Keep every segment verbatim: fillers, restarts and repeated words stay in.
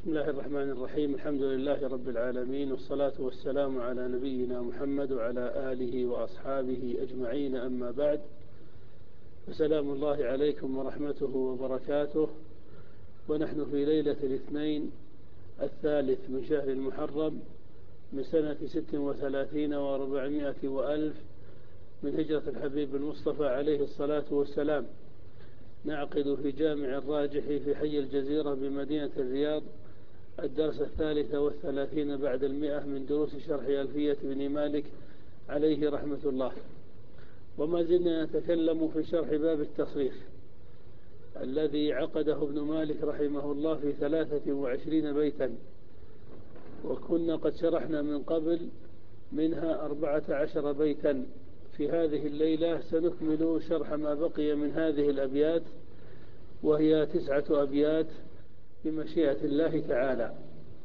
بسم الله الرحمن الرحيم. الحمد لله رب العالمين، والصلاة والسلام على نبينا محمد وعلى آله وأصحابه أجمعين، أما بعد، فسلام الله عليكم ورحمته وبركاته. ونحن في ليلة الاثنين الثالث من شهر المحرم من سنة ست وثلاثين وأربعمائة وألف من هجرة الحبيب المصطفى عليه الصلاة والسلام، نعقد في جامع الراجح في حي الجزيرة بمدينة الرياض الدرس الثالث والثلاثين بعد المئة من دروس شرح ألفية بن مالك عليه رحمة الله. وما زلنا نتكلم في شرح باب التصريف الذي عقده ابن مالك رحمه الله في ثلاثة وعشرين بيتا، وكنا قد شرحنا من قبل منها أربعة عشر بيتا. في هذه الليلة سنكمل شرح ما بقي من هذه الأبيات، وهي تسعة أبيات بمشيئة الله تعالى.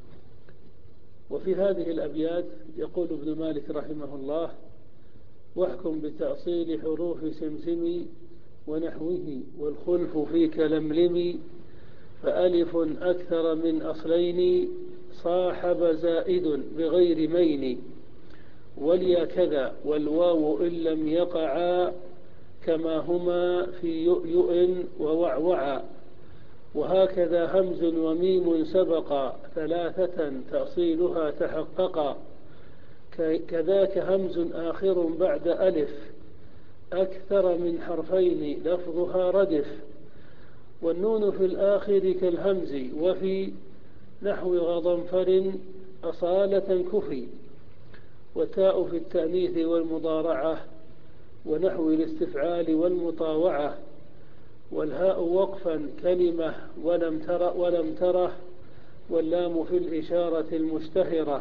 وفي هذه الأبيات يقول ابن مالك رحمه الله: واحكم بتأصيل حروف سمسم ونحوه والخلف فيك لملم، فألف أكثر من أصلين صاحب زائد بغير مين، واليا كذا والواو إن لم يقعا كما هما في يؤيؤ ووعوعا، وهكذا همز وميم سبقا ثلاثة تأصيلها تحققا، كذاك همز آخر بعد ألف أكثر من حرفين لفظها ردف، والنون في الآخر كالهمز وفي نحو غضنفر أصالة كفي، وتاء في التأنيث والمضارعة ونحو الاستفعال والمطاوعة، والهاء وقفا كلمة ولم تر ولم تره، واللام في الإشارة المشتهرة،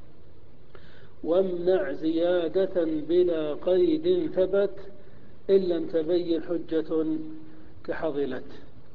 وامنع زيادة بلا قيد ثبت إن لم تبين حجة كحضلت.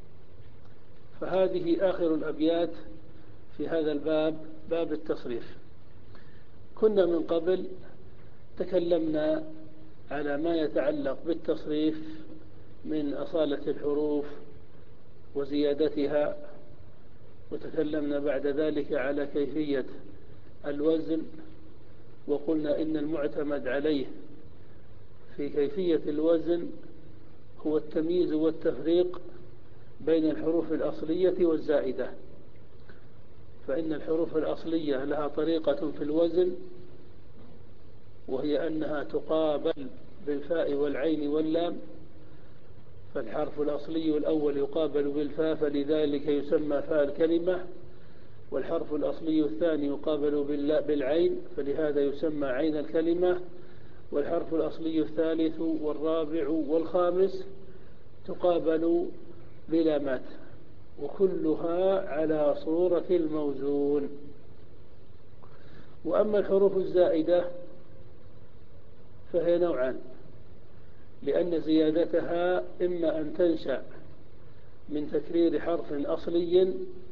فهذه آخر الأبيات في هذا الباب، باب التصريف. كنا من قبل تكلمنا على ما يتعلق بالتصريف من أصالة الحروف وزيادتها، وتكلمنا بعد ذلك على كيفية الوزن، وقلنا إن المعتمد عليه في كيفية الوزن هو التمييز والتفريق بين الحروف الأصلية والزائدة، فإن الحروف الأصلية لها طريقة في الوزن، وهي أنها تقابل بالفاء والعين واللام، فالحرف الأصلي الأول يقابل بالفاء فلذلك يسمى فاء الكلمة، والحرف الأصلي الثاني يقابل بالعين فلهذا يسمى عين الكلمة، والحرف الأصلي الثالث والرابع والخامس تقابل بلامات، وكلها على صورة الموزون. وأما الحروف الزائدة فهي نوعان، لأن زيادتها إما أن تنشأ من تكرير حرف أصلي،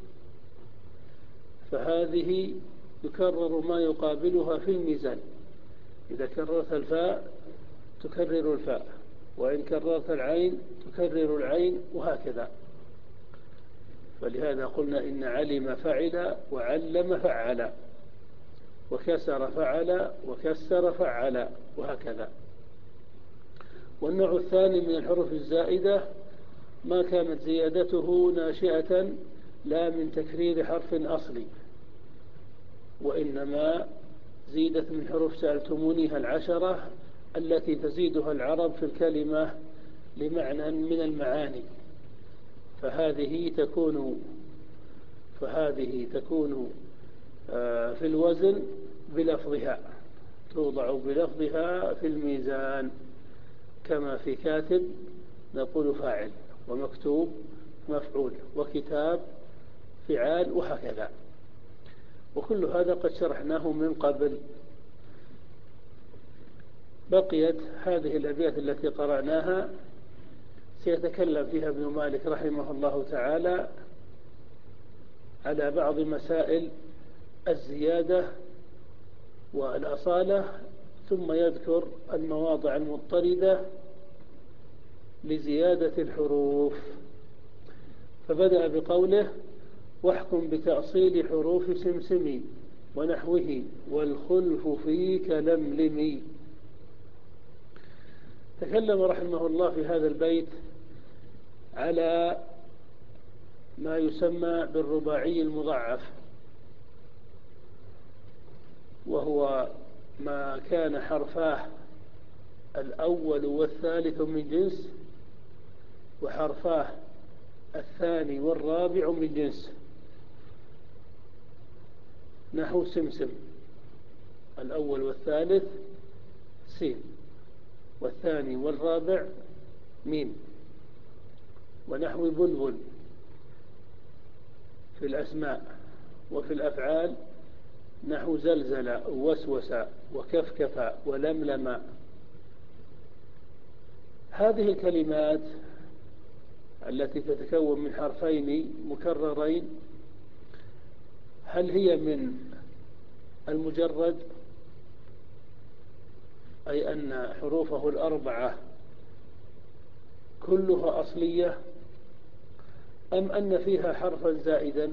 فهذه يكرر ما يقابلها في الميزان، إذا كررت الفاء تكرر الفاء، وإن كررت العين تكرر العين، وهكذا. فلهذا قلنا إن علم فعل وعلم فعل، وكسر فعل وكسر فعل، وهكذا. والنوع الثاني من الحروف الزائدة ما كانت زيادته ناشئة لا من تكرير حرف أصلي، وإنما زيدت من حروف سألتمونيها العشرة التي تزيدها العرب في الكلمة لمعنى من المعاني، فهذه تكون فهذه تكون في الوزن بلفظها، توضع بلفظها في الميزان، كما في كاتب نقول فاعل، ومكتوب مفعول، وكتاب فعال، وهكذا. وكل هذا قد شرحناه من قبل. بقيت هذه الأبيات التي قرأناها سيتكلم فيها ابن مالك رحمه الله تعالى على بعض مسائل الزيادة والأصالة، ثم يذكر المواضع المضطردة لزيادة الحروف. فبدأ بقوله: واحكم بتأصيل حروف سمسم ونحوه والخلف فيك لملم. تكلم رحمه الله في هذا البيت على ما يسمى بالرباعي المضاعف، وهو ما كان حرفاه الأول والثالث من جنس، وحرفاه الثاني والرابع من جنس. نحو سمسم، الأول والثالث سين، والثاني والرابع ميم. ونحو بلبل في الأسماء، وفي الأفعال نحو زلزل ووسوس وكفكف ولملم. هذه الكلمات التي تتكون من حرفين مكررين، هل هي من المجرد، أي أن حروفه الأربعة كلها أصلية، أم أن فيها حرفا زائدا؟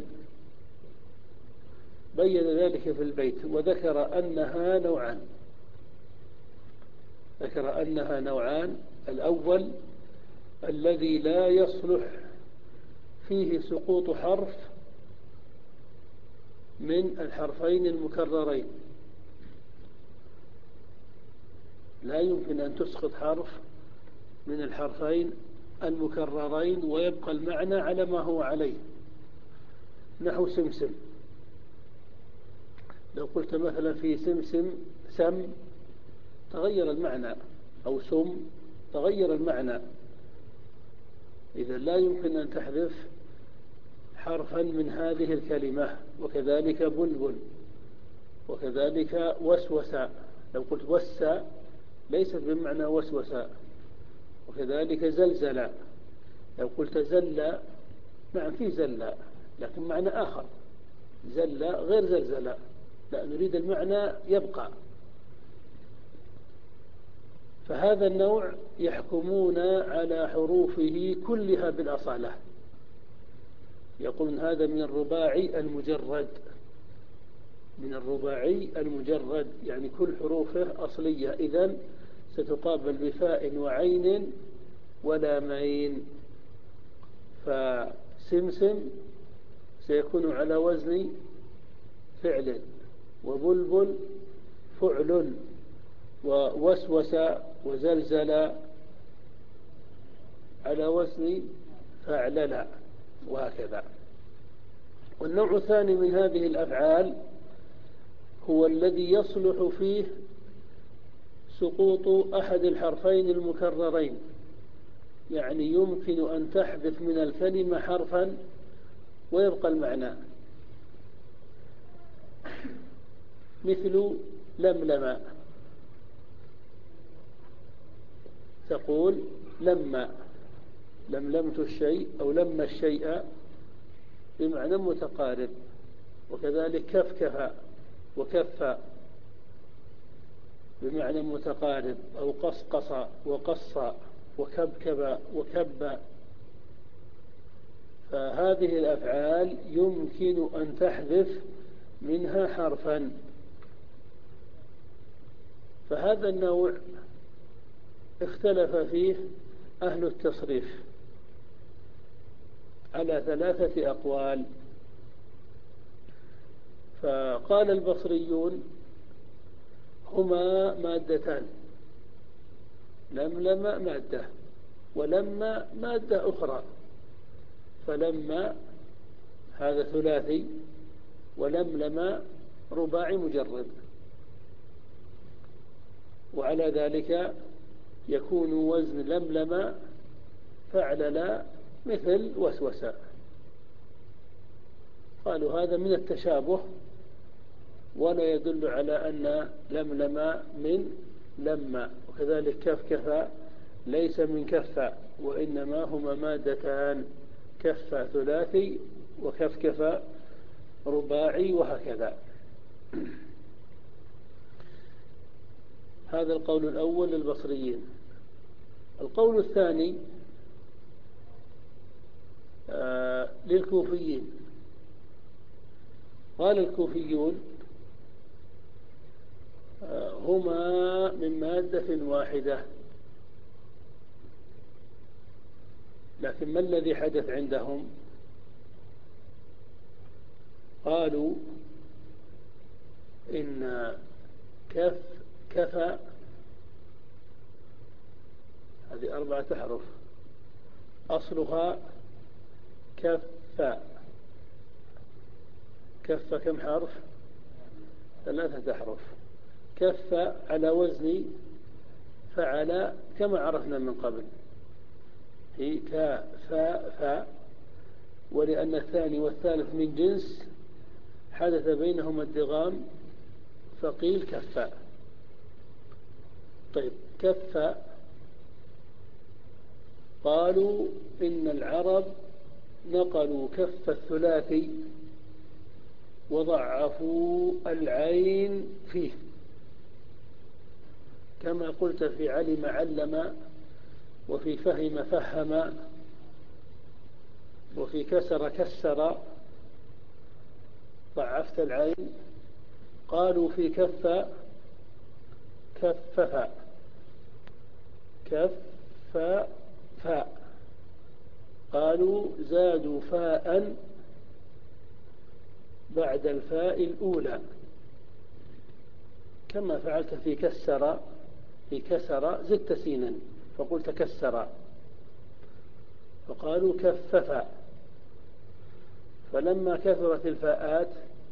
بين ذلك في البيت وذكر أنها نوعان. ذكر أنها نوعان: الأول الذي لا يصلح فيه سقوط حرف من الحرفين المكررين، لا يمكن أن تسقط حرف من الحرفين المكررين ويبقى المعنى على ما هو عليه. نحو سمسم، لو قلت مثلا في سمسم سم تغير المعنى، أو سم تغير المعنى، إذا لا يمكن أن تحذف حرفا من هذه الكلمة. وكذلك بلبل، وكذلك وسوس، لو قلت وس ليست بمعنى وسوس. وكذلك زلزل، لو قلت زل، نعم في زل لكن معنى آخر، زل غير زلزل، لا نريد المعنى يبقى. فهذا النوع يحكمون على حروفه كلها بالأصالة، يقولون هذا من الرباعي المجرد. من الرباعي المجرد يعني كل حروفه أصلية، إذن ستقابل بفاء وعين ولامين. فسمسم سيكون على وزن فعل، وبلبل فعل، ووسوس وزلزل على وزن فعلل، وهكذا. والنوع الثاني من هذه الأفعال هو الذي يصلح فيه سقوط أحد الحرفين المكررين، يعني يمكن أن تحذف من الكلمة حرفا ويبقى المعنى، مثل لملم، تقول لما لملمت الشيء أو لما الشيء بمعنى متقارب. وكذلك كفكف وكف بمعنى متقارب، أو قصقص وقص وكبكب وكب. فهذه الأفعال يمكن أن تحذف منها حرفا. فهذا النوع اختلف فيه أهل التصريف على ثلاثة أقوال. فقال البصريون هما مادتان، لملم مادة ولما مادة أخرى، فلما هذا ثلاثي ولملم رباعي مجرد. وعلى ذلك يكون وزن لملم فعلل مثل وسوس. قالوا هذا من التشابه ولا يدل على أن لملم من لما. وكذلك كفكف ليس من كف، وإنما هما مادتان، كف ثلاثي وكفكف رباعي، وهكذا. هذا القول الأول للبصريين. القول الثاني آه للكوفيين، قال الكوفيون هما من مادة واحدة، لكن ما الذي حدث عندهم؟ قالوا إن كف كفى هذه أربعة أحرف، أصلها كف. كف كم حرف؟ ثلاثة أحرف. كف على وزن فعل كما عرفنا من قبل، هي كا فا فا، ولأن الثاني والثالث من جنس حدث بينهما الدغام فقيل كف. طيب كف، قالوا إن العرب نقلوا كف الثلاثي وضعفوا العين فيه، كما قلت في علم علم، وفي فهم فهم، وفي كسر كسر، ضعفت العين. قالوا في كف كفف كف فاء، قالوا زادوا فاء بعد الفاء الأولى، كما فعلت في كسر. في كسر زدت سينا فقلت كسر، فقالوا كفف. فلما كثرت الفاءات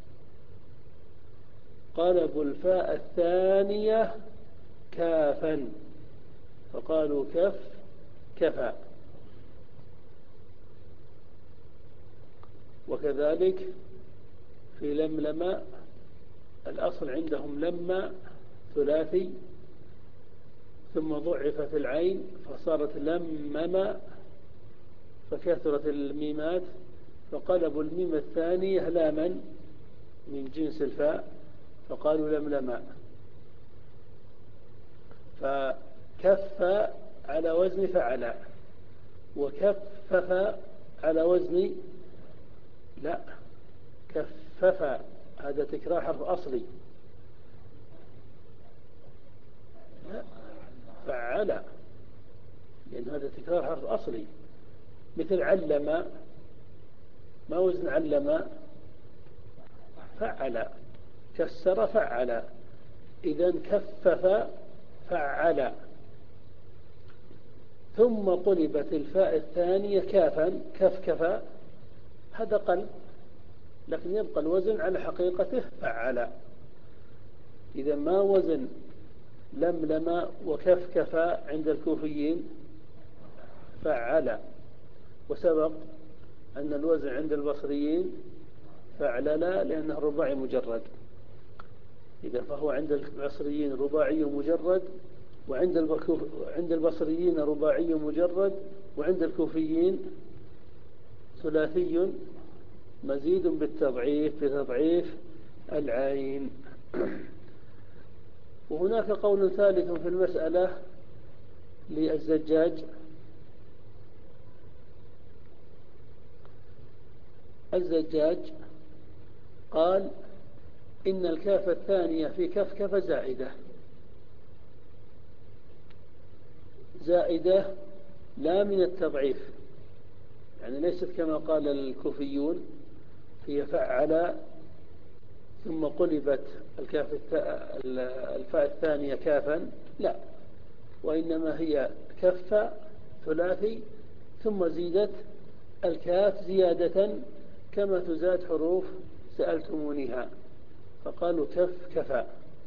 قلبوا الفاء الثانية كافا فقالوا كف كفى. وكذلك في لملم، الأصل عندهم لما ثلاثي، ثم ضعفت العين فصارت لمم، فكثرت الميمات فقلبوا الميم الثانية لاما من جنس الفاء فقالوا لملم. فكف على وزن فعل، وكفف على وزن لا كفف، هذا تكرار حرف أصلي. لا فعل، لأن هذا تكرار حرف أصلي، مثل علم، ما وزن علم؟ فعل. كسر فعل، إذن كفف فعل. ثم قلبت الفاء الثانية كافا كفكف، هذا قلب، لكن يبقى الوزن على حقيقته فعل. إذا ما وزن لملم وكفكف عند الكوفيين؟ فعل. وسبق أن الوزن عند البصريين فعلل، لأنه رباعي مجرد. إذا فهو عند البصريين رباعي مجرد، وعند عند البصريين رباعي مجرد، وعند الكوفيين ثلاثي مزيد بالتضعيف بتضعيف العين. وهناك قول ثالث في المسألة للزجاج. الزجاج قال إن الكاف الثانية في كفكف زائدة، زائدة لا من التضعيف، يعني ليست كما قال الكوفيون هي فعل ثم قلبت الكاف الفاء الثانية كافا، لا، وإنما هي كف ثلاثي ثم زيدت الكاف زيادة كما تزاد حروف سألتمونيها، فقالوا كف كفى.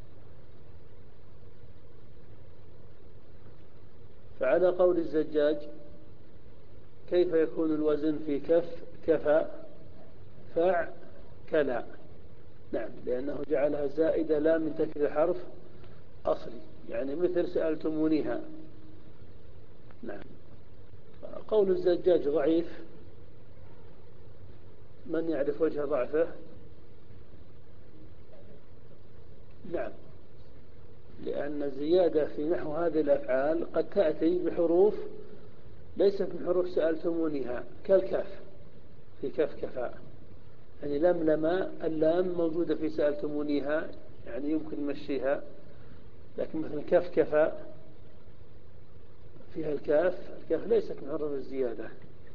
فعلى قول الزجاج كيف يكون الوزن في كف كفى؟ فع كلا، نعم، لأنه جعلها زائدة لا من تكرير حرف أصلي، يعني مثل سألتمونيها. نعم. قول الزجاج ضعيف، من يعرف وجه ضعفه؟ نعم، لأن الزيادة في نحو هذه الأفعال قد تأتي بحروف ليست من حروف سألتمونيها، كالكاف في كف كفاء، يعني لملم اللام موجودة في سألتمونيها، يعني يمكن نمشيها، لكن مثلا كفكف فيها الكاف، الكاف ليست من حروف الزيادة.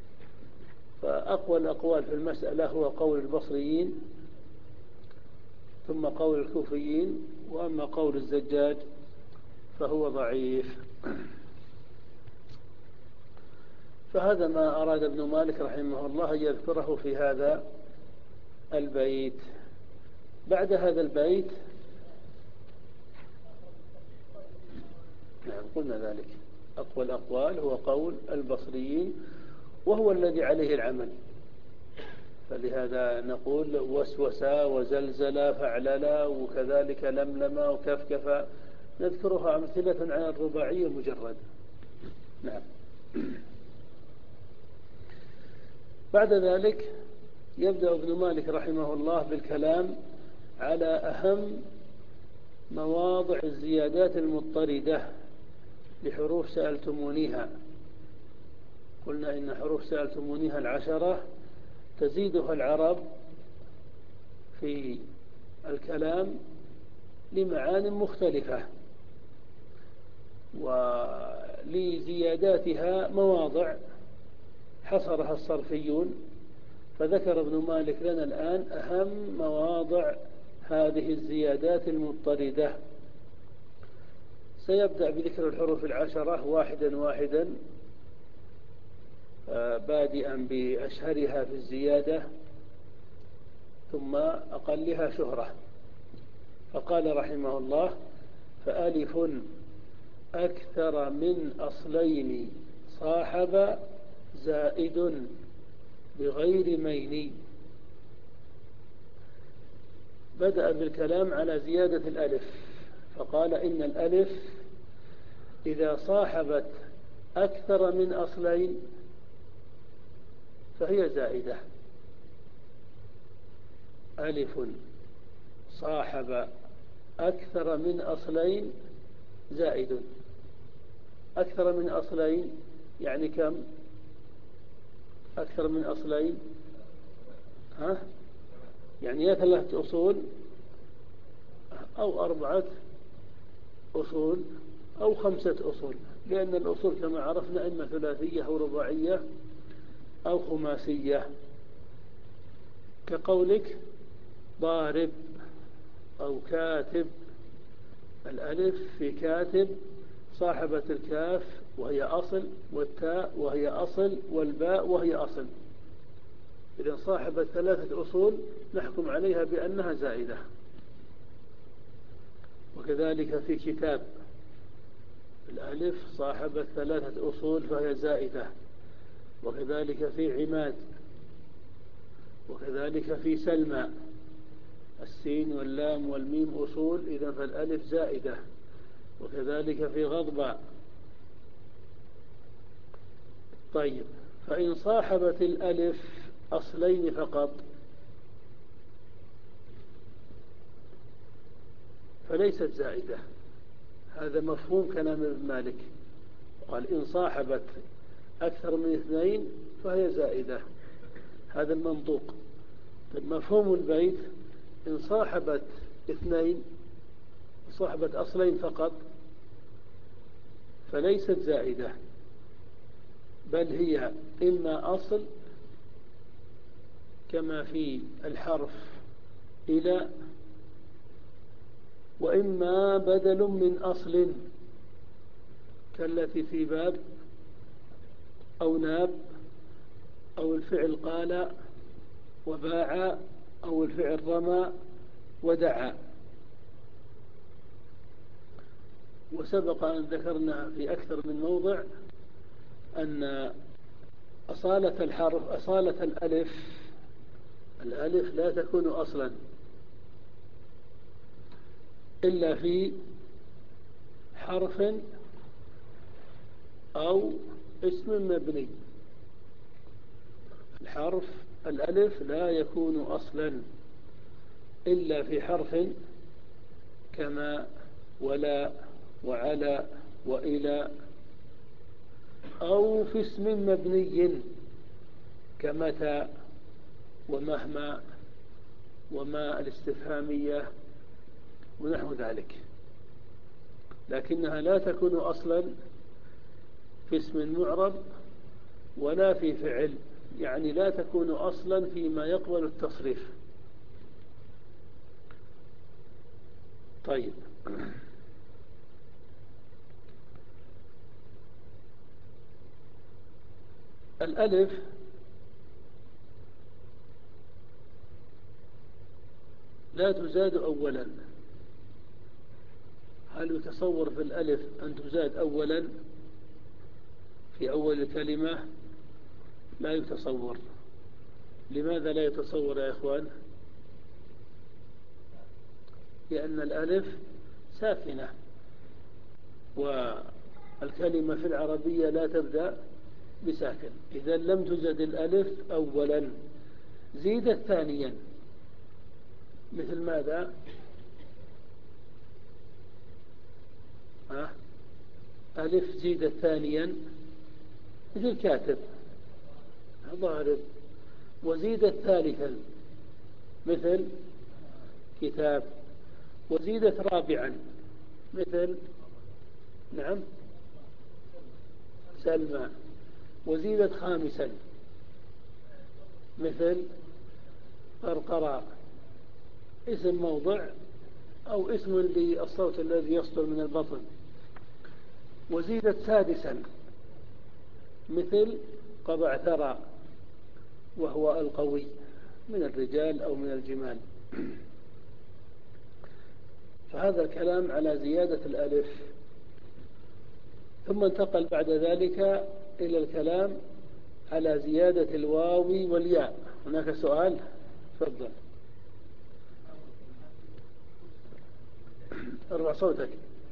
فأقوى الأقوال في المسألة هو قول البصريين، ثم قول الكوفيين، وأما قول الزجاج فهو ضعيف. فهذا ما أراد ابن مالك رحمه الله أن يذكره في هذا البيت. بعد هذا البيت، نعم قلنا ذلك، أقوى الأقوال هو قول البصريين، وهو الذي عليه العمل. فلهذا نقول وسوسا وزلزلا فعللا وكذلك لملما وكفكفا، نذكرها أمثلة على الرباعية مجرد. نعم. بعد ذلك يبدأ ابن مالك رحمه الله بالكلام على أهم مواضع الزيادات المضطردة لحروف سألتمونيها. قلنا إن حروف سألتمونيها العشرة تزيدها العرب في الكلام لمعان مختلفة، ولزياداتها مواضع حصرها الصرفيون. فذكر ابن مالك لنا الآن أهم مواضع هذه الزيادات المضطردة. سيبدأ بذكر الحروف العشرة واحدا واحدا، بادئا بأشهرها في الزيادة ثم أقلها شهرة. فقال رحمه الله: فألف أكثر من أصلين صاحب زائد بغير مين. بدأ بالكلام على زيادة الألف، فقال إن الألف إذا صاحبت أكثر من أصلين فهي زائدة. ألف صاحب أكثر من أصلين زائد. أكثر من أصلين يعني كم؟ أكثر من أصلين ها؟ يعني يا ثلاثة أصول أو أربعة أصول أو خمسة أصول، لأن الأصول كما عرفنا إما ثلاثية أو رباعية أو خماسية. كقولك ضارب أو كاتب، الألف في كاتب صاحبة الكاف وهي أصل، والتاء وهي أصل، والباء وهي أصل. إذا صاحبة ثلاثة أصول نحكم عليها بأنها زائدة. وكذلك في كتاب، الألف صاحبة ثلاثة أصول فهي زائدة. وكذلك في عماد، وكذلك في سلمى، السين واللام والميم أصول، إذا فالألف زائدة. وكذلك في غضبة. طيب، فإن صاحبت الألف أصلين فقط فليست زائدة. هذا مفهوم كلام ابن مالك. قال إن صاحبت أكثر من اثنين فهي زائدة، هذا المنطوق. طيب، مفهوم البيت: إن صاحبت اثنين، صاحبت أصلين فقط فليست زائدة، بل هي إما أصل كما في الحرف إلى، وإما بدل من أصل كالتي في باب أو ناب، أو الفعل قال وباع، أو الفعل رمى ودعا. وسبق أن ذكرنا في أكثر من موضع أن أصالة الحرف، أصالة الألف، الألف لا تكون أصلا إلا في حرف أو اسم مبني. الحرف الألف لا يكون أصلا إلا في حرف كما ولا وعلى وإلى، أو في اسم مبني كمتى ومهما وما الاستفهامية ونحو ذلك، لكنها لا تكون أصلا في اسم معرب ولا في فعل، يعني لا تكون أصلا فيما يقبل التصريف. طيب، الألف لا تزاد أولا. هل يتصور في الألف أن تزاد أولا في أول الكلمة؟ لا يتصور. لماذا لا يتصور يا إخوان؟ لأن الألف ساكنة، والكلمة في العربية لا تبدأ بساكن. إذا لم تزد الألف أولا زيدت ثانيا. مثل ماذا؟ ها؟ ألف زيدت ثانيا مثل كاتب ضارب، وزيدت ثالثا مثل كتاب، وزيدت رابعا مثل نعم سلمى، وزيدت خامسا مثل قرقراء، اسم موضع أو اسم للصوت الذي يصدر من البطن. وزيدت سادسا مثل قبعثرى، وهو القوي من الرجال أو من الجمال. فهذا الكلام على زيادة الألف. ثم انتقل بعد ذلك إلى الكلام على زيادة الواو والياء. هناك سؤال؟ تفضل، ارفع صوتك.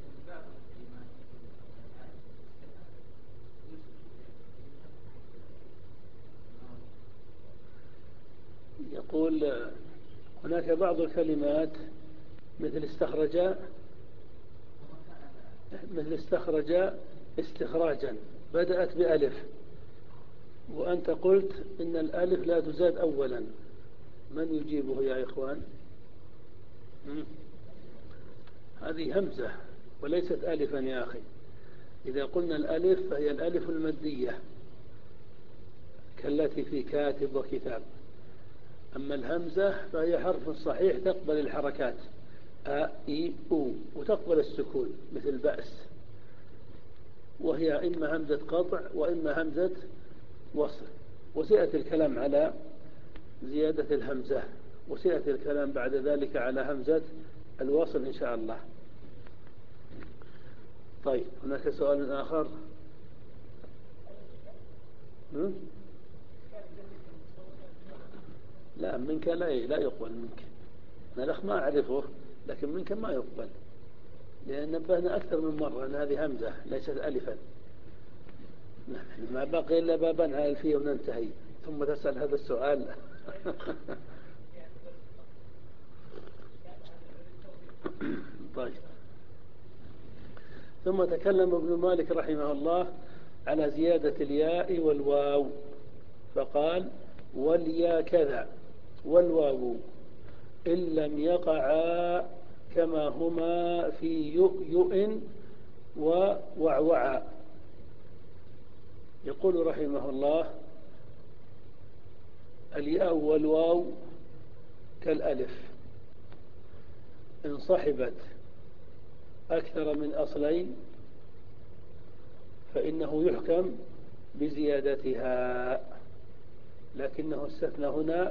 يقول هناك بعض الكلمات مثل استخرج، مثل استخرج استخراجا بدأت بألف، وأنت قلت إن الألف لا تزاد أولا. من يجيبه يا إخوان؟ هذه همزة وليست ألفا يا أخي. إذا قلنا الألف فهي الألف المادية كالتي في كاتب وكتاب. أما الهمزة فهي حرف صحيح تقبل الحركات أ إي أو، وتقبل السكون مثل بأس، وهي إما همزة قطع وإما همزة وصل. وسيأتي الكلام على زيادة الهمزة، وسيأتي الكلام بعد ذلك على همزة الوصل إن شاء الله. طيب، هناك سؤال آخر؟ هم؟ لا، منك لا لا يقبل منك. أنا الأخ ما أعرفه، لكن منك ما يقبل، لأن نبهنا أكثر من مرة أن هذه همزة ليست ألفا. ما بقي إلا بابا على الفية وننتهي، ثم تسأل هذا السؤال. طيب، ثم تكلم ابن مالك رحمه الله على زيادة الياء والواو، فقال والياء كذا والواو إن لم يقعا كما هما في يؤيؤ ووعوعا. يقول رحمه الله الياء والواو كالألف، إن صحبت أكثر من أصلين فإنه يحكم بزيادتها، لكنه استثنى هنا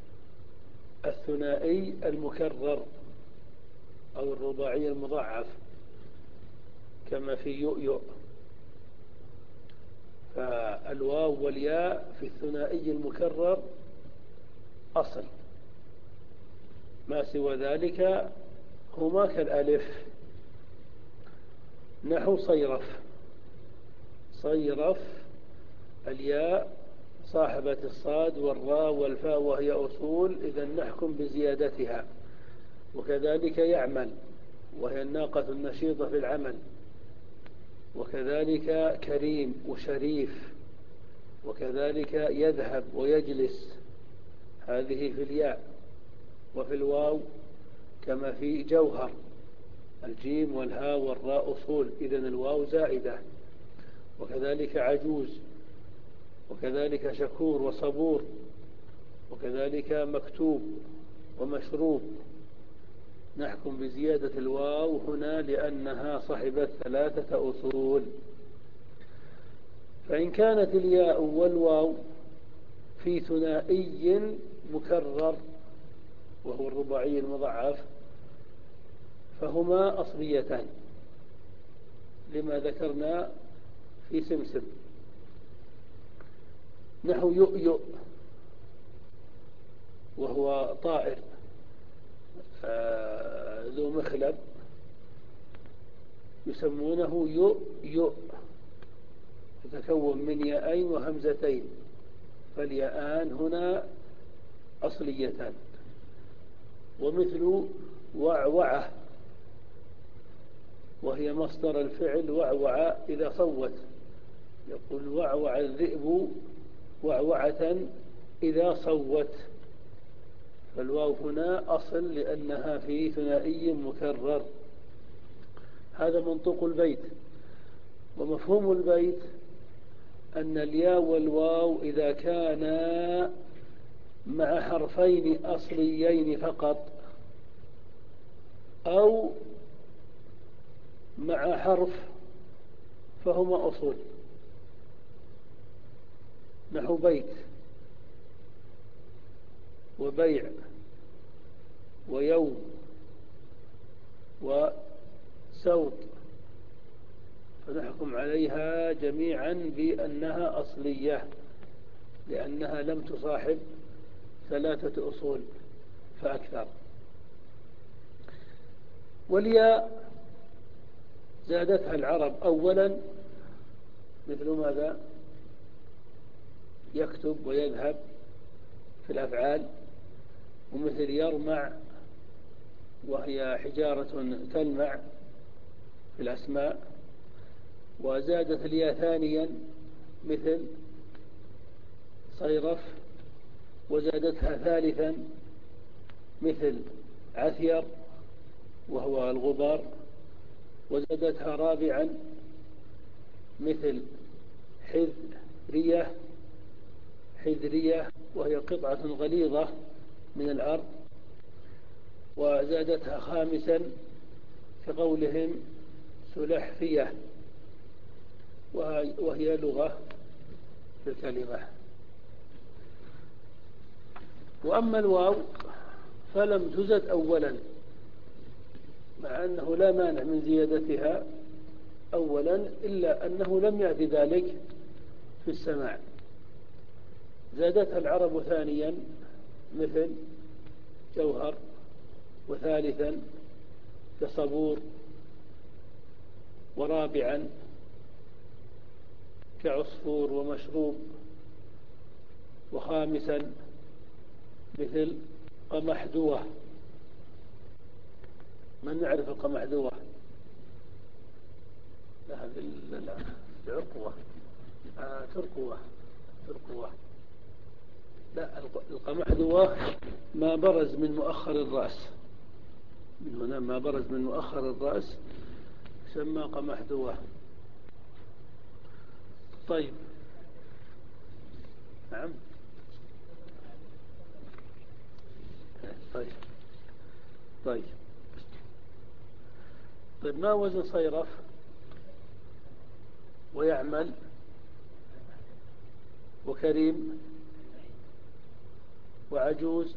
الثنائي المكرر أو الرباعي المضاعف كما في يؤيؤ. فالواو والياء في الثنائي المكرر أصل، ما سوى ذلك هما كالألف. نحو صيرف، صيرف الياء صاحبة الصاد والراء والفاء وهي أصول، إذا نحكم بزيادتها. وكذلك يعمل وهي الناقة النشيطة في العمل، وكذلك كريم وشريف، وكذلك يذهب ويجلس، هذه في الياء. وفي الواو كما في جوهر، الجيم والهاء والراء أصول، إذن الواو زائدة. وكذلك عجوز، وكذلك شكور وصبور، وكذلك مكتوب ومشروب. نحكم بزيادة الواو هنا لأنها صاحبة ثلاثة أصول. فإن كانت الياء والواو في ثنائي مكرر وهو الرباعي المضاعف فهما أصليتان، لما ذكرنا في سمسم، نحو يؤيؤ وهو طائر ذو مخلب يسمونه يؤيؤ، يتكون من ياءين وهمزتين، فالياءان هنا أصليتان. ومثل وعوعة وهي مصدر الفعل وعوع إذا صوت، يقول وعوع الذئب وعوعة إذا صوت، فالواو هنا أصل لأنها في ثنائي مكرر. هذا منطوق البيت. ومفهوم البيت أن الياء والواو إذا كانا مع حرفين أصليين فقط أو مع حرف فهما أصول، نحو بيت وبيع ويوم وسوط، فنحكم عليها جميعا بأنها أصلية لأنها لم تصاحب ثلاثة أصول فأكثر. والياء زادتها العرب أولا مثل ماذا؟ يكتب ويذهب في الأفعال، ومثل يرمع وهي حجارة تلمع في الأسماء. وزادت الياء ثانيا مثل صيرف، وزادتها ثالثا مثل عثير وهو الغبار، وزادتها رابعا مثل حذرية حذرية وهي قطعة غليظة من الأرض، وزادتها خامسا كقولهم سلحفية وهي لغة في الكلمة. وأما الواو فلم تزد أولا، مع أنه لا مانع من زيادتها أولا، إلا أنه لم يأتي ذلك في السماع. زادتها العرب ثانيا مثل جوهر، وثالثا كصبور، ورابعا كعصفور ومشروب، وخامسا مثل قمحدوة. من يعرف القمحدوة؟ لا هذه لا عقوة آه ترقوة ترقوة لا القمحدوة ما برز من مؤخر الرأس، من هنا ما برز من مؤخر الرأس يسمى قمحدوة. طيب نعم طيب طيب طيب ما وزن صيرف ويعمل وكريم وعجوز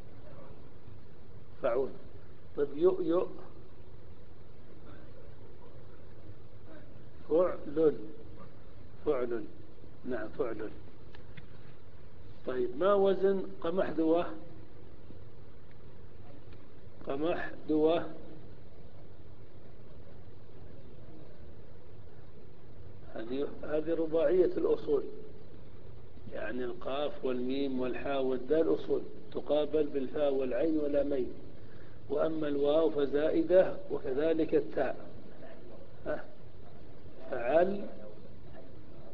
فعول؟ طيب يؤيؤ فعل فعل نعم فعل. طيب ما وزن قمحدوة؟ قمحدوة هذه هذه رباعية الأصول، يعني القاف والميم والحاء والدال أصول تقابل بالفاء والعين واللامين. وأما الواو فزائدة، وكذلك التاء فعل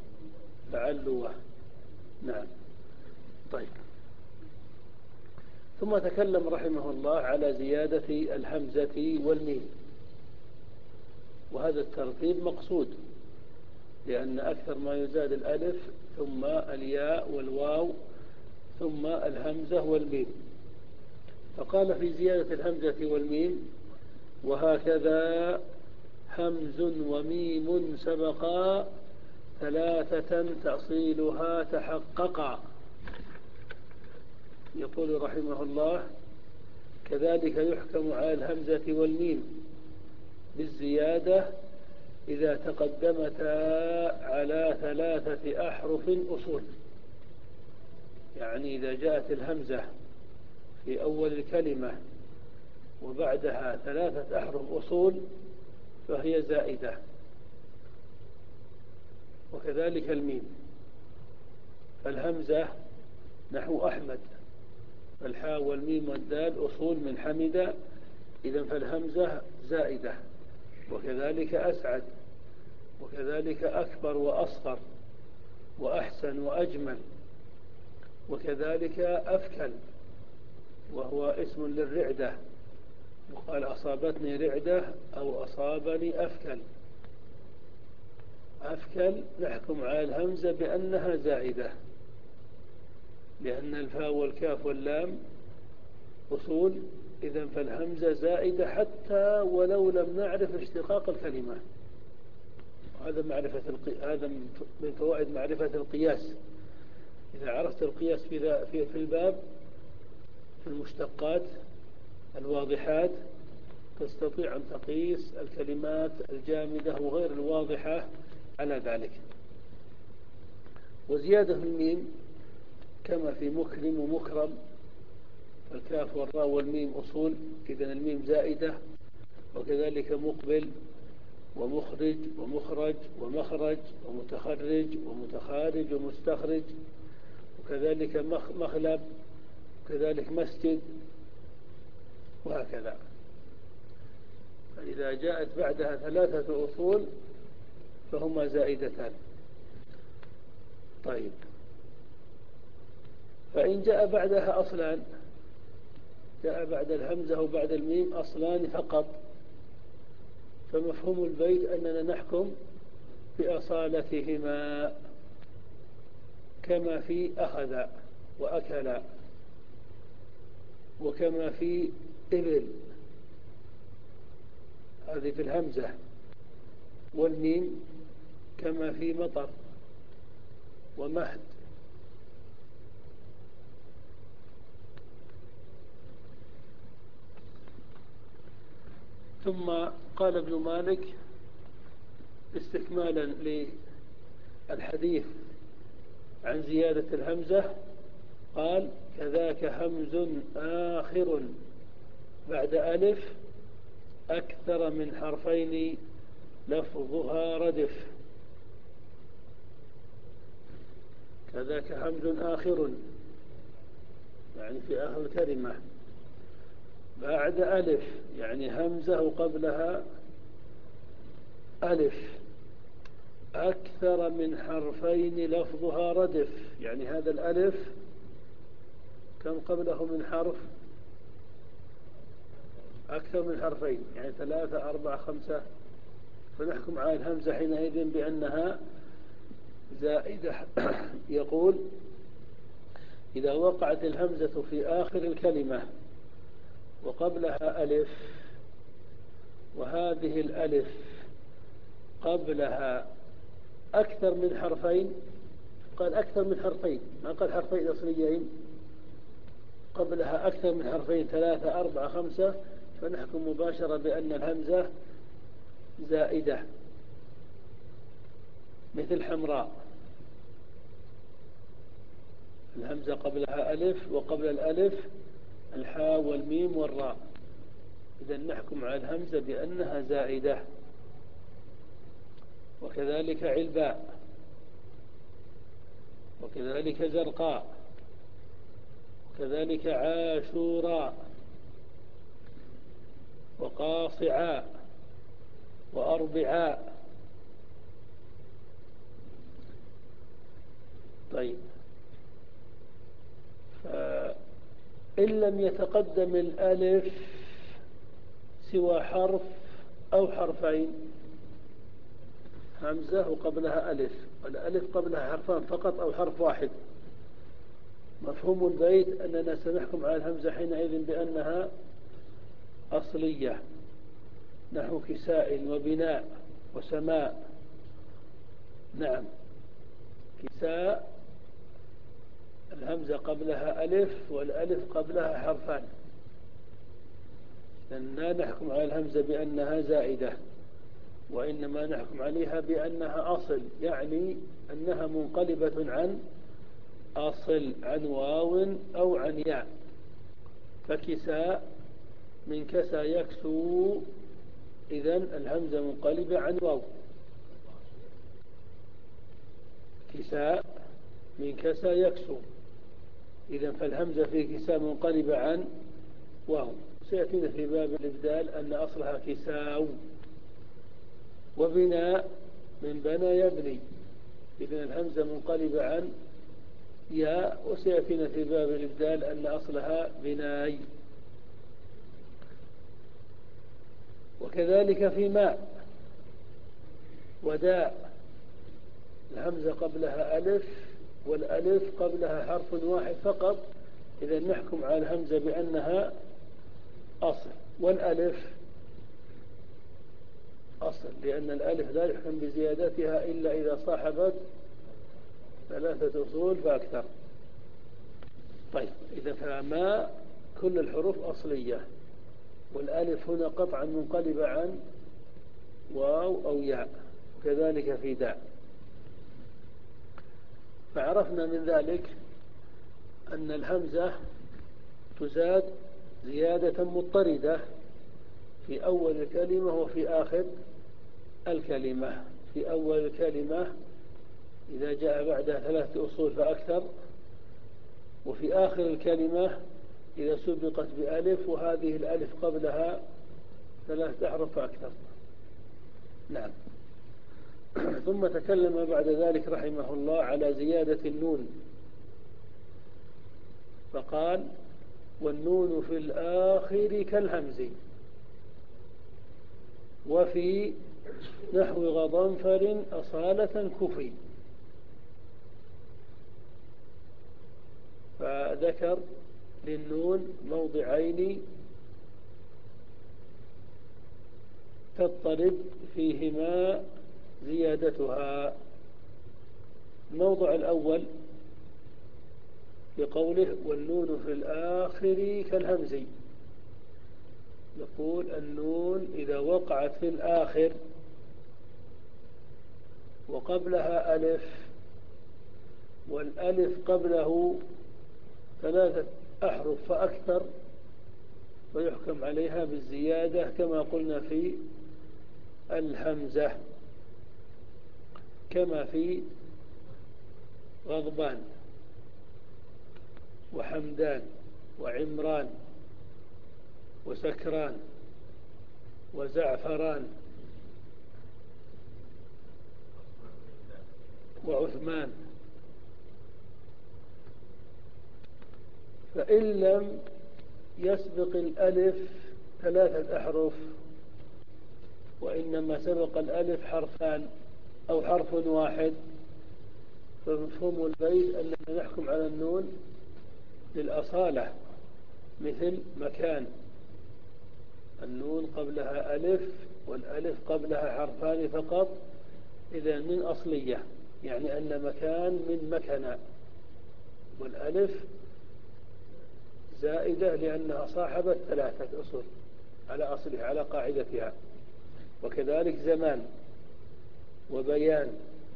فعلوة. نعم. طيب ثم تكلم رحمه الله على زيادة الهمزة والميم، وهذا الترتيب مقصود، لأن أكثر ما يزاد الألف ثم الياء والواو ثم الهمزة والميم. فقال في زيادة الهمزة والميم: وهكذا همز وميم سبقا ثلاثة تأصيلها تحققا. يقول رحمه الله: كذلك يحكم على الهمزة والميم بالزيادة إذا تقدمتا على ثلاثة أحرف أصول. يعني إذا جاءت الهمزة في أول الكلمة وبعدها ثلاثة أحرف أصول فهي زائدة، وكذلك الميم. فالهمزة نحو أحمد، فالحاء والميم والدال أصول من حمد، إذن فالهمزة زائدة. وكذلك أسعد، وكذلك أكبر وأصغر وأحسن وأجمل، وكذلك أفكل وهو اسم للرعدة، وقال أصابتني رعدة أو أصابني أفكل. أفكل نحكم على الهمزة بأنها زائدة، لأن الفاء والكاف واللام أصول، إذن فالهمزة زائدة حتى ولو لم نعرف اشتقاق الكلمة. هذا معرفة القي... هذا من فوائد معرفة القياس. إذا عرفت القياس في في الباب في المشتقات الواضحات تستطيع أن تقيس الكلمات الجامدة وغير الواضحة على ذلك. وزيادة الميم كما في مكرم ومكرم، فالكاف والراء والميم أصول، إذن الميم زائدة. وكذلك مقبل ومخرج ومخرج ومخرج ومتخرج ومتخارج ومستخرج، وكذلك مخلب، وكذلك مسجد، وهكذا. فإذا جاءت بعدها ثلاثة أصول فهما زائدتان. طيب، فإن جاء بعدها أصلان، جاء بعد الهمزة وبعد الميم أصلان فقط، فمفهوم البيت أننا نحكم بأصالتهما، كما في أخذ وأكل، وكما في إبل، هذه في الهمزة، والميم كما في مطر ومهد. ثم قال ابن مالك استكمالا للحديث عن زيادة الهمزة، قال: كذاك همز آخر بعد ألف أكثر من حرفين لفظها ردف. كذاك همز آخر يعني في آخر الكلمة، بعد ألف يعني همزة وقبلها ألف، أكثر من حرفين لفظها ردف، يعني هذا الألف كم قبله من حرف؟ أكثر من حرفين، يعني ثلاثة أربعة خمسة. فنحكم على الهمزة حينئذ بأنها زائدة. يقول: إذا وقعت الهمزة في آخر الكلمة وقبلها ألف، وهذه الألف قبلها أكثر من حرفين، قال أكثر من حرفين، ما قال حرفين أصليين، قبلها أكثر من حرفين ثلاثة أربعة خمسة، فنحكم مباشرة بأن الهمزة زائدة، مثل حمراء، الهمزة قبلها ألف وقبل الألف الحاء والميم والراء، إذا نحكم على الهمزة بأنها زائدة. وكذلك علباء، وكذلك زرقاء، وكذلك عاشوراء، وقاصعاء، وأربعاء. طيب، إن لم يتقدم الألف سوى حرف أو حرفين، همزة وقبلها ألف، والألف قبلها حرفان فقط أو حرف واحد. مفهوم البيت أننا سنحكم على الهمزة حينئذ بأنها أصلية، نحو كساء وبناء وسماء. نعم، كساء الهمزة قبلها ألف والألف قبلها حرفان، لا نحكم على الهمزة بأنها زائدة، وإنما نحكم عليها بأنها أصل، يعني أنها منقلبة عن أصل، عن واو أو عن ياء. فكساء من كسى يكسو، إذن الهمزة منقلبة عن واو. كساء من كسى يكسو، إذن فالهمزة في كساء منقلبة عن واو. سيأتينا في باب الإبدال أن أصلها كساو. وبناء من بنى يبني، إذن الهمزة منقلبة عن ياء، وسيأتينا في باب الإبدال أن أصلها بناي. وكذلك في ماء وداء، الهمزة قبلها ألف والألف قبلها حرف واحد فقط، إذا نحكم على الهمزة بأنها أصل، والألف أصل، لأن الألف لا يحكم بزيادتها إلا إذا صاحبت ثلاثة أصول فأكثر. طيب، إذا فما كل الحروف أصلية، والألف هنا قطعا منقلبة عن واو أو ياء، وكذلك في داء. فعرفنا من ذلك أن الهمزة تزاد زيادة مضطردة في أول الكلمة وفي آخر الكلمة. في أول الكلمة إذا جاء بعدها ثلاثة أصول فأكثر، وفي آخر الكلمة إذا سبقت بألف وهذه الألف قبلها ثلاثة أحرف فأكثر. نعم. ثم تكلم بعد ذلك رحمه الله على زيادة النون، فقال: والنون في الآخر كالهمز، وفي نحو غضنفر أصالة كفي. فذكر للنون موضعين تضطرب فيهما زيادتها. الموضع الأول بقوله: والنون في الآخر كالهمز، يقول النون إذا وقعت في الآخر وقبلها ألف والألف قبله ثلاثة أحرف فأكثر ويحكم عليها بالزيادة كما قلنا في الهمزة، كما في غضبان وحمدان وعمران وسكران وزعفران وعثمان. فإن لم يسبق الألف ثلاثة أحرف وإنما سبق الألف حرفان أو حرف واحد، فمفهوم البيت أننا نحكم على النون للأصالة، مثل مكان، النون قبلها ألف والألف قبلها حرفان فقط، إذا من أصلية، يعني أن مكان من مكنا، والألف زائدة لأنها صاحبت ثلاثة أصول على أصلها، على قاعدتها. وكذلك زمان وبيان.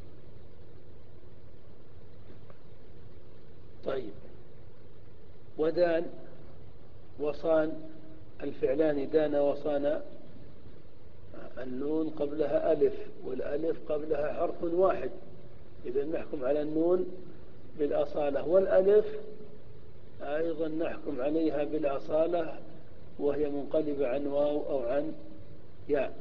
طيب، ودان وصان، الفعلان دان وصان، النون قبلها ألف والألف قبلها حرف واحد، إذا نحكم على النون بالأصالة، والألف أيضا نحكم عليها بالأصالة وهي منقلبة عن واو أو عن ياء.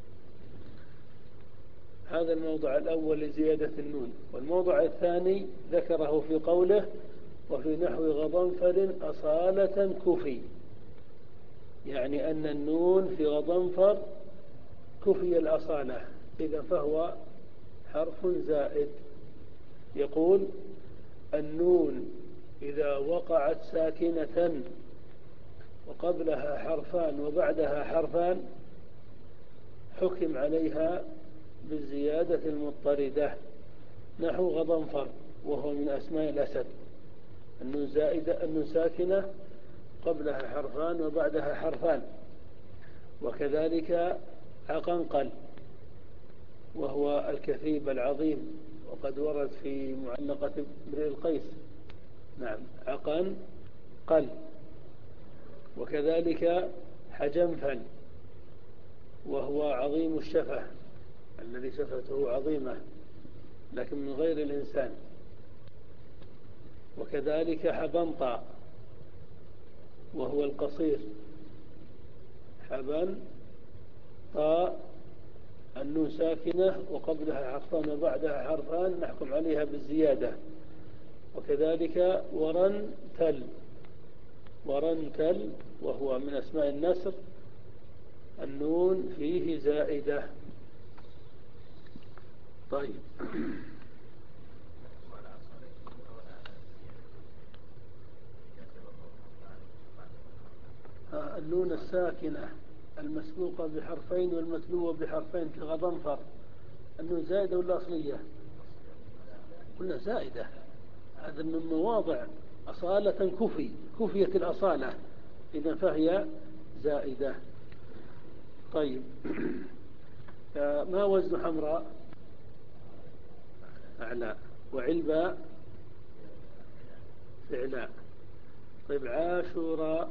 هذا الموضع الأول لزيادة النون. والموضع الثاني ذكره في قوله: وفي نحو غضنفر أصالة كفي، يعني أن النون في غضنفر كفي الأصالة، إذا فهو حرف زائد. يقول النون إذا وقعت ساكنة وقبلها حرفان وبعدها حرفان حكم عليها بالزيادة المضطردة، نحو غضنفر وهو من أسماء الأسد، النون زائدة، النون ساكنة قبلها حرفان وبعدها حرفان. وكذلك عقنقل وهو الكثيب العظيم، وقد ورد في معلقة امرئ القيس، نعم عقن قل. وكذلك حجنفل وهو عظيم الشفة الذي شفته عظيمة لكن من غير الإنسان. وكذلك حبنطا وهو القصير، حبن طاء النون ساكنة وقبلها حرفان وبعدها حرفان نحكم عليها بالزيادة. وكذلك ورنتل، ورنتل وهو من أسماء النسر، النون فيه زائدة. طيب النون الساكنة المسبوقة بحرفين والمتلوة بحرفين كغضنفر، النون زائدة ولا أصلية؟ قلنا زائدة، هذا من مواضع أصالة كفي، كفية الأصالة، إذا فهي زائدة. طيب ما وزن حمراء؟ أعلاء. وعلباء فعلاء. طيب عاشوراء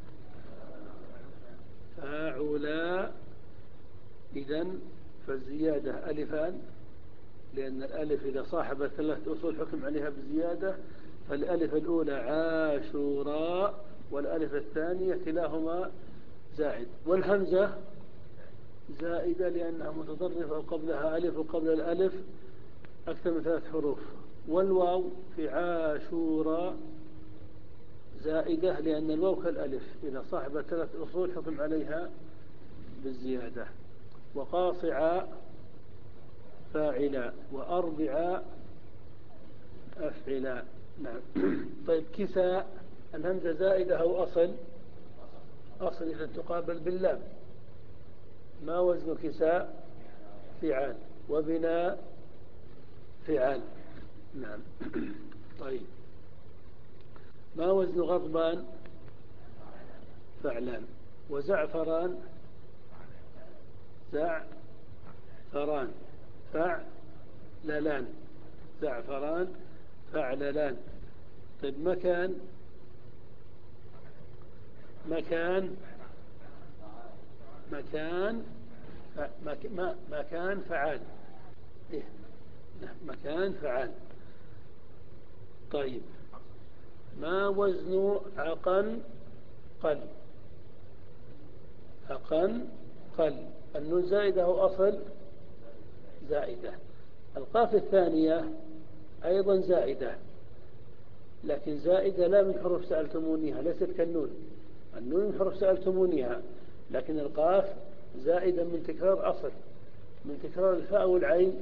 فاعلاء، إذن فالزيادة ألفان، لأن الألف إذا صاحبت ثلاث أصول حكم عليها بالزيادة، فالألف الأولى عاشوراء والألف الثانية كلاهما زائد. والهمزة زائدة لأنها متطرفة وقبلها ألف وقبل الألف أكثر من ثلاث حروف. والواو في عاشوراء زائدة لأن الواو كالألف إذا صاحبت ثلاث أصول حكم عليها بالزيادة. وقاصعا فاعلا، وأربعا أفعلا. نعم. طيب كساء الهمزة زائدة أو أصل؟ أصل إذا تقابل باللام. ما وزن كساء؟ فعال. وبناء فعال. نعم. طيب ما وزن غضبان؟ فعلان. وزعفران زعفران فعللان، زعفران فعللان. طيب مكان؟ مكان مكان مك... ما... مكان فعال. إيه؟ مكان فعال. طيب ما وزن عقن قل؟ عقن قل، النون زائدة أو أصل؟ زائدة. القاف الثانية أيضا زائدة، لكن زائدة لا من حروف سألتمونيها، ليست كالنون، النون من حروف سألتمونيها، لكن القاف زائدة من تكرار أصل، من تكرار الفاء والعين،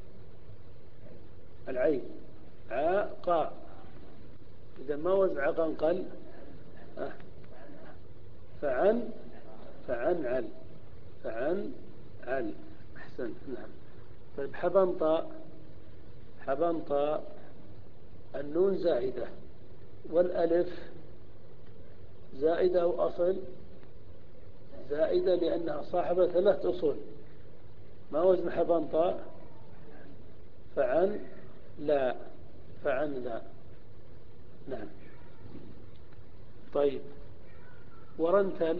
العين عاقا. إذا ما وزن عقن قل؟ أه. فعن فعن عل فعن عل. أحسن. نعم. طيب حبنطا، حبنطا النون زائدة والألف زائدة أو أصل؟ زائدة لأنها صاحبة ثلاث أصول. ما وزن حبنطا؟ فعن لا فعن لا. نعم. طيب ورنتل،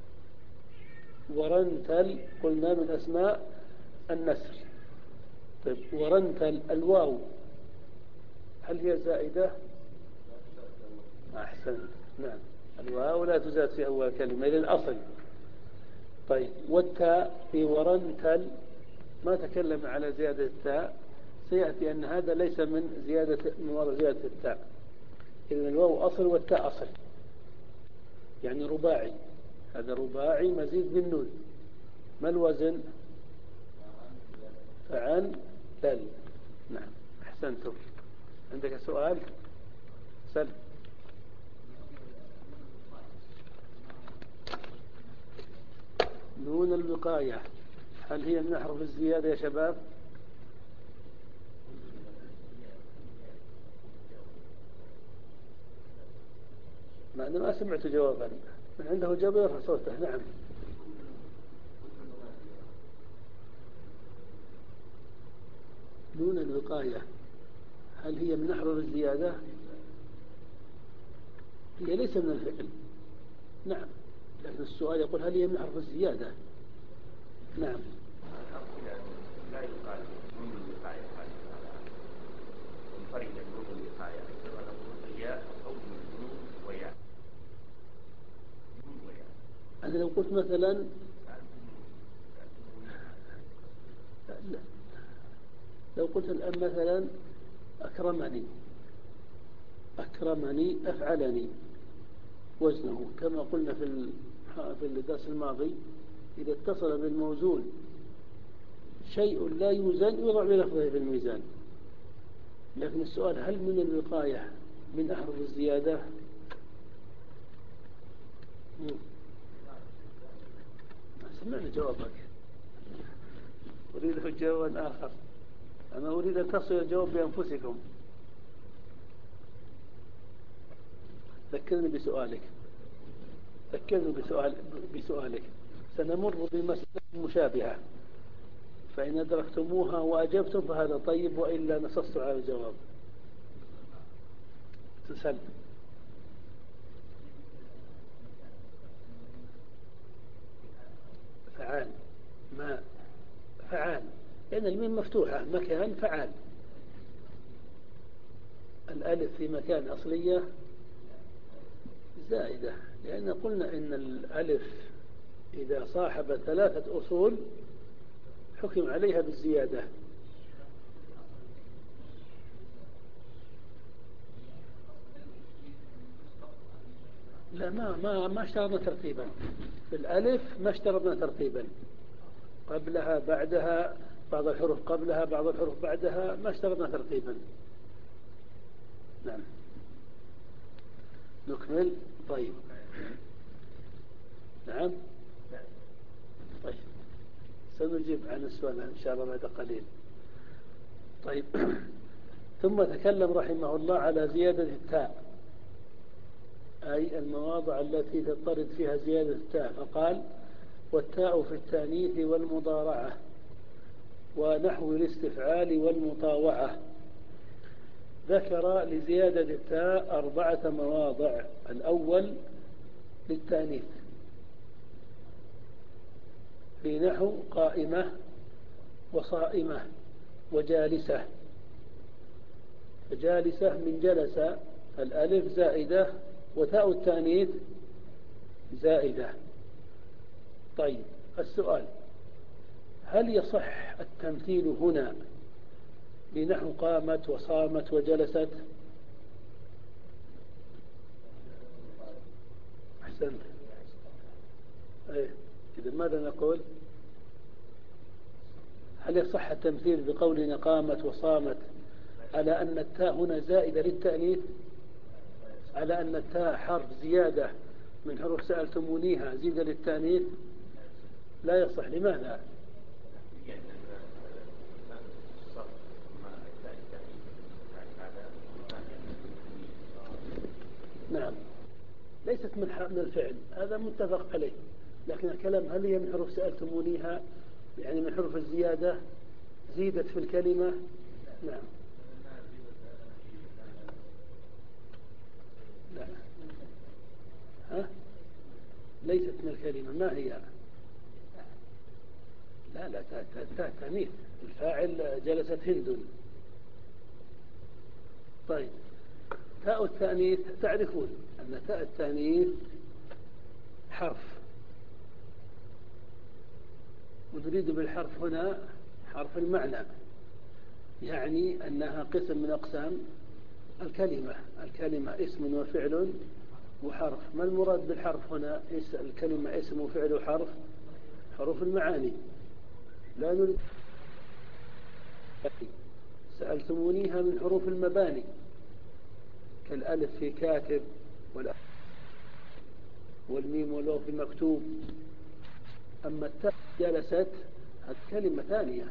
ورنتل قلنا من أسماء النسر. طيب ورنتل الواو هل هي زائدة؟ أحسن. نعم الواو لا تزاد في أول كلمة للأصل. طيب والتاء في ورنتل ما تكلم على زيادة التاء، سيأتي أن هذا ليس من زيادة من وراء زيادة التاء. إذن الواو أصل والتاء أصل، يعني رباعي، هذا رباعي مزيد بالنون. ما الوزن؟ فعن لل. نعم أحسنتم. عندك سؤال؟ سل. نون الوقاية هل هي من أحرف الزيادة يا شباب؟ ما أنا ما سمعت جوابا. من عنده جواب يرفع صوته. نعم. نون الوقاية هل هي من أحرف الزيادة؟ هي ليس من الفعل. نعم، لكن السؤال يقول هل هي من أحرف الزيادة؟ نعم. لا يقال نون الوقاية منفردة نون الوقاية، كما نقول الياء أو نون وياء. نون وياء. أنا لو قلت مثلا لو قلت الآن مثلا أكرمني، أكرمني أفعلني، وزنه كما قلنا في في الدرس الماضي، إذا اتصل بالموزون شيء لا يوزن يوضع بلفظه في الميزان. لكن السؤال هل من الوقاية من أحرف الزيادة؟ سمعنا جوابك، أريد جوابا آخر. أنا أريد أن تصل الجواب بأنفسكم. ذكرني بسؤالك، ذكرني بسؤال بسؤالك. سنمر بمسألة مشابهة، فإن أدركتموها وأجبتم فهذا طيب، وإلا نصصت على الجواب. تسل. فعال. ما فعال لأن يعني الميم مفتوحة مكان فعال. الألف في مكان أصلية زائدة، لأن قلنا إن الألف إذا صاحب ثلاثة أصول حكم عليها بالزيادة. لا، ما ما ما اشترطنا ترتيبا. بالألف ما اشترطنا ترتيبا، قبلها بعدها، بعض الحروف قبلها بعض الحروف بعدها، ما اشترطنا ترتيبا. نعم. نكمل. طيب. نعم. طيب سنجيب عن السؤال إن شاء الله بعد قليل. طيب. ثم تكلم رحمه الله على زيادة التاء، أي المواضع التي تضطرد فيها زيادة التاء، فقال والتاء في التانيث والمضارعة ونحو الاستفعال والمطاوعة. ذكر لزيادة التاء أربعة مواضع. الأول للتانيث في نحو قائمة وصائمة وجالسة. فجالسة من جلس الألف زائدة وتاء التانيث زائدة. طيب السؤال هل يصح التمثيل هنا لنحو قامت وصامت وجلست؟ أحسنت. أيه. إذا ماذا نقول؟ هل يصح التمثيل بقولنا قامت وصامت على أن التاء هنا زائدة للتأنيث، على أن التاء حرف زيادة من حروف سألتمونيها زيادة للتأنيث؟ لا يصح. لماذا؟ نعم، ليست من الفعل، هذا متفق عليه. لكن الكلام هل هي من حروف سألتمونيها، يعني من حروف الزيادة زيدت في الكلمة؟ نعم. لا. ها؟ ليست من الكلمة. ما هي؟ لا لا، تاء تانيث. الفاعل جلست هند. طيب تاء التانيث تعرفون أن تاء التانيث حرف، ونريد بالحرف هنا حرف المعنى، يعني أنها قسم من أقسام الكلمة الكلمة اسم وفعل وحرف. ما المراد بالحرف هنا؟ الكلمة اسم وفعل وحرف، حروف المعاني. لا نريد سألتمونيها من حروف المباني كالألف في كاتب والميم والواو في مكتوب. أما التاء جلست هذه كلمة ثانية.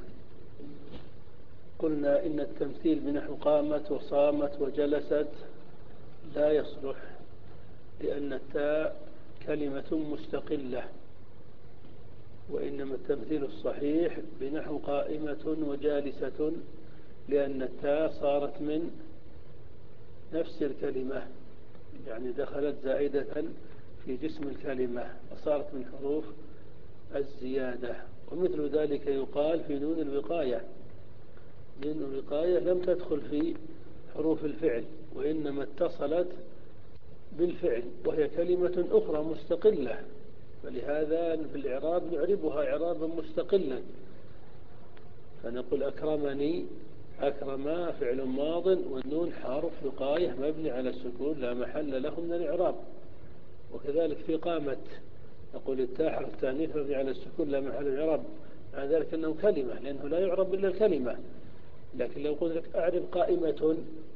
قلنا إن التمثيل بنحو قامت وصامت وجلست لا يصلح، لأن التاء كلمة مستقلة، وإنما التمثيل الصحيح بنحو قائمة وجالسة، لأن التاء صارت من نفس الكلمة، يعني دخلت زائدة في جسم الكلمة وصارت من حروف الزيادة. ومثل ذلك يقال في نون الوقاية. نون الوقاية لم تدخل في حروف الفعل، وإنما اتصلت بالفعل، وهي كلمة أخرى مستقلة، فلهذا في الإعراب نعربها إعرابا مستقلا، فنقول أكرمني. أكرم فعل ماض والنون حرف وقاية مبني على السكون لا محل له من الإعراب. وكذلك في قامت نقول التاء حرف تانيث مبني على السكون لا محل الإعراب، مع ذلك أنه كلمة لأنه لا يعرب إلا الكلمة. لكن لو قلت لك أعرب قائمة،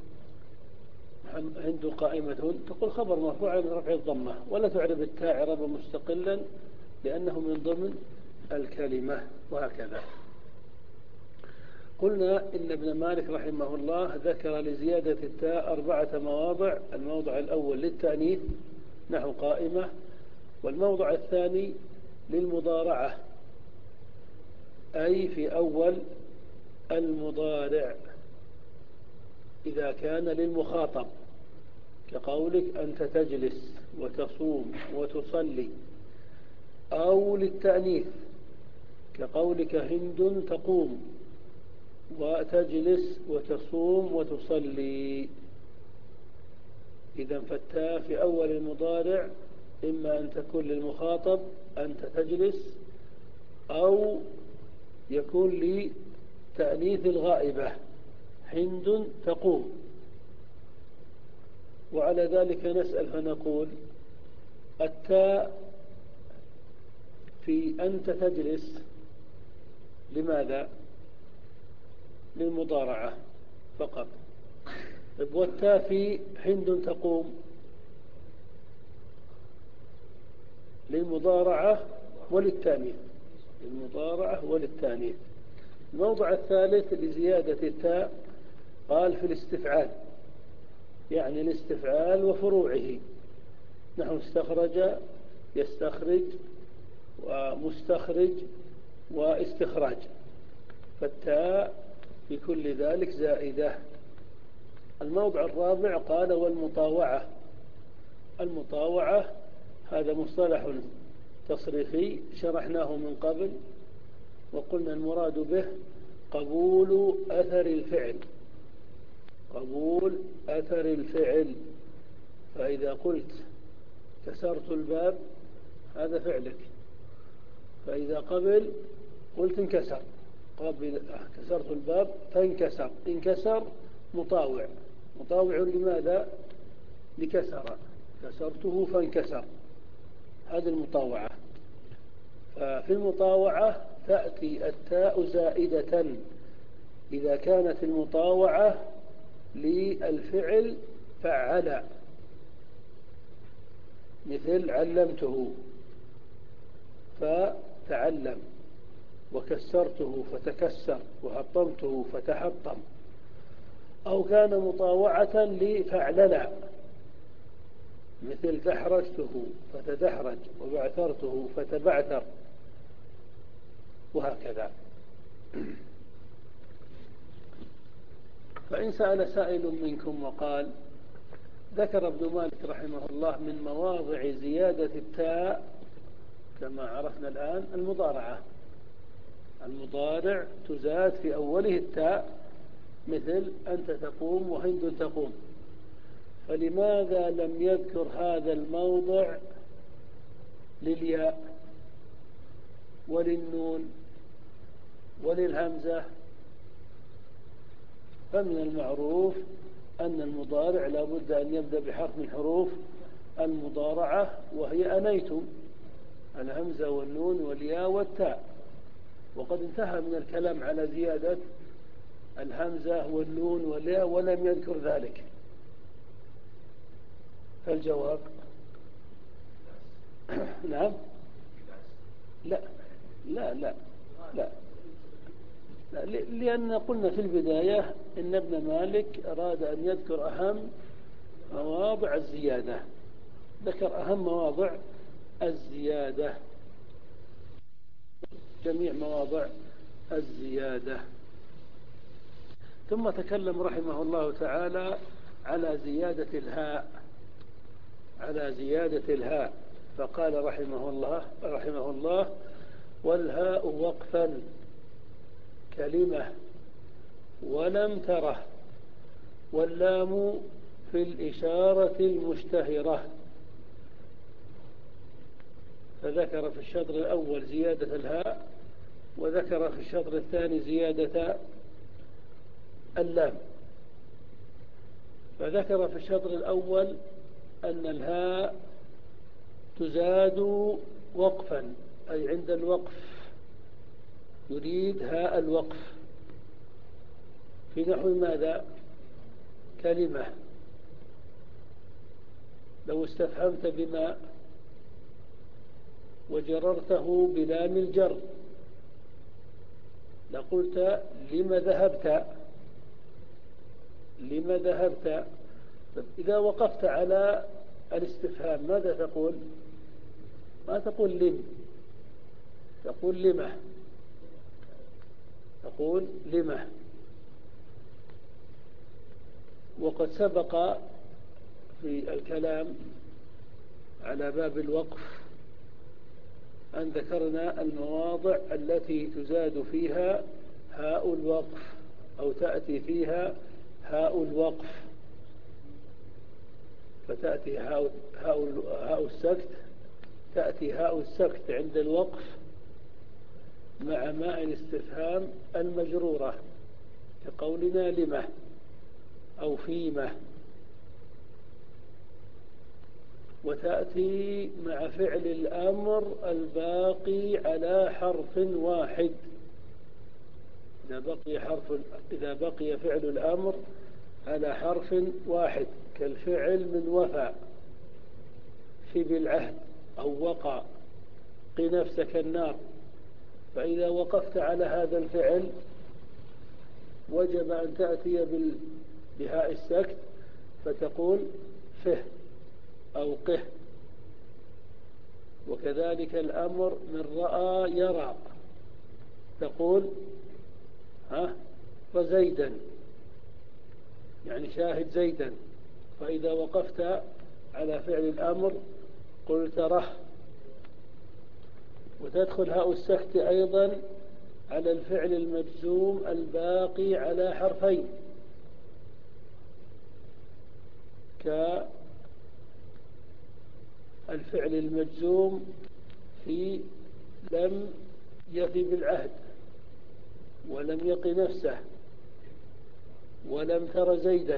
عنده قائمة، تقول خبر مرفوع من رفع الضمة، ولا تعرب التاء إعرابا مستقلا لأنه من ضمن الكلمة. وهكذا قلنا إن ابن مالك رحمه الله ذكر لزيادة التاء أربعة مواضع. الموضع الأول للتأنيث نحو قائمة، والموضع الثاني للمضارعة أي في أول المضارع إذا كان للمخاطب، كقولك أنت تجلس وتصوم وتصلي. أو للتأنيث كقولك هند تقوم وتجلس وتصوم وتصلي. إذا فالتاء في أول المضارع إما أن تكون للمخاطب أنت تجلس، أو يكون لتأنيث الغائبة هند تقوم. وعلى ذلك نسأل فنقول التاء في أنت تجلس لماذا؟ للمضارعة فقط. والتاء في هند تقوم للمضارعة وللتانيث، للمضارعة وللتانيث. الموضع الثالث لزيادة التاء قال في الاستفعال، يعني الاستفعال وفروعه، نحو استخرج يستخرج ومستخرج واستخراج، فالتاء في كل ذلك زائدة. الموضع الرابع قال والمطاوعة. المطاوعة هذا مصطلح تصريفي شرحناه من قبل، وقلنا المراد به قبول أثر الفعل، قبول أثر الفعل. فإذا قلت كسرت الباب هذا فعلك، فإذا قبل قلت انكسر، قبل كسرت الباب فانكسر، انكسر مطاوع. مطاوع لماذا؟ لكسر، كسرته فانكسر، هذه المطاوعة. ففي المطاوعة تأتي التاء زائدة إذا كانت المطاوعة للفعل فعل، مثل علمته فتعلم، وكسرته فتكسر، وحطمته فتحطم. أو كان مطاوعة لفعلل، مثل دحرجته فتدحرج، وبعثرته فتبعثر، وهكذا. فإن سأل سائل منكم وقال ذكر ابن مالك رحمه الله من مواضع زيادة التاء كما عرفنا الآن المضارعة، المضارع تزاد في أوله التاء، مثل أنت تقوم وهند تقوم. فلماذا لم يذكر هذا الموضع للياء وللنون وللهمزة؟ فمن المعروف أن المضارع لا بد أن يبدأ بحرف من حروف المضارعة، وهي أنيتم، الهمزة والنون والياء والتاء. وقد انتهى من الكلام على زيادة الهمزة والنون والياء ولم يذكر ذلك. فالجواب نعم. لا لا لا لا, لا. لأن قلنا في البداية إن ابن مالك أراد أن يذكر أهم مواضع الزيادة، ذكر أهم مواضع الزيادة، جميع مواضع الزيادة. ثم تكلم رحمه الله تعالى على زيادة الهاء، على زيادة الهاء، فقال رحمه الله رحمه الله والهاء وقفا كلمة ولم تره، واللام في الإشارة المشتهرة. فذكر في الشطر الأول زيادة الهاء، وذكر في الشطر الثاني زيادة اللام. فذكر في الشطر الأول أن الهاء تزاد وقفا، أي عند الوقف، يريد هاء الوقف في نحو ماذا؟ كلمة. لو استفهمت بما وجررته بلام الجر لقلت لم ذهبت، لم ذهبت. إذا وقفت على الاستفهام ماذا تقول؟ ما تقول لم، تقول لمه، تقول لمه. وقد سبق في الكلام على باب الوقف أن ذكرنا المواضع التي تزاد فيها هاء الوقف أو تأتي فيها هاء الوقف. فتأتي هاء, هاء, هاء السكت، تأتي هاء السكت عند الوقف مع ماء الاستفهام المجرورة كقولنا لمه أو فيمه. وتأتي مع فعل الأمر الباقي على حرف واحد. إذا بقي حرف إذا بقي فعل الأمر على حرف واحد كالفعل من وفى، في بالعهد، أو وقع، قي نفسك النار. فإذا وقفت على هذا الفعل وجب أن تأتي بهاء السكت فتقول فه أو قه. وكذلك الأمر من رأى يرى، تقول ها وزيدا، يعني شاهد زيدا. فإذا وقفت على فعل الأمر قلت ره. وتدخل هاء السكت أيضا على الفعل المجزوم الباقي على حرفين كالفعل المجزوم في لم يفي بالعهد ولم يق نفسه ولم تر زيدا.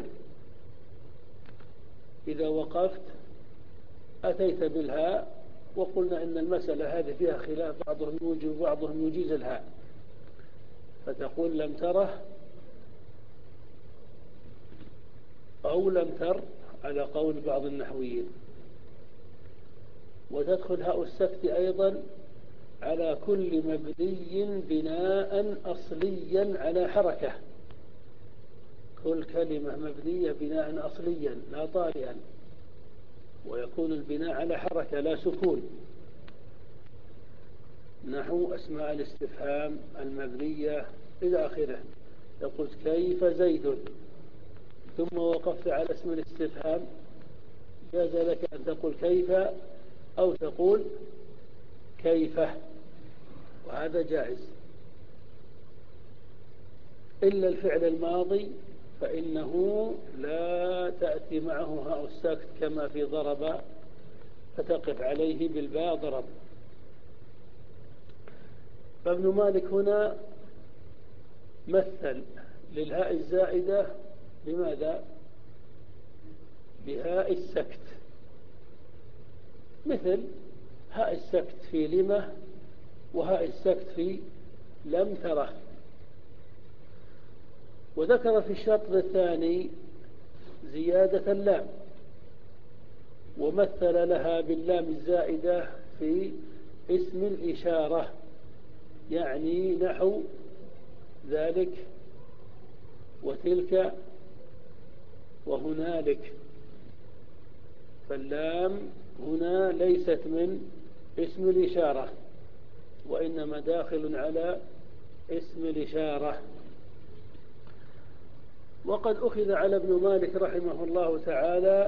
إذا وقفت أتيت بالهاء، وقلنا إن المسألة هذه فيها خلاف، بعضهم يوجب وبعضهم يجيز الهاء، فتقول لم تره أو لم تر على قول بعض النحويين. وتدخل هاء السكت أيضا على كل مبني بناء أصليا على حركة، كل كلمة مبنية بناء أصليا لا طارئا، ويكون البناء على حركة لا سكون، نحو أسماء الاستفهام المبنية إلى آخره. يقول كيف زيد، ثم وقفت على اسم الاستفهام، جاز لك أن تقول كيف أو تقول كيف، وهذا جائز. إلا الفعل الماضي فإنه لا تأتي معه هاء الساكت كما في ضرب، فتقف عليه بالباء ضرب. فابن مالك هنا مثل للهاء الزائدة بماذا؟ بهاء السكت، مثل هاء السكت في لمة وهاء السكت في لم تره. وذكر في الشطر الثاني زيادة اللام، ومثل لها باللام الزائدة في اسم الإشارة، يعني نحو ذلك وتلك وهنالك. فاللام هنا ليست من اسم الإشارة، وإنما داخل على اسم الإشارة. وقد أخذ على ابن مالك رحمه الله تعالى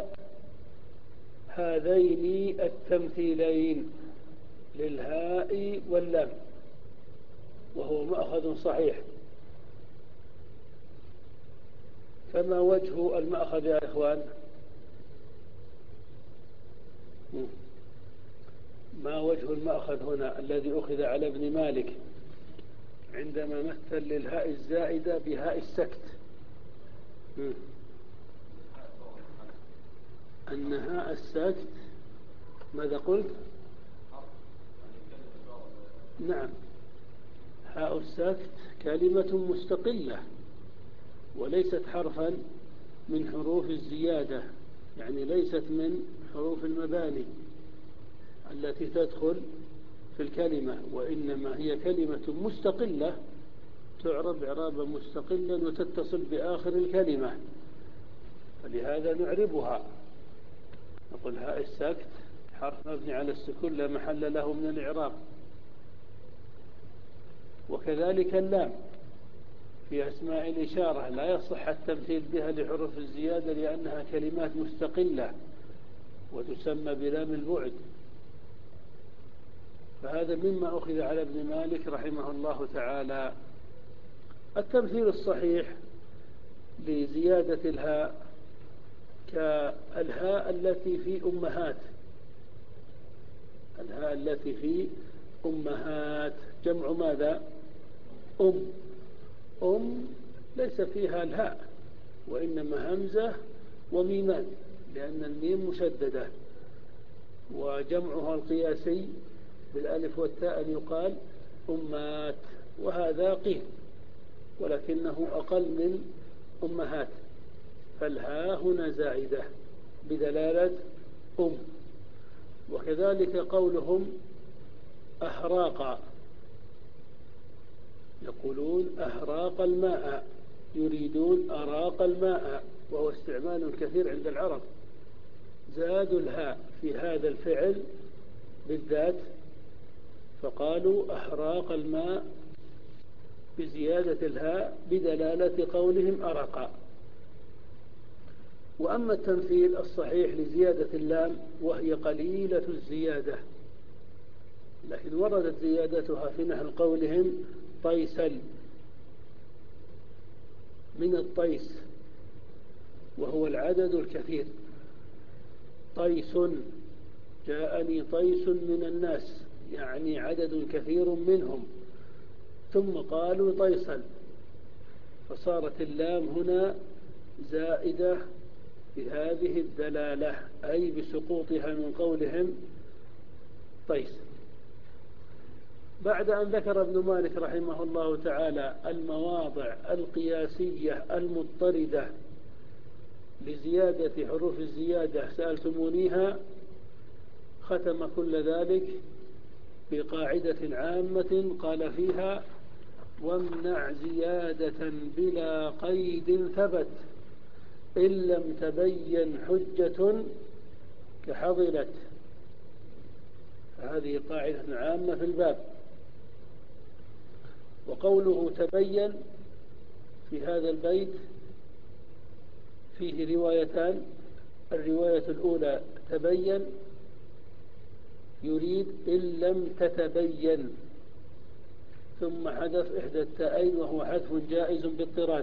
هذين التمثيلين للهاء واللام، وهو مأخذ صحيح. فما وجه المأخذ يا إخوان؟ ما وجه المأخذ هنا الذي أخذ على ابن مالك عندما مثل للهاء الزائدة بهاء السكت؟ أن هاء السكت ماذا قلت؟ نعم، هاء السكت كلمة مستقلة وليست حرفا من حروف الزيادة، يعني ليست من حروف المباني التي تدخل في الكلمة، وإنما هي كلمة مستقلة تعرب إعرابا مستقلا وتتصل بآخر الكلمة، فلهذا نعربها. نقول هاء السكت حرف مبني على السكون لا محل له من الإعراب. وكذلك اللام في أسماء الإشارة لا يصح التمثيل بها لحروف الزيادة لأنها كلمات مستقلة وتسمى بلام البعد. فهذا مما أخذ على ابن مالك رحمه الله تعالى. التمثيل الصحيح لزيادة الهاء كالهاء التي في أمهات، الهاء التي في أمهات جمع ماذا؟ أم. أم ليس فيها الهاء وإنما همزة وميمان، لأن الميم مشددة، وجمعها القياسي بالألف والتاء أن يقال أمات، وهذا قيل ولكنه أقل من أمهات. فالهاء هنا زائدة بدلالة أم. وكذلك قولهم أهراق، يقولون أهراق الماء، يريدون أراق الماء، وهو استعمال كثير عند العرب. زادوا الهاء في هذا الفعل بالذات فقالوا أهراق الماء بزيادة الهاء بدلالة قولهم أرق. وأما التمثيل الصحيح لزيادة اللام وهي قليلة الزيادة، لكن وردت زيادتها في نحو قولهم طيسل، من الطيس وهو العدد الكثير. طيس، جاءني طيس من الناس، يعني عدد كثير منهم، ثم قالوا طيسا، فصارت اللام هنا زائدة بهذه الدلالة، أي بسقوطها من قولهم طيس. بعد أن ذكر ابن مالك رحمه الله تعالى المواضع القياسية المضطردة لزيادة حروف الزيادة سألتمونيها، ختم كل ذلك بقاعدة عامة قال فيها: وامنع زيادة بلا قيد ثبت إن لم تبين حجة كحضلت. فهذه قاعدة عامة في الباب. وقوله تبين في هذا البيت فيه روايتان. الرواية الأولى تبين يريد إن لم تتبين، ثم حذف إحدى التائين وهو حذف جائز باضطراد،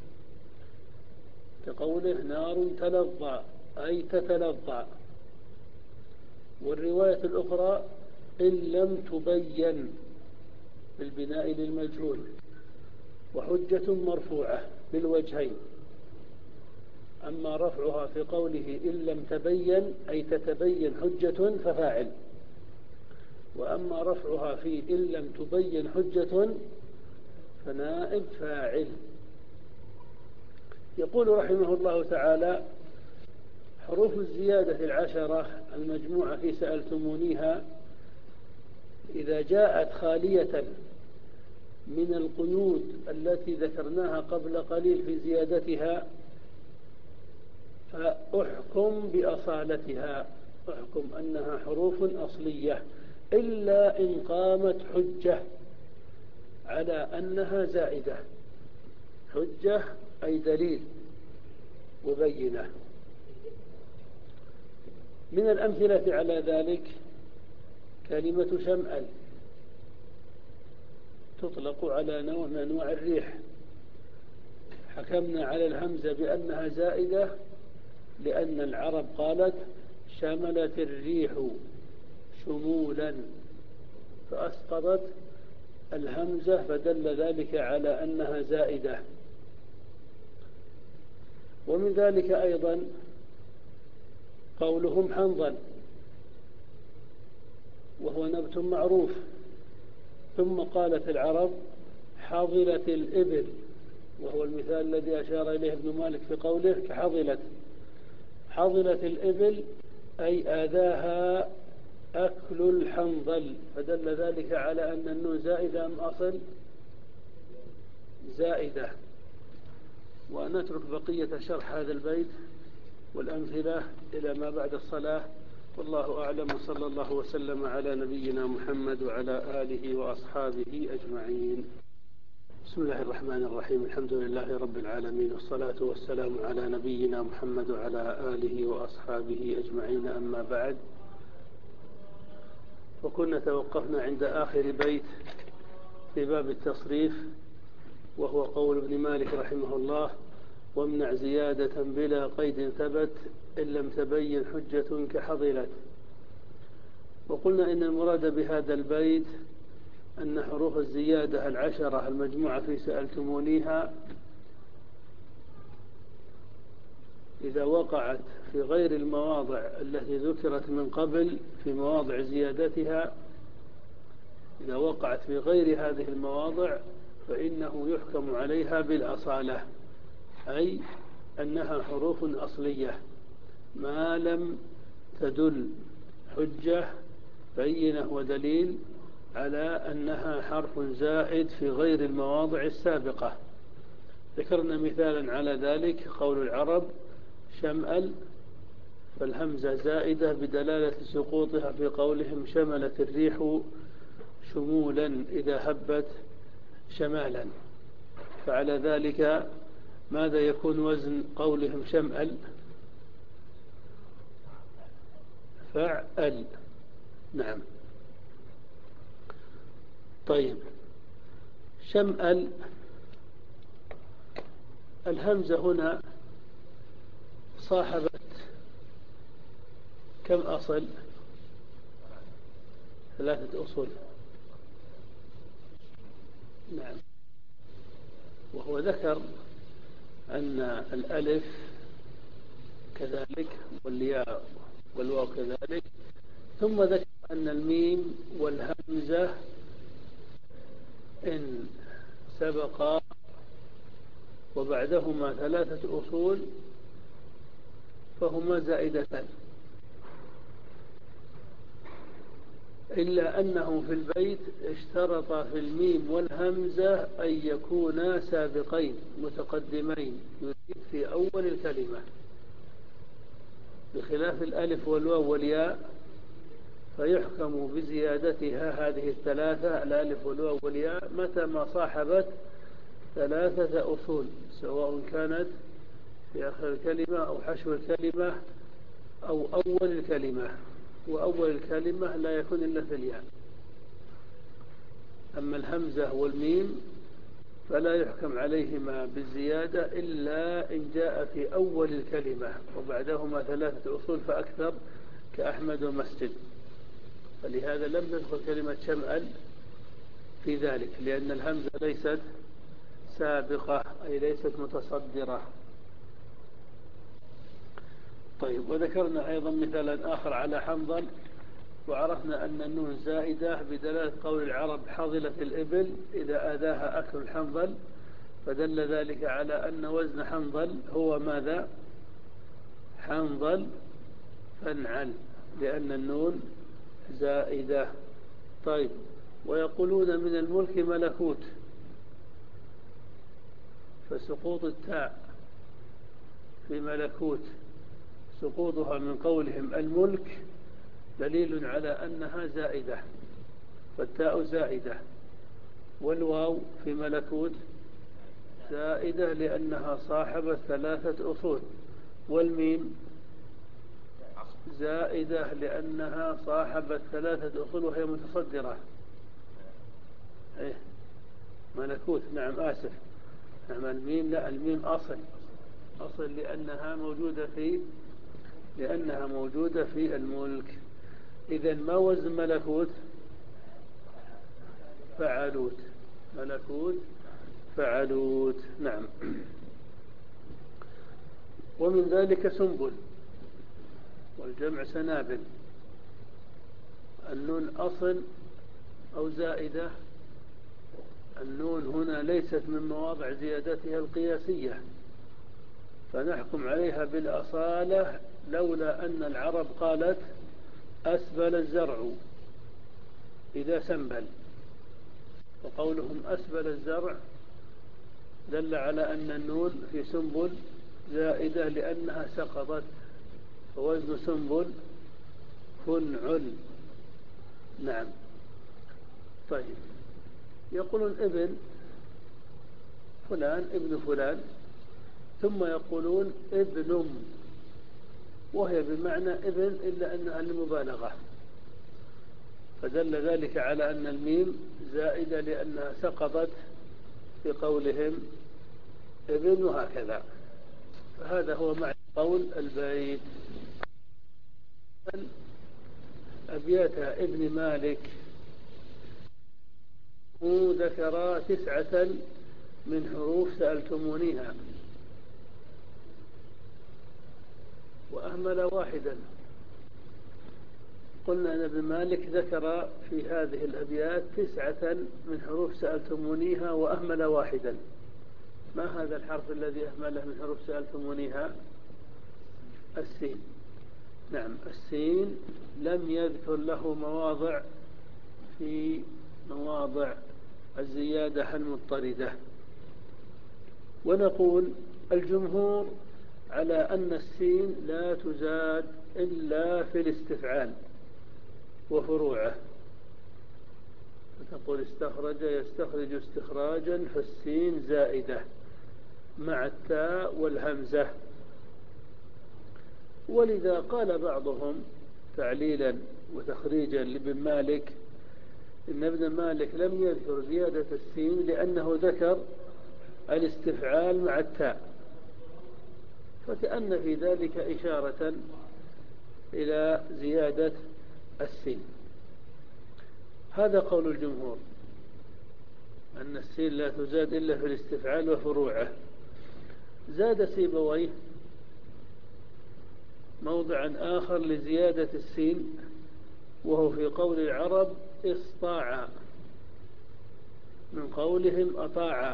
كقوله نار تلظى أي تتلظى. والرواية الأخرى إن لم تبين بالبناء للمجهول، وحجة مرفوعة بالوجهين. أما رفعها في قوله إن لم تبين أي تتبين حجة ففاعل، وأما رفعها في إن لم تبين حجة فنائب فاعل. يقول رحمه الله تعالى: حروف الزيادة العشرة المجموعة في سألتمونيها إذا جاءت خالية من القيود التي ذكرناها قبل قليل في زيادتها فأحكم بأصالتها، أحكم أنها حروف أصلية، إلا إن قامت حجة على أنها زائدة. حجة أي دليل وبينة. من الأمثلة على ذلك كلمة شمأل تطلق على نوع من أنواع الريح. حكمنا على الهمزة بأنها زائدة لأن العرب قالت شملت الريح شمولا، فأسقطت الهمزة فدل ذلك على أنها زائدة. ومن ذلك أيضا قولهم حنظل، وهو نبت معروف، ثم قالت العرب حظلت الإبل، وهو المثال الذي أشار إليه ابن مالك في قوله كحظلت. حظلت الإبل أي آذاها أكل الحنظل، فدل ذلك على أن النون زائدة أم أصل زائدة. ونترك بقية شرح هذا البيت والأمثلة إلى ما بعد الصلاة، والله أعلم، وصلى الله وسلم على نبينا محمد وعلى آله وأصحابه أجمعين. بسم الله الرحمن الرحيم، الحمد لله رب العالمين، والصلاة والسلام على نبينا محمد وعلى آله وأصحابه أجمعين، أما بعد. وكنا توقفنا عند آخر بيت في باب التصريف، وهو قول ابن مالك رحمه الله: وامنع زيادة بلا قيد ثبت إن لم تبين حجة كحظلت. وقلنا إن المراد بهذا البيت أن حروف الزيادة العشرة المجموعة في سألتمونيها إذا وقعت في غير المواضع التي ذكرت من قبل في مواضع زيادتها، إذا وقعت في غير هذه المواضع فإنه يحكم عليها بالأصالة، أي أنها حروف أصلية ما لم تدل حجة بينة ودليل على أنها حرف زائد في غير المواضع السابقة. ذكرنا مثالا على ذلك قول العرب شمأل، فالهمزة زائدة بدلالة سقوطها في قولهم شملت الريح شمولا إذا هبت شمالا. فعلى ذلك ماذا يكون وزن قولهم شمأل؟ فعل. نعم. طيب، شمأل الهمزة هنا صاحبت كم أصل؟ ثلاثة أصول. نعم. وهو ذكر أن الألف كذلك والياء والواو كذلك، ثم ذكر أن الميم والهمزة إن سبقا وبعدهما ثلاثة أصول فهما زائدتان، إلا أنه في البيت اشترط في الميم والهمزة أن يكونا سابقين متقدمين، يريد في أول الكلمة، بخلاف الألف والواو والياء فيحكم بزيادتها هذه الثلاثة الألف والواو والياء متى ما صاحبت ثلاثة أصول، سواء كانت في آخر الكلمة أو حشو الكلمة أو أول الكلمة، وأول الكلمة لا يكون إلا في الياء. أما الهمزة والميم فلا يحكم عليهما بالزيادة إلا إن جاء في أول الكلمة وبعدهما ثلاثة أصول فأكثر كأحمد ومسجد. فلهذا لم تدخل كلمة شمأل في ذلك، لأن الهمزة ليست سابقة أي ليست متصدرة. طيب، وذكرنا أيضا مثالا آخر على حنظل، وعرفنا أن النون زائدة بدلالة قول العرب حظلت الإبل إذا آذاها أكل الحنظل، فدل ذلك على أن وزن حنظل هو ماذا؟ حنظل فانعل، لأن النون زائدة. طيب، ويقولون من الملك ملكوت، فسقوط التاء في ملكوت سقوطها من قولهم الملك دليل على أنها زائدة، فالتاء زائدة، والواو في ملكوت زائدة لأنها صاحبة ثلاثة أصول، والميم زائدة لأنها صاحبة ثلاثة أصول وهي متصدرة. إيه ملكوت، نعم آسف، نعم الميم، لا الميم أصل أصل لأنها موجودة في لأنها موجودة في الملك. إذن ما وزن ملكوت؟ فعلوت، ملكوت فعلوت، نعم. ومن ذلك سنبل، والجمع سنابل. النون أصل أو زائدة؟ النون هنا ليست من مواضع زيادتها القياسية، فنحكم عليها بالأصالة، لولا أن العرب قالت أسبل الزرع إذا سنبل، وقولهم أسبل الزرع دل على أن النون في سنبل زائدة لأنها سقطت، فوزن سنبل فنعل، نعم. طيب، يقولون ابن فلان ابن فلان، ثم يقولون ابن أم، وهي بمعنى ابن إلا أنها للمبالغة، فدل ذلك على أن الميم زائدة لأنها سقطت في قولهم ابن، وهكذا. فهذا هو معنى قول البيت. أبيات ابن مالك هو ذكر تسعة من حروف سألتمونيها وأهمل واحدا. قلنا أن ابن مالك ذكر في هذه الأبيات تسعة من حروف سألتمونيها وأهمل واحدا. ما هذا الحرف الذي أهمله من حروف سألتمونيها؟ السين، نعم السين لم يذكر له مواضع في مواضع الزيادة المضطردة. ونقول الجمهور على أن السين لا تزاد إلا في الاستفعال وفروعه، فتقول استخرج يستخرج استخراجا، فالسين زائدة مع التاء والهمزة. ولذا قال بعضهم تعليلا وتخريجا لابن مالك إن ابن مالك لم يذكر زيادة السين لأنه ذكر الاستفعال مع التاء، فكأن في ذلك إشارة إلى زيادة السين. هذا قول الجمهور، أن السين لا تزاد إلا في الاستفعال وفروعه. زاد سيبويه موضعا آخر لزيادة السين، وهو في قول العرب اصطاع، من قولهم أطاع،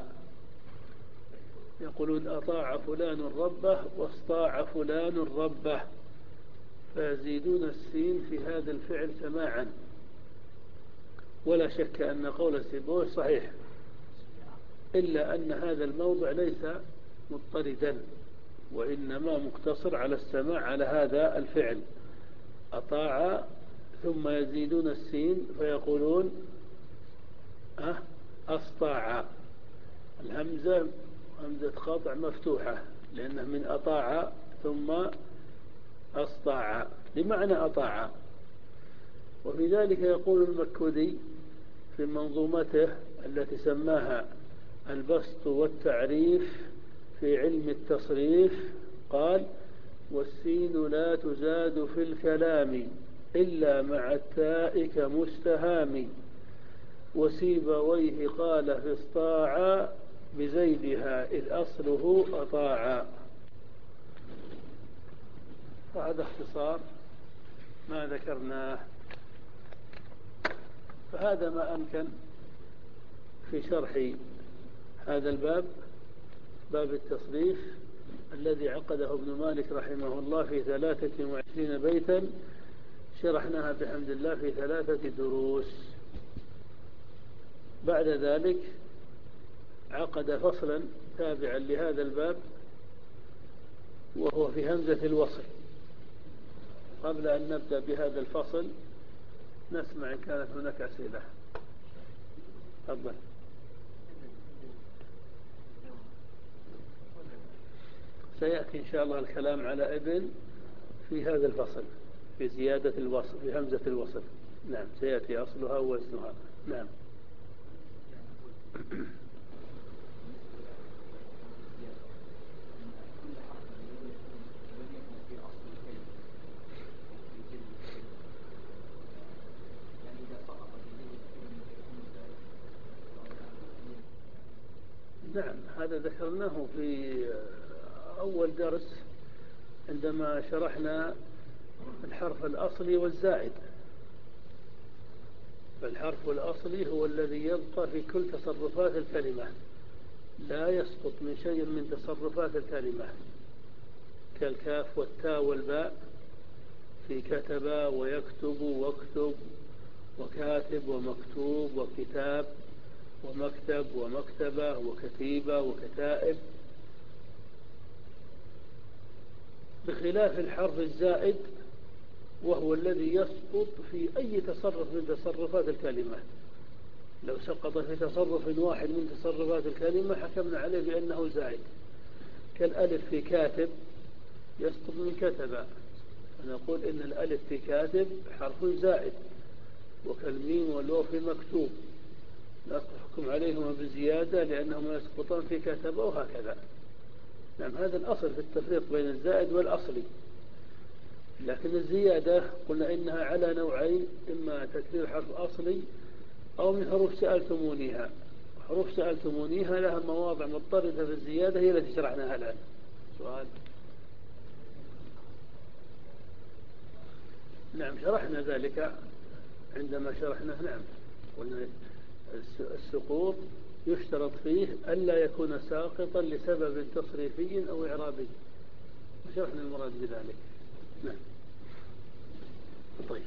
يقولون أطاع فلان ربه واصطاع فلان ربه، فيزيدون السين في هذا الفعل سماعا. ولا شك أن قول سيبويه صحيح، إلا أن هذا الموضع ليس مضطردا، وإنما مقتصر على السماع على هذا الفعل أطاع، ثم يزيدون السين فيقولون أه أصطاع، الهمزة همزة قاطع مفتوحة لأنه من أطاع ثم أصطاع بمعنى أطاع. وفي ذلك يقول المكودي في منظومته التي سماها البسط والتعريف في علم التصريف، قال والسين لا تزاد في الكلام إلا مع التاء كمستهام، وسيبويه قال في اصطاع بزيدها إذ أصله أطاع. وهذا اختصار ما ذكرناه. فهذا ما أمكن في شرح هذا الباب، باب التصريف الذي عقده ابن مالك رحمه الله في ثلاثة وعشرين بيتا، شرحناها بحمد الله في ثلاثة دروس. بعد ذلك عقد فصلا تابعا لهذا الباب وهو في همزة الوصل. قبل أن نبدأ بهذا الفصل نسمع إن كانت هناك أسئلة. تفضل. سيأتي إن شاء الله الكلام على ابن في هذا الفصل في زيادة الوصل في همزة الوصل. نعم سيأتي أصلها ووزنها. نعم. نعم هذا ذكرناه في أول درس عندما شرحنا الحرف الأصلي والزائد. فالحرف الأصلي هو الذي يبقى في كل تصرفات الكلمة، لا يسقط من شيء من تصرفات الكلمة، كالكاف والتاء والباء في كتب ويكتب واكتب وكاتب ومكتوب وكتاب ومكتب ومكتبة وكتيبة وكتائب، بخلاف الحرف الزائد وهو الذي يسقط في أي تصرف من تصرفات الكلمة. لو سقط في تصرف واحد من تصرفات الكلمة حكمنا عليه بأنه زائد، كالألف في كاتب يسقط من كتب، فنقول إن الألف في كاتب حرف زائد، وكالميم والواو في مكتوب نحكم عليهما بزيادة لأنهما يسقطان في كتب وهكذا. نعم هذا الأصل في التفريق بين الزائد والأصلي. لكن الزيادة قلنا إنها على نوعين، إما تكرير حرف أصلي أو من حروف سألتمونيها. حروف سألتمونيها لها مواضع مضطردة في الزيادة هي التي شرحناها الآن. سؤال؟ نعم شرحنا ذلك عندما شرحناه. نعم قلنا السقوط يشترط فيه ألا يكون ساقطا لسبب تصريفي أو إعرابي، وشرحنا المراد بذلك. نعم. طيب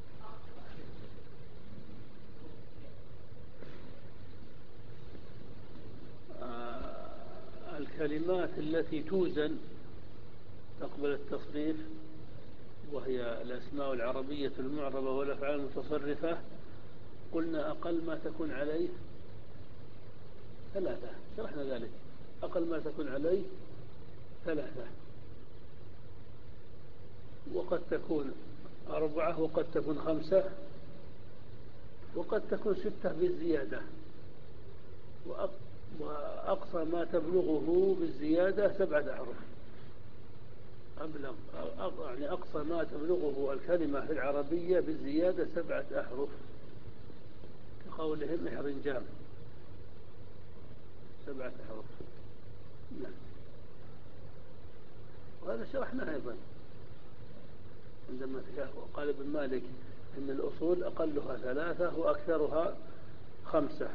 آه الكلمات التي توزن تقبل التصريف وهي الأسماء العربية المعربة والأفعال المتصرفة، قلنا أقل ما تكون عليه ثلاثة، شرحنا ذلك. أقل ما تكون عليه ثلاثة، وقد تكون أربعة وقد تكون خمسة وقد تكون ستة بالزيادة، وأقصى ما تبلغه بالزيادة سبعة أحرف. أبلغ يعني أقصى ما تبلغه الكلمة في العربية بالزيادة سبعة أحرف، كقولهم إحرنجام سبعة أحرف. نعم وهذا شرحنا أيضا عندما قال ابن مالك إن الأصول أقلها ثلاثة وأكثرها خمسة،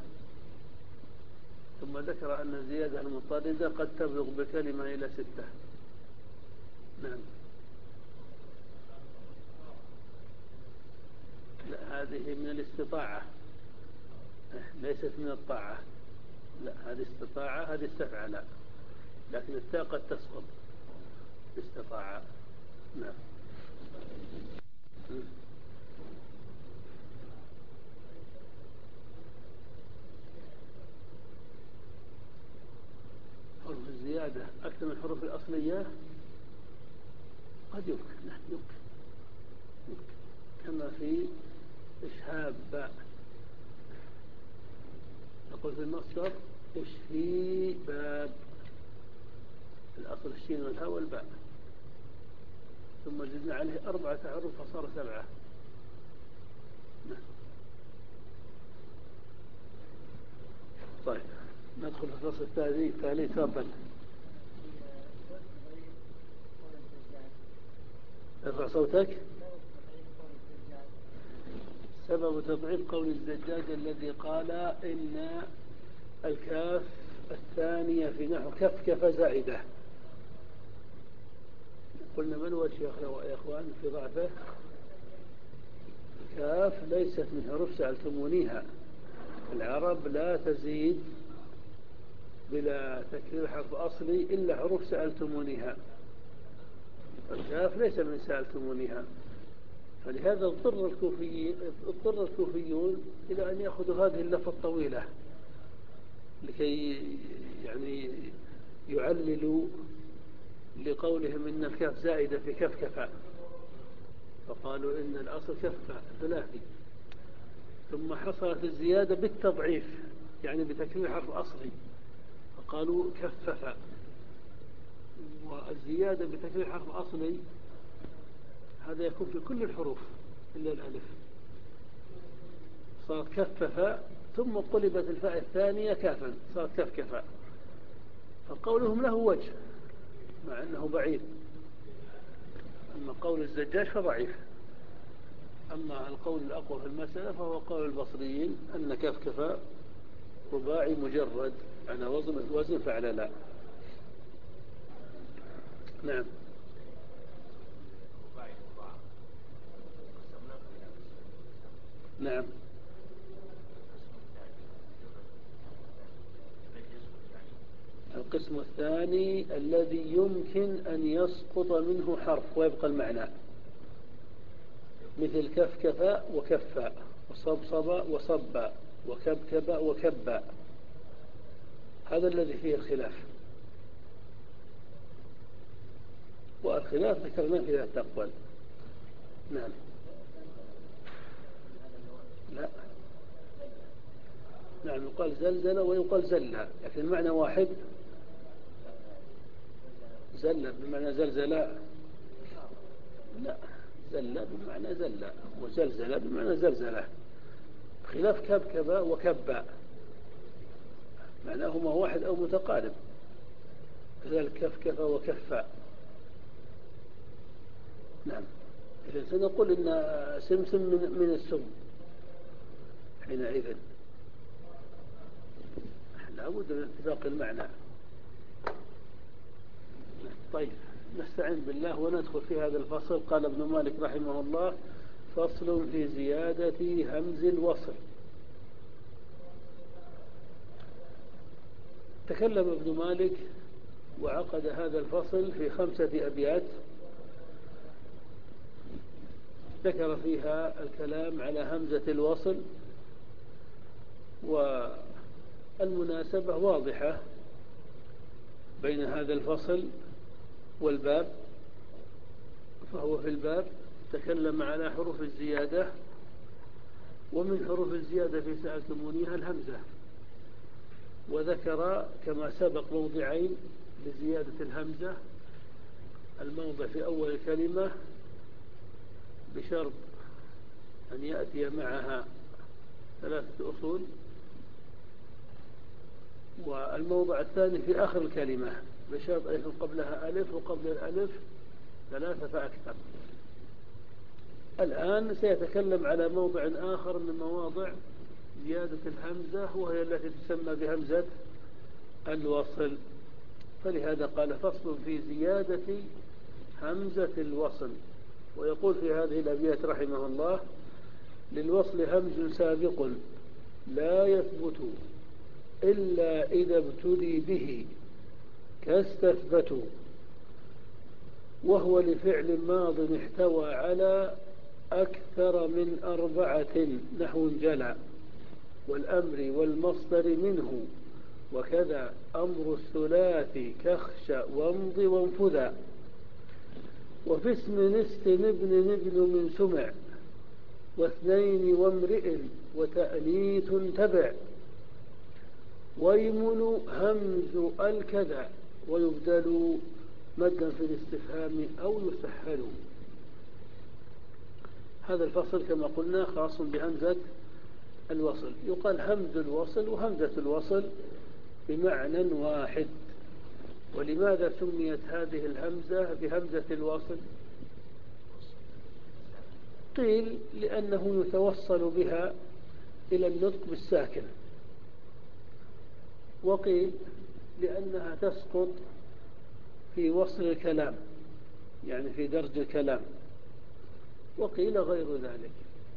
ثم ذكر أن الزيادة المضطردة قد تبلغ بكلمة إلى ستة. نعم. لا هذه من الاستطاعة ليست من الطاعة. لا هذه استطاعة، هذه استفعل، لكن التاء قد تسقط استطاعة. نعم. حروف الزيادة أكثر من الحروف الأصلية قد يمكن. نعم يمكن. يمكن كما في إشهاب باء، نقول في المصدر اشفي باب، الأصل الشين والهاء والباء، ثم زدنا عليه أربعة أحرف فصار سبعة. نعم. طيب ندخل في الفصل الثاني. الثاني تفضل. ارفع صوتك. سبب تضعيف قول الزجاج الذي قال إن الكاف الثانية في نحو كفكف زائدة. قلنا من هو الشيخ يا إخوان في ضعفه؟ الكاف ليست من حروف سألتمونيها. العرب لا تزيد بلا تكرير حرف أصلي إلا حروف سألتمونيها. الكاف ليس من سألتمونيها، فلهذا اضطر الكوفي اضطر الكوفيون إلى أن يأخذوا هذه اللفظة الطويلة لكي يعني يعللوا لقولهم إن الكاف زائدة في كفكفة، فقالوا إن الأصل كفة ثلاثي، ثم حصلت الزيادة بالتضعيف يعني بتكرير حرف أصلي فقالوا كفف، والزيادة بتكرير حرف أصلي هذا يكون في كل الحروف إلا الألف، صارت كفف ثم قلبت الفاء الثانية كافا صارت كفكفة، فقولهم له وجه مع أنه بعيد. أما قول الزجاج فضعيف، أما القول الأقوى في المسألة فهو قول البصريين أن كفكفة رباعي مجرد على وزن وزن فعللا. نعم. نعم. القسم الثاني الذي يمكن أن يسقط منه حرف ويبقى المعنى، مثل كفكف وكفى وصبصب وصب وكبكب وكب، هذا الذي فيه الخلاف، والخلاف ذكرناه في ذات التقبل. نعم. لا. نعم يقال زلزل ويقال زلة لكن المعنى واحد. زلة بمعنى زلزلة، لا، زلة بمعنى زلة وزلزلة بمعنى زلزلة، خلاف كبكب وكب معناهما واحد أو متقارب، كذلك كفكف وكفى. نعم. إذا سنقول إن سمسم من, من السم حينئذ لا بد من اتفاق المعنى. طيب نستعين بالله وندخل في هذا الفصل. قال ابن مالك رحمه الله: فصل في زيادة همز الوصل. تكلم ابن مالك وعقد هذا الفصل في خمسة أبيات ذكر فيها الكلام على همزة الوصل، والمناسبة واضحة بين هذا الفصل والباب، فهو في الباب تكلم على حروف الزيادة، ومن حروف الزيادة في سألتمونيها الهمزة، وذكر كما سبق موضعين لزيادة الهمزة، الموضع في أول الكلمة بشرط أن يأتي معها ثلاثة أصول، والموضع الثاني في آخر الكلمة بشرط أن يكون قبلها ألف وقبل الألف ثلاثة فأكثر. الآن سيتكلم على موضع آخر من مواضع زيادة الهمزة، وهي التي تسمى بهمزة الوصل، فلهذا قال: فصل في زيادة همزة الوصل. ويقول في هذه الأبيات رحمه الله: للوصل همز سابق لا يثبت إلا إذا ابتدي به كاستثبت، وهو لفعل ماض احتوى على أكثر من أربعة نحو جلى، والأمر والمصدر منه وكذا أمر الثلاثي كخش وامض وانفذا، وفي اسم نست ابن نبل من سمع واثنين وامرئ وتأنيث تبع، ويمن همز الكذا ويبدل مدا في الاستفهام أو يسهل. هذا الفصل كما قلنا خاص بهمزة الوصل. يقال همز الوصل وهمزة الوصل بمعنى واحد. ولماذا سميت هذه الهمزة بهمزة الوصل؟ قيل لأنه يتوصل بها إلى النطق بالساكن، وقيل لأنها تسقط في وصل الكلام، يعني في درج الكلام، وقيل غير ذلك.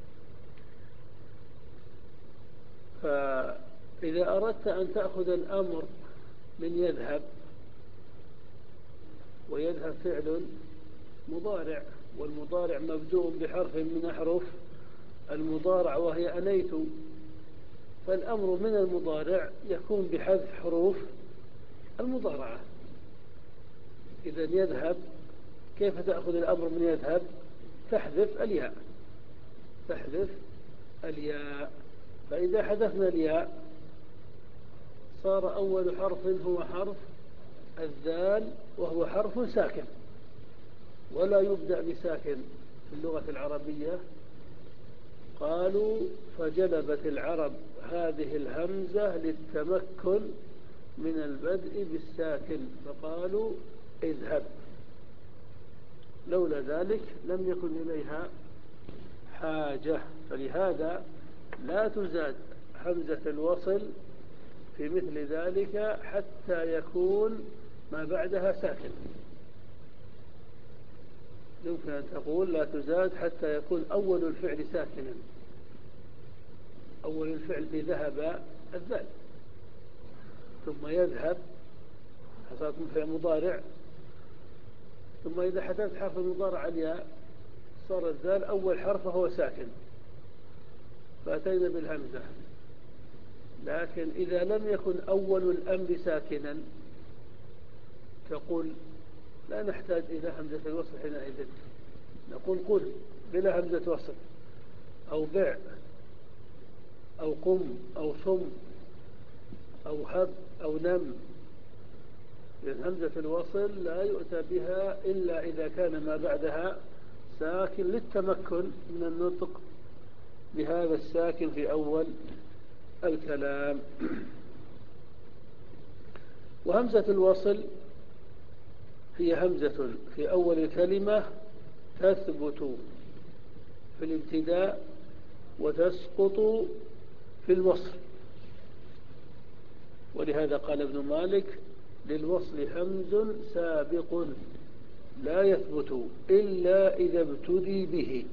فإذا أردت أن تأخذ الأمر من يذهب، ويذهب فعل مضارع، والمضارع مبدوء بحرف من أحرف المضارع وهي أنيت، فالأمر من المضارع يكون بحذف حروف المضارعة. إذا يذهب، كيف تأخذ الأمر من يذهب؟ تحذف الياء، تحذف الياء. فإذا حذفنا الياء صار أول حرف هو حرف الذال، وهو حرف ساكن، ولا يبدأ بساكن في اللغة العربية. قالوا فجلبت العرب هذه الهمزة للتمكن من البدء بالساكن، فقالوا اذهب، لولا ذلك لم يكن إليها حاجة. فلهذا لا تزاد همزة الوصل في مثل ذلك حتى يكون ما بعدها ساكن. يمكن أن تقول لا تزاد حتى يكون أول الفعل ساكنا، أول الفعل في ذهب الذال، ثم يذهب حصلت فعل مضارع، ثم إذا حدث حرف المضارع الياء صار الذال أول حرف هو ساكن، فأتينا بالهمزة. لكن إذا لم يكن أول الأمر ساكنا تقول لا نحتاج إلى همزة الوصل حينئذ، نقول قل بلا همزة وصل، أو بع، أو قم، أو صم، أو هب، أو نم. لأن همزة الوصل لا يؤتى بها إلا إذا كان ما بعدها ساكن للتمكن من النطق بهذا الساكن في أول الكلام. وهمزة الوصل هي همزة في أول الكلمة تثبت في الابتداء وتسقط في الوصل، ولهذا قال ابن مالك للوصل همز سابق لا يثبت إلا إذا ابتدي به.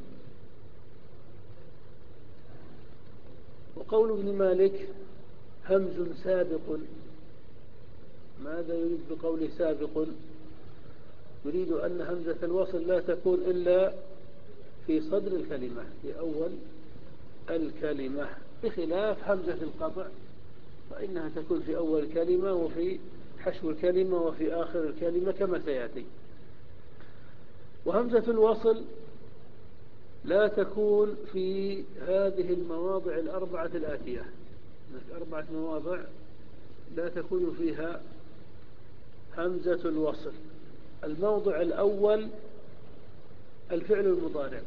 وقول ابن مالك همز سابق، ماذا يريد بقوله سابق؟ يريد أن همزة الوصل لا تكون إلا في صدر الكلمة، في أول الكلمة، بخلاف همزة القطع فإنها تكون في أول الكلمة وفي حشو الكلمة وفي آخر الكلمة كما سيأتي. وهمزة الوصل لا تكون في هذه المواضع الأربعة الآتية، أربعة مواضع لا تكون فيها همزة الوصل. الموضع الأول الفعل المضارع،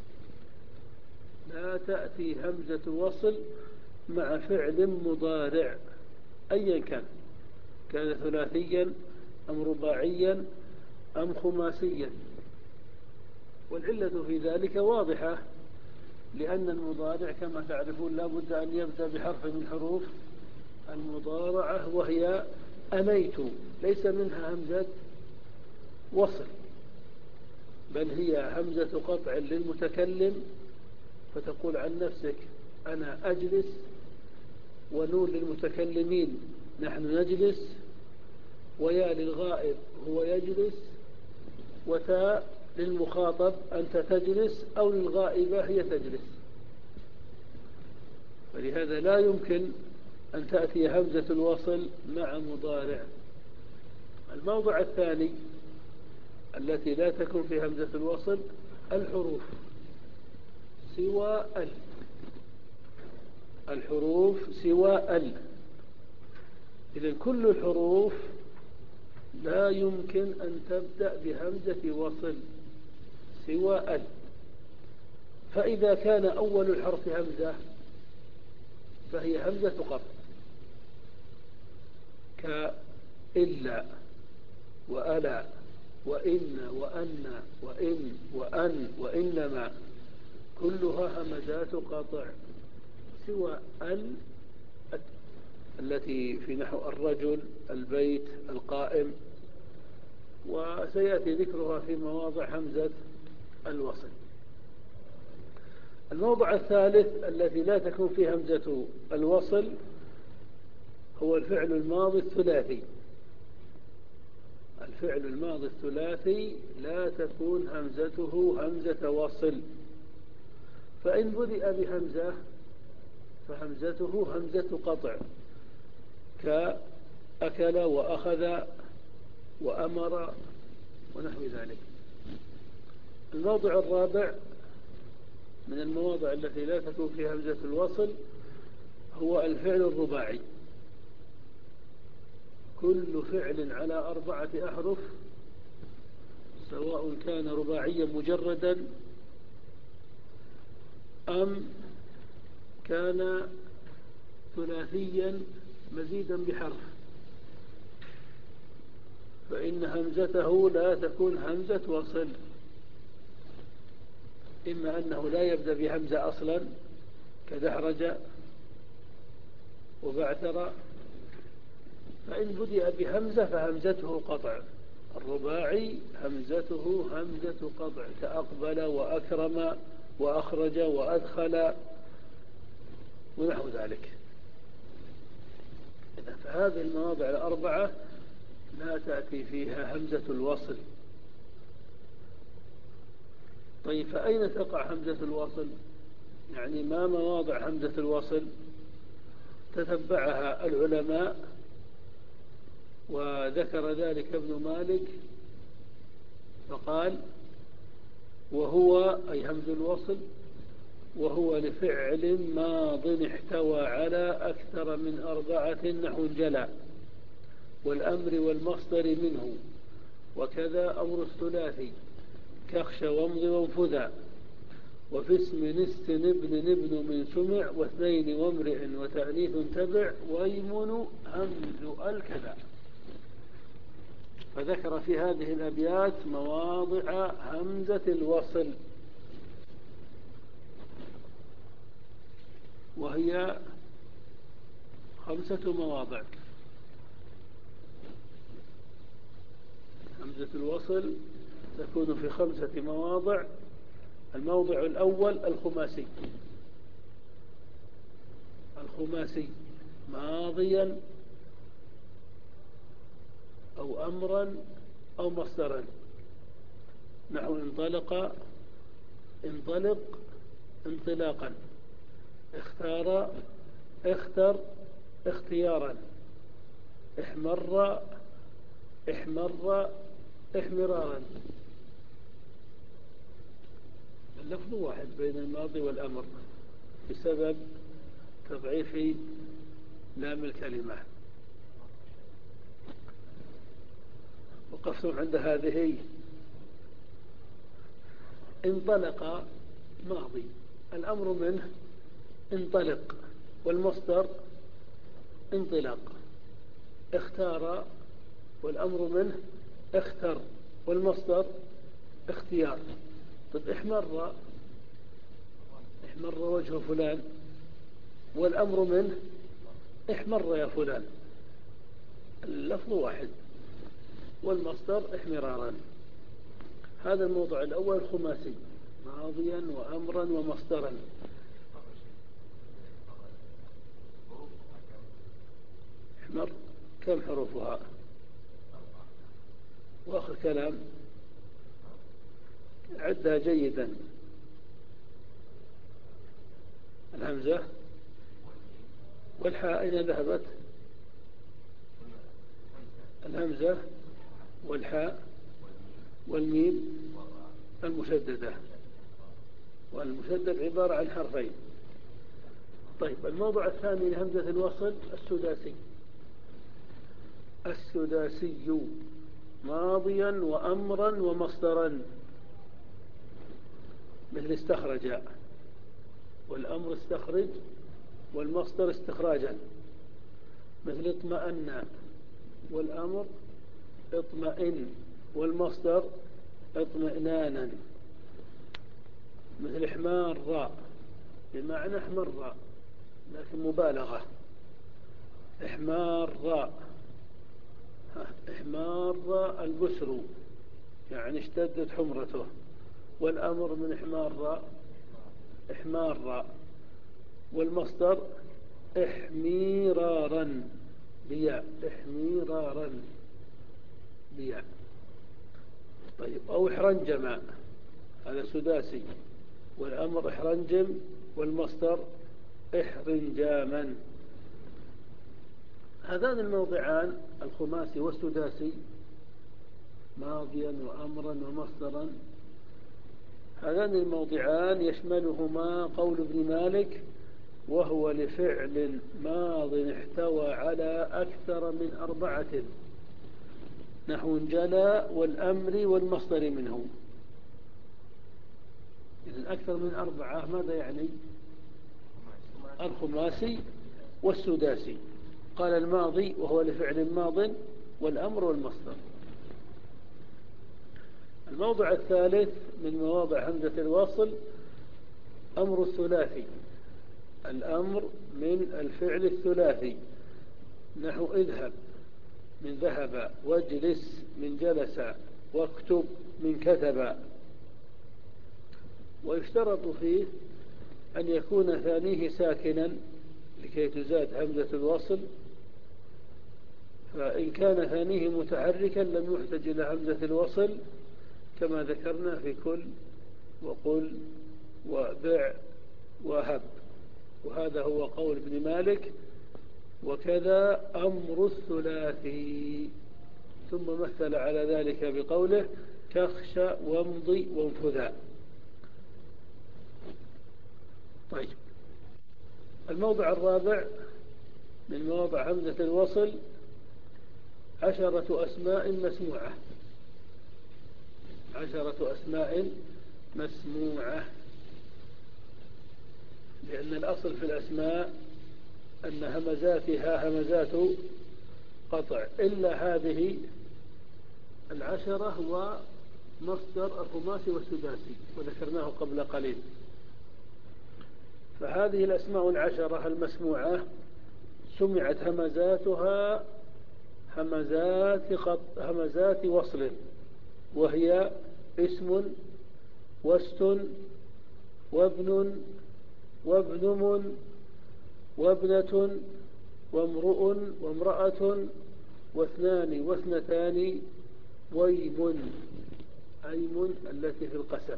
لا تأتي همزة وصل مع فعل مضارع أيا كان، كان ثلاثيا أم رباعيا أم خماسيا. والعلة في ذلك واضحة، لأن المضارع كما تعرفون لا بد أن يبدأ بحرف من حروف المضارعة، وهي أنيت، ليس منها همزة وصل، بل هي همزة قطع للمتكلم، فتقول عن نفسك أنا أجلس، ونون للمتكلمين نحن نجلس، ويا للغائب هو يجلس، وتاء للمخاطب أنت تجلس، أو للغائبة هي تجلس. فلهذا لا يمكن أن تأتي همزة الوصل مع مضارع. الموضع الثاني التي لا تكون في همزة الوصل الحروف سوى ال، الحروف سوى ال. إذن كل الحروف لا يمكن أن تبدأ بهمزة وصل سوى ال. فإذا كان أول الحرف همزة فهي همزة قطع، كإلا وألا وإن وأن وإن وأن وإنما كلها همزات قطع سوى ال التي في نحو الرجل، البيت، القائم، وسيأتي ذكرها في مواضع همزة الوصل. الموضع الثالث الذي لا تكون فيه همزة الوصل هو الفعل الماضي الثلاثي. الفعل الماضي الثلاثي لا تكون همزته همزة وصل، فإن بدأ بهمزة فهمزته همزة قطع كأكل وأخذ وأمر ونحو ذلك. الموضع الرابع من المواضع التي لا تكون فيها همزة الوصل هو الفعل الرباعي. كل فعل على أربعة أحرف سواء كان رباعيا مجردا أم كان ثلاثيا مزيدا بحرف فإن همزته لا تكون همزة وصل، إما أنه لا يبدأ بهمزة أصلا كدحرج وبعثر، فإن بدأ بهمزة فهمزته قطع. الرباعي همزته همزة قطع كأقبل وأكرم وأخرج وأدخل ونحو ذلك. فهذه المواضع الأربعة لا تأتي فيها همزة الوصل. طيب فأين تقع همزة الوصل؟ يعني ما مواضع همزة الوصل؟ تتبعها العلماء وذكر ذلك ابن مالك فقال: وهو أي همز الوصل وهو لفعل ماض احتوى على أكثر من أربعة نحو جلا والأمر والمصدر منه، وكذا أمر الثلاثي كخش وامض وانفذا، وفي اسم نست نبن نبن من سمع، واثنين وامرئ وتأنيث تبع، ويمن همز الكذا. فذكر في هذه الأبيات مواضع همزة الوصل، وهي خمسة مواضع. همزة الوصل تكون في خمسة مواضع. الموضع الأول الخماسي. الخماسي ماضيا أو أمرا أو مصدرا، نحو انطلق انطلق انطلاقا، اختار اختر اختيارا، احمر احمر احمرارا. اللفظ واحد بين الماضي والأمر بسبب تضعيف لام الكلمة. وقفتم عند هذه. انطلق ماضي، الأمر منه انطلق، والمصدر انطلاق. اختار والأمر منه اختر، والمصدر اختيار. طب احمر احمر وجه فلان، والأمر منه احمر يا فلان. اللفظ واحد والمصدر احمرارا. هذا الموضوع الأول الخماسي ماضيا وأمرا ومصدرا. احمر كم حروفها؟ وآخر كلام عدها جيدا. الهمزة والحاء أين ذهبت؟ الهمزة والحاء والميم المشددة، والمشدد عبارة عن حرفين. طيب الموضوع الثاني لهمزة الوصل السداسي. السداسي ماضيا وأمرا ومصدرا، مثل استخرج، والأمر استخرج والمصدر استخراجا، مثل اطمأن والأمر اطمئن والمصدر اطمئنانا. مثل إحمار بمعنى احمر لكن مبالغة. إحمار إحمار البسر يعني اشتدت حمرته، والأمر من إحمار إحمار، والمصدر إحميرارا بياء، إحميرارا بياء. طيب أو إحرنجم، هذا سداسي، والأمر إحرنجم، والمصدر إحرنجاما. هذان الموضعان الخماسي والسداسي ماضيا وأمرا ومصدرا، هذان الموضعان يشملهما قول ابن مالك: وهو لفعل ماض احتوى على أكثر من أربعة، نحو انجلى والأمر والمصدر منه. إذن أكثر من أربعة ماذا يعني؟ الخماسي والسداسي. قال الماضي وهو لفعل ماض والأمر والمصدر. الموضع الثالث من مواضع همزة الوصل أمر الثلاثي. الأمر من الفعل الثلاثي، نحو اذهب من ذهب، واجلس من جلس، واكتب من كتب. ويشترط فيه أن يكون ثانيه ساكنا لكي تزاد همزة الوصل، فإن كان ثانيه متحركا لم يحتج إلى همزة الوصل كما ذكرنا في كل وقل وبع وهب. وهذا هو قول ابن مالك: وكذا أمر الثلاثي. ثم مثل على ذلك بقوله: كخش وامضي وانفذا. طيب، الموضع الرابع من مواضع همزة الوصل عشرة أسماء مسموعة. عشرة أسماء مسموعة، لأن الأصل في الأسماء أن همزاتها همزات قطع، إلا هذه العشرة ومصدر الخماسي والسداسي وذكرناه قبل قليل. فهذه الأسماء العشرة المسموعة سمعت همزاتها همزات, همزات وصل، وهي اسم واست وابن وابنم وابنة وامرؤ وامرأة واثنان واثنتان ويم، أيم التي في القسم.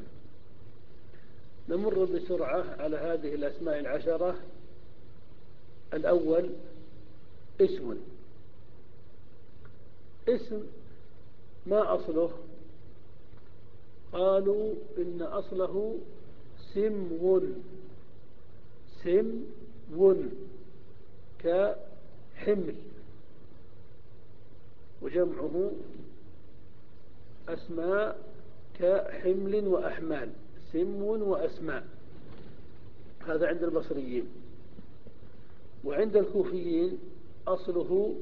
نمر بسرعة على هذه الأسماء العشرة. الأول اسم. اسم ما أصله؟ قالوا إن أصله سمو، سمو كحمل، وجمعه أسماء كحمل وأحمال، سم وأسماء. هذا عند البصريين. وعند الكوفيين أصله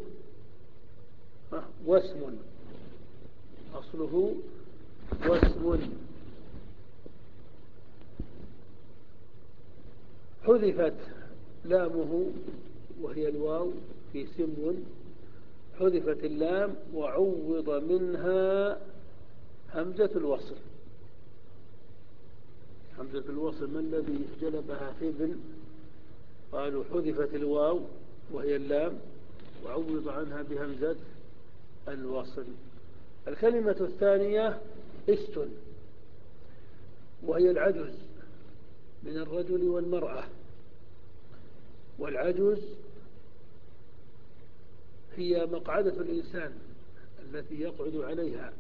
واسم، أصله واسم. حذفت لامه وهي الواو في سم، حذفت اللام وعوض منها همزة الوصل. همزة الوصل ما الذي جلبها في ابن؟ قالوا حذفت الواو وهي اللام وعوض عنها بهمزة الوصل. الكلمة الثانية است، وهي العجز من الرجل والمرأة. والعجز هي مقعدة الإنسان التي يقعد عليها.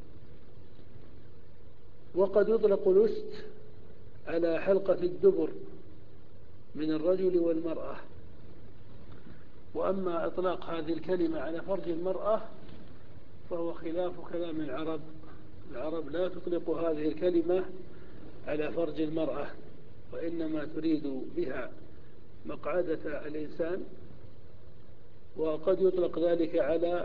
وقد يطلق الأست على حلقة الدبر من الرجل والمرأة. وأما إطلاق هذه الكلمة على فرج المرأة فهو خلاف كلام العرب. العرب لا تطلق هذه الكلمة على فرج المرأة، وإنما تريد بها مقعدة الإنسان، وقد يطلق ذلك على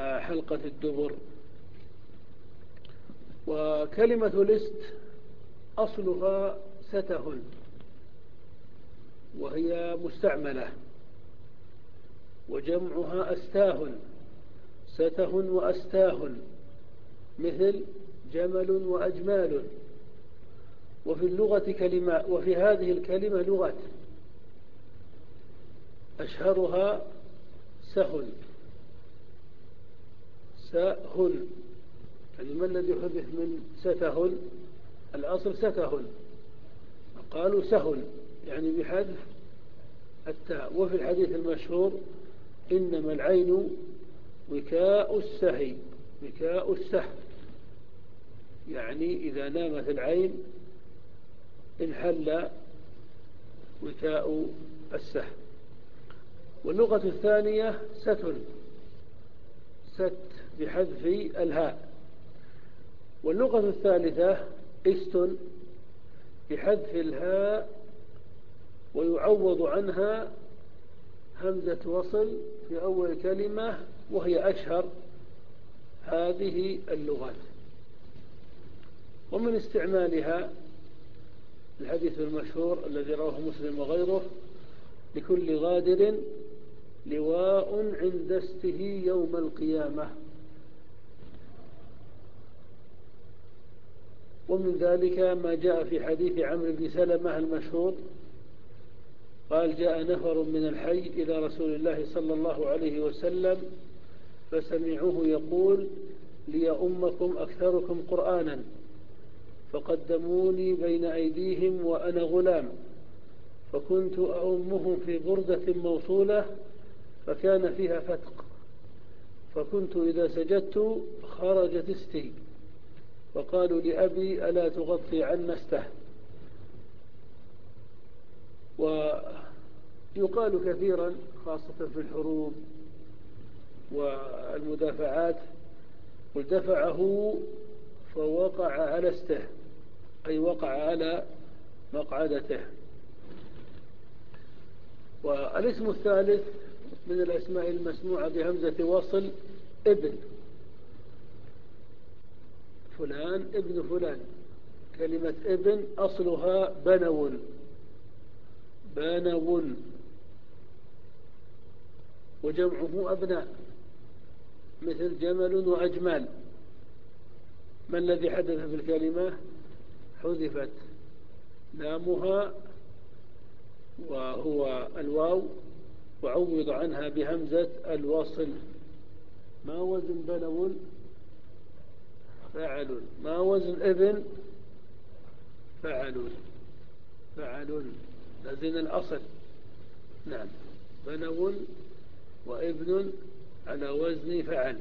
حلقة الدبر. وكلمة الاست أصلها سته، وهي مستعملة، وجمعها أستاه، سته وأستاه، مثل جمل وأجمال. وفي اللغة كلمة، وفي هذه الكلمة لغة أشهرها سهل. سهل يعني ما الذي حدث من ستهل؟ الأصل ستهل، قالوا سهل يعني بحذف التاء. وفي الحديث المشهور إنما العين وكاء السهي، وكاء السهي يعني إذا نامت العين انحل وكاء السهي. واللغة الثانية ست، ست بحذف الهاء. واللغة الثالثة است بحذف الهاء ويعوض عنها همزة وصل في أول كلمة، وهي أشهر هذه اللغات. ومن استعمالها الحديث المشهور الذي رواه مسلم وغيره: لكل غادر لواء عند استه يوم القيامة. ومن ذلك ما جاء في حديث عمرو بن سلمة المشهور قال: جاء نفر من الحي إلى رسول الله صلى الله عليه وسلم فسمعوه يقول: ليؤمكم أكثركم قرآنا، فقدموني بين أيديهم وأنا غلام، فكنت أؤمهم في بردة موصولة فكان فيها فتق، فكنت إذا سجدت خرجت استي، فقالوا لأبي: ألا تغطي عنا استه. ويقال كثيرا خاصة في الحروب والمدافعات: قل دفعه فوقع على استه، أي وقع على مقعدته. والاسم الثالث من الأسماء المسموعة بهمزة وصل ابن، فلان ابن فلان. كلمة ابن أصلها بنو، بنو، وجمعه أبناء، مثل جمل وأجمال. ما الذي حدث في الكلمة؟ حذفت لامها وهو الواو وعوض عنها بهمزة الوصل. ما وزن بنو؟ فعل. ما وزن ابن؟ فعل، فعل، لازم الأصل. نعم، بنو وابن على وزن فعل.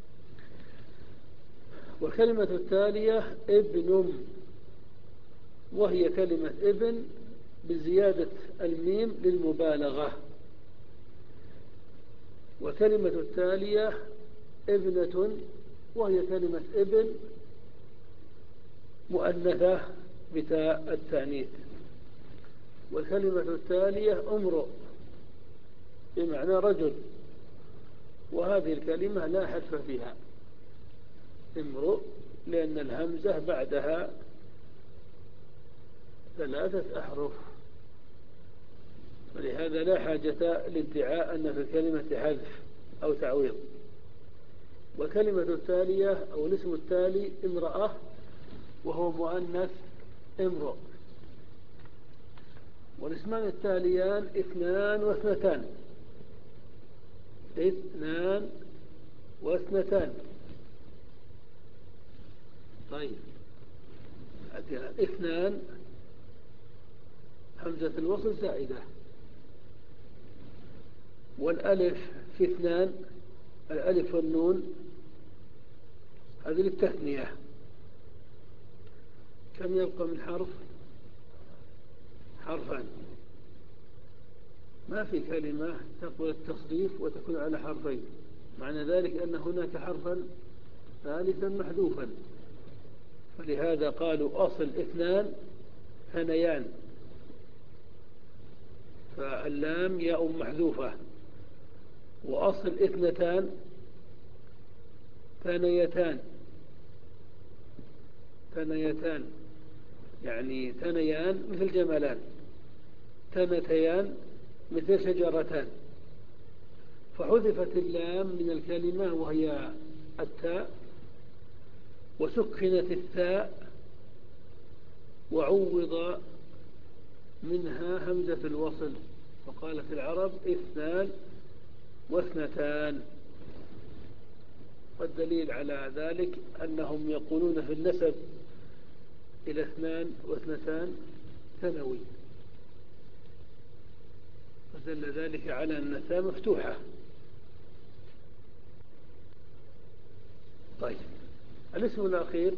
والكلمة التالية ابن، وهي كلمة ابن بزيادة الميم للمبالغة. وكلمة التالية ابنة، وهي كلمة ابن مؤنثة بتاء التأنيث. والكلمة التالية امرؤ بمعنى رجل، وهذه الكلمة لا حذف فيها، امرؤ، لأن الهمزة بعدها ثلاثة أحرف، ولهذا لا حاجة لادعاء أن في الكلمة حذف أو تعويض. والكلمة التالية أو الاسم التالي امرأة، وهو مؤنث امرؤ. والاسمان التاليان اثنان واثنتان، اثنان واثنتان. طيب، اثنان همزة الوصل زائدة، والألف في اثنان، الألف والنون هذه للتثنية. كم يبقى من حرف؟ حرفان. ما في كلمة تقبل التصريف وتكون على حرفين، معنى ذلك أن هناك حرفا ثالثا محذوفا، فلهذا قالوا أصل اثنان ثنيان، فاللام ياء محذوفة. وأصل اثنتان ثنيتان، ثنيتان. يعني ثنيان مثل جملان، ثنتيان مثل شجرتان. فحذفت اللام من الكلمة وهي التاء، وسكنت الثاء، وعوض منها همزة الوصل، فقالت العرب اثنان واثنتان. والدليل على ذلك أنهم يقولون في النسب إلى اثنان واثنتان ثنوي، فدل ذلك على أن الثاء مفتوحة. طيب، الاسم الأخير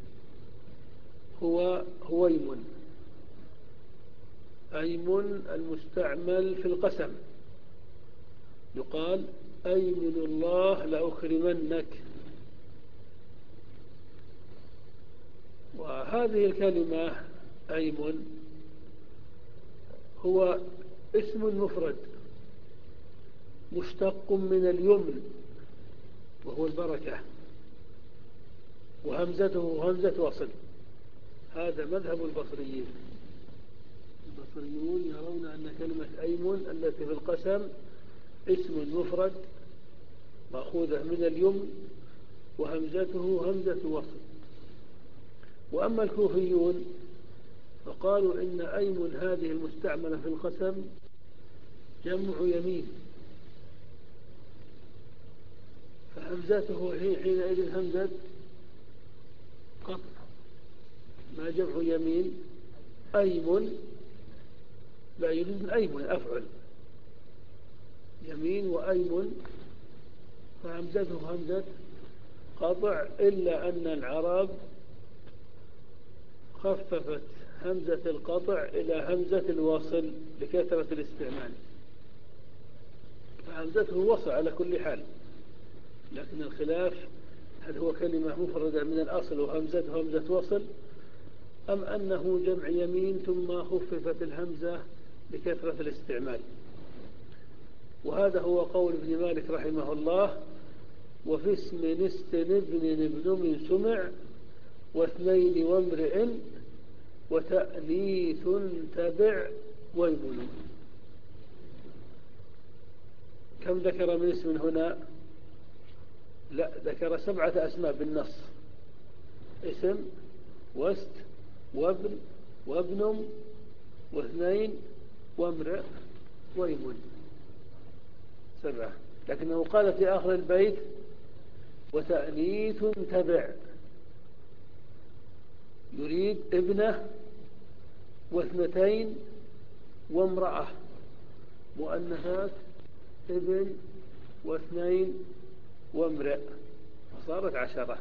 هو هويم. أيم المستعمل في القسم، يقال أيمن الله لأكرمنك. وهذه الكلمة أيمن هو اسم مفرد مشتق من اليمن وهو البركة، وهمزته همزة وصل. هذا مذهب البصريين. البصريون يرون أن كلمة أيمن التي في القسم اسم مفرد مأخوذة من اليمن وهمزته همزة وصل. وأما الكوفيون فقالوا إن أيمن هذه المستعملة في القسم جمع يمين، فهمزته حينئذ همزة قطع، ما جمع يمين. أيمن لا يجوز أيمن أفعل يمين وأيمن، فهمزته همزة قطع، إلا أن العرب خففت همزة القطع إلى همزة الوصل لكثرة الاستعمال، فهمزته وصل على كل حال. لكن الخلاف هل هو كلمة مفردة من الأصل وهمزته همزة وصل، أم أنه جمع يمين ثم خففت الهمزة لكثرة الاستعمال. وهذا هو قول ابن مالك رحمه الله: وفي اسم نستن ابن ابن من سمع واثنين وامرئ وتأنيث تبع ويبن. كم ذكر من اسم هنا؟ لا، ذكر سبعة أسماء بالنص: اسم واست وابن وابن واثنين وامرئ ويبن، سبعة. لكنه قال في آخر البيت: وتأنيث تبع، يريد ابنه واثنتين وامرأة مؤنثات، ابن واثنين وامرئ، فصارت عشرة.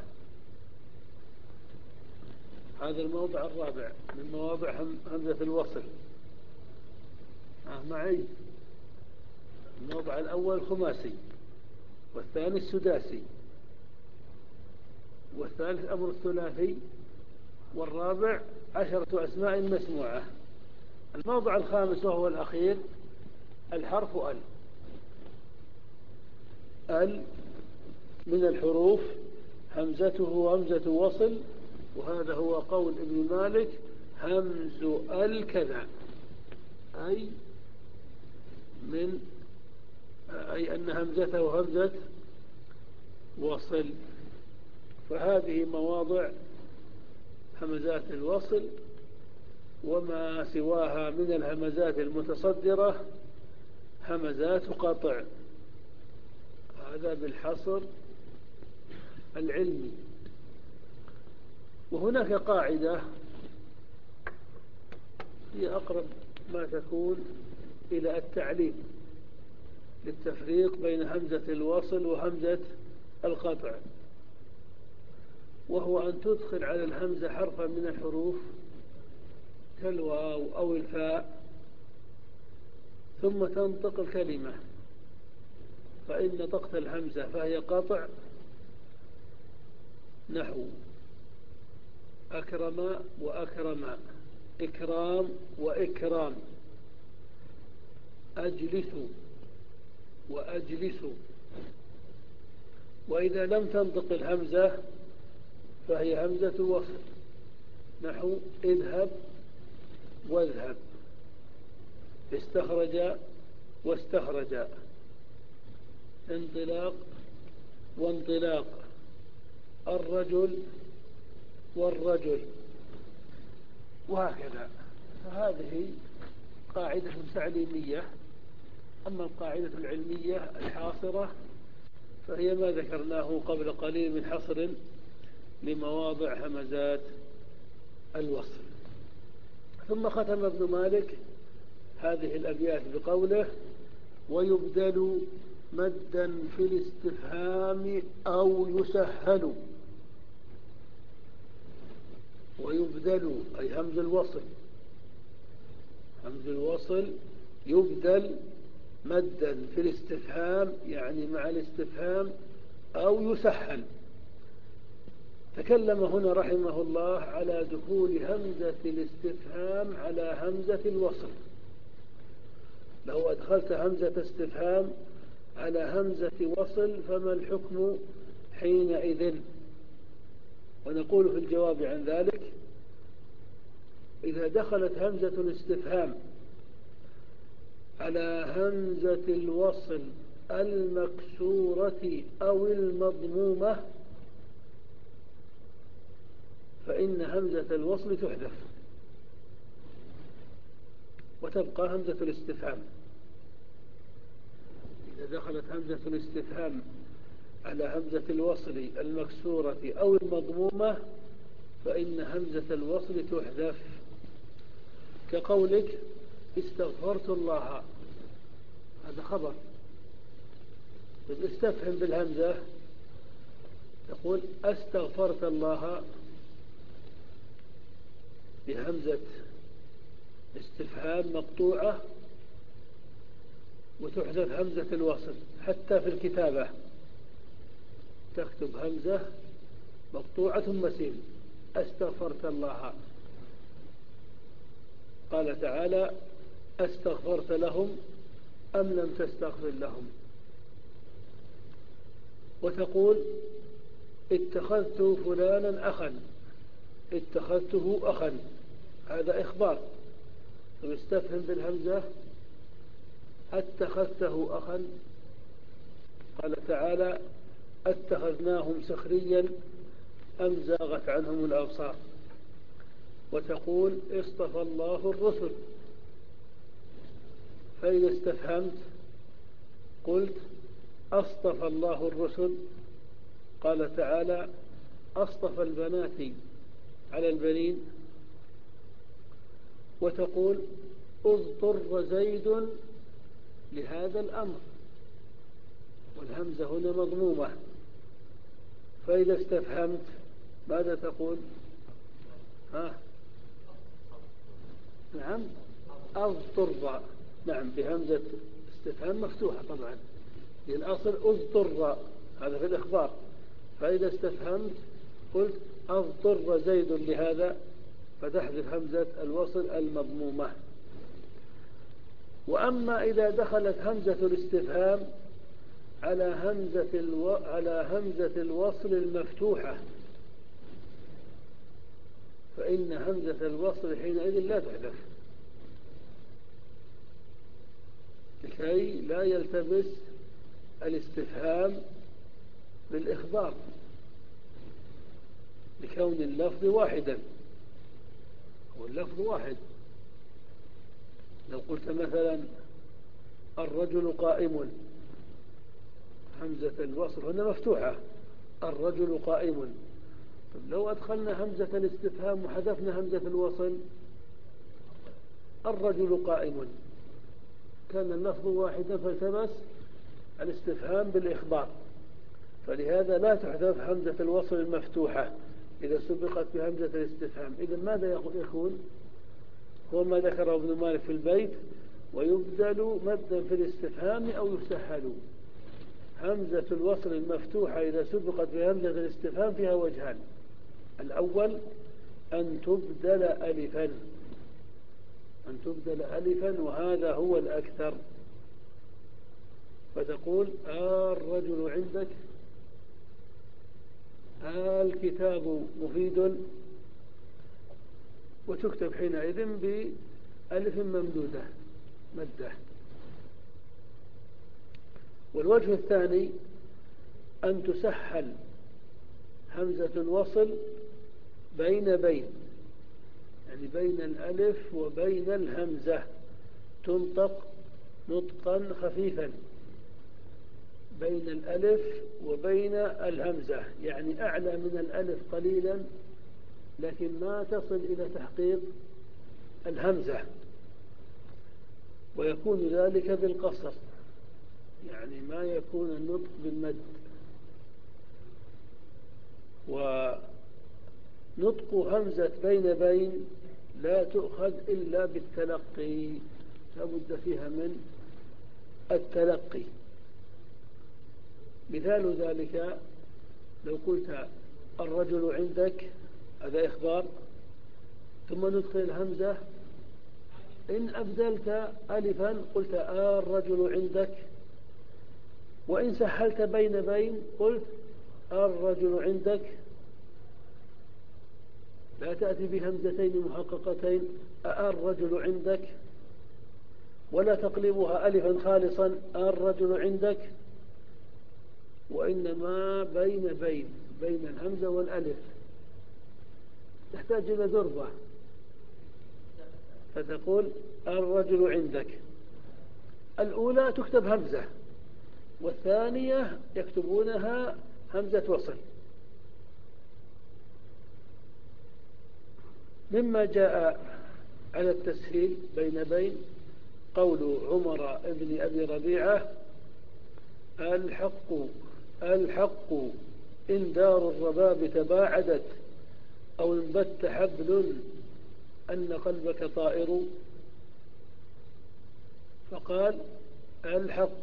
هذا الموضع الرابع من مواضع همزة الوصل. آه معي. الموضع الأول خماسي، والثاني السداسي، والثالث أمر الثلاثي، والرابع عشرة أسماء مسموعة. الموضع الخامس وهو الأخير الحرف أل. أل من الحروف همزته همزة وصل، وهذا هو قول ابن مالك: همز أل كذا، أي من أي أن همزته همزة وصل. فهذه مواضع همزات الوصل، وما سواها من الهمزات المتصدرة همزات قطع. هذا بالحصر العلمي. وهناك قاعدة هي أقرب ما تكون إلى التعليم للتفريق بين همزة الوصل وهمزة القطع، وهو أن تدخل على الهمزة حرفا من الحروف كالواو أو الفاء ثم تنطق الكلمة، فإن نطقت الهمزة فهي قطع، نحو أكرم وأكرم، إكرام وإكرام، أجلس وأجلس. وإذا لم تنطق الهمزة فهي همزة وصل، نحو اذهب واذهب، استخرج واستخرج، انطلاق وانطلاق، الرجل والرجل، وهكذا. فهذه قاعدة تعليمية. أما القاعدة العلمية الحاصرة فهي ما ذكرناه قبل قليل من حصر لمواضع همزات الوصل. ثم ختم ابن مالك هذه الأبيات بقوله: ويبدل مدا في الاستفهام أو يسهل. ويبدل أي همز الوصل، همز الوصل يبدل مدا في الاستفهام، يعني مع الاستفهام، أو يسهل. تكلم هنا رحمه الله على دخول همزة الاستفهام على همزة الوصل. لو أدخلت همزة استفهام على همزة وصل فما الحكم حينئذ؟ ونقول في الجواب عن ذلك: إذا دخلت همزة الاستفهام على همزة الوصل المكسورة أو المضمومة فإن همزة الوصل تحذف وتبقى همزة الاستفهام. إذا دخلت همزة الاستفهام على همزة الوصل المكسورة أو المضمومة فإن همزة الوصل تحذف، كقولك استغفرت الله، هذا خبر. استفهم بالهمزة تقول استغفرت الله بهمزة استفهام مقطوعة وتحذف همزة الوصل. حتى في الكتابة تكتب همزة مقطوعة ثم سين، استغفرت الله. قال تعالى: استغفرت لهم أم لم تستغفر لهم. وتقول اتخذت فلانا أخا، اتخذته أخا، هذا إخبار. فاستفهم بالهمزة اتخذته أخا. قال تعالى: اتخذناهم سخريا أم زاغت عنهم الأبصار. وتقول اصطفى الله الرسل. فإذا استفهمت قلت اصطفى الله الرسل. قال تعالى: اصطفى البنات على البنين. وتقول اضطر زيد لهذا الأمر، والهمزة هنا مضمومة. فإذا استفهمت ماذا تقول؟ ها؟ نعم، اضطر، نعم، بهمزة استفهام مفتوحة طبعا، الأصل اضطر، هذا في الإخبار. فإذا استفهمت قلت اضطر زيد لهذا، فتحذف همزة الوصل المضمومة. وأما إذا دخلت همزة الاستفهام على همزة الو... على همزة الوصل المفتوحة فإن همزة الوصل حينئذ لا تحذف، لكي لا يلتبس الاستفهام بالإخبار، لكون اللفظ واحدا، واللفظ واحد. لو قلت مثلا الرجل قائم، همزة الوصل هنا مفتوحة، الرجل قائم. طب لو أدخلنا همزة الاستفهام وحذفنا همزة الوصل، الرجل قائم، كان اللفظ واحدا فالتبس الاستفهام بالإخبار. فلهذا لا تحذف همزة الوصل المفتوحة إذا سبقت بهمزة الاستفهام. إذا ماذا يكون؟ هو ما ذكره ابن مالك في البيت: ويبدل مدا في الاستفهام أو يسهل. همزة الوصل المفتوحة إذا سبقت بهمزة الاستفهام فيها وجهان: الأول أن تبدل ألفا، أن تبدل ألفا، وهذا هو الأكثر. فتقول الرجل عندك، الكتاب مفيد، وتكتب حينئذ بألف ممدودة مدة. والوجه الثاني أن تسهل همزة الوصل بين بين، يعني بين الألف وبين الهمزة، تنطق نطقا خفيفا بين الألف وبين الهمزة، يعني أعلى من الألف قليلا لكن ما تصل إلى تحقيق الهمزة، ويكون ذلك بالقصر، يعني ما يكون النطق بالمد. ونطق همزة بين بين لا تؤخذ إلا بالتلقي، لا بد فيها من التلقي. مثال ذلك لو قلت الرجل عندك، هذا إخبار، ثم ندخل الهمزة، إن أبدلت ألفا قلت الرجل عندك، وإن سهلت بين بين قلت الرجل عندك، لا تأتي بهمزتين محققتين الرجل عندك، ولا تقلبها ألفا خالصا الرجل عندك، وإنما بين بين بين الهمزة والألف، تحتاج إلى ذربة، فتقول الرجل عندك. الأولى تكتب همزة، والثانية يكتبونها همزة وصل. مما جاء على التسهيل بين بين قول عمر ابن أبي ربيعة: الحق الحق إن دار الرباب تباعدت أو انبت حبل أن قلبك طائر، فقال الحق.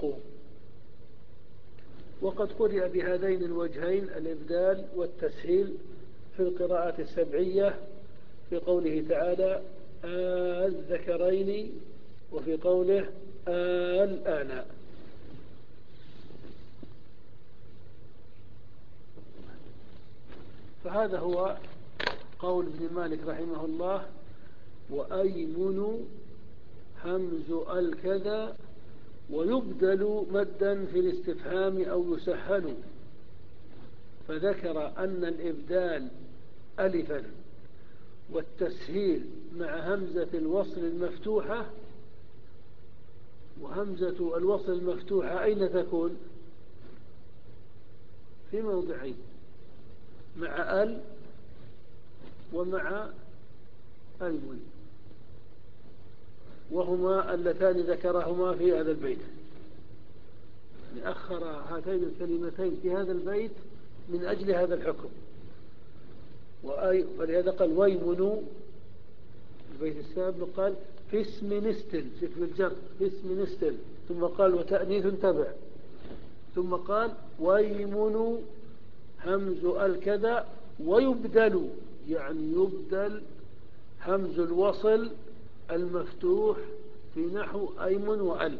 وقد قرئ بهذين الوجهين الإبدال والتسهيل في القراءة السبعية في قوله تعالى الذكرين، وفي قوله الآن. فهذا هو قول ابن مالك رحمه الله: وأيمن همز الكذا ويبدل مدا في الاستفهام أو يسهل. فذكر أن الإبدال ألفا والتسهيل مع همزة الوصل المفتوحة. وهمزة الوصل المفتوحة أين تكون؟ في موضعين: مع ال ومع أيمن، وهما اللتان ذكرهما في هذا البيت. أخر هاتين الكلمتين في هذا البيت من أجل هذا الحكم. ولهذا قال ويمن البيت السابق، قال في اسم نستل، في اسم الجر في اسم نستل، ثم قال وتأنيث تبع، ثم قال ويمن همز الكذا ويبدل، يعني يبدل همز الوصل المفتوح في نحو أيمن وأل.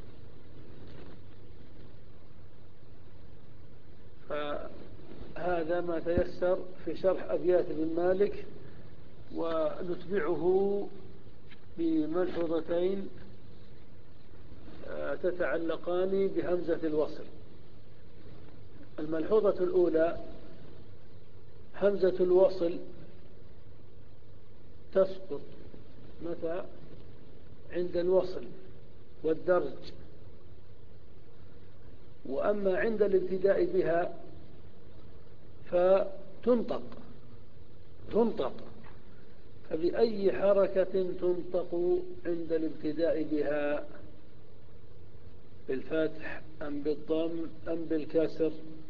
فهذا ما تيسر في شرح أبيات ابن مالك، ونتبعه بملحوظتين تتعلقان بهمزة الوصل. الملحوظة الأولى: همزة الوصل تسقط متى؟ عند الوصل والدرج، وأما عند الابتداء بها فتنطق تنطق فبأي حركة تنطق عند الابتداء بها؟ بالفتح أم بالضم أم بالكسر؟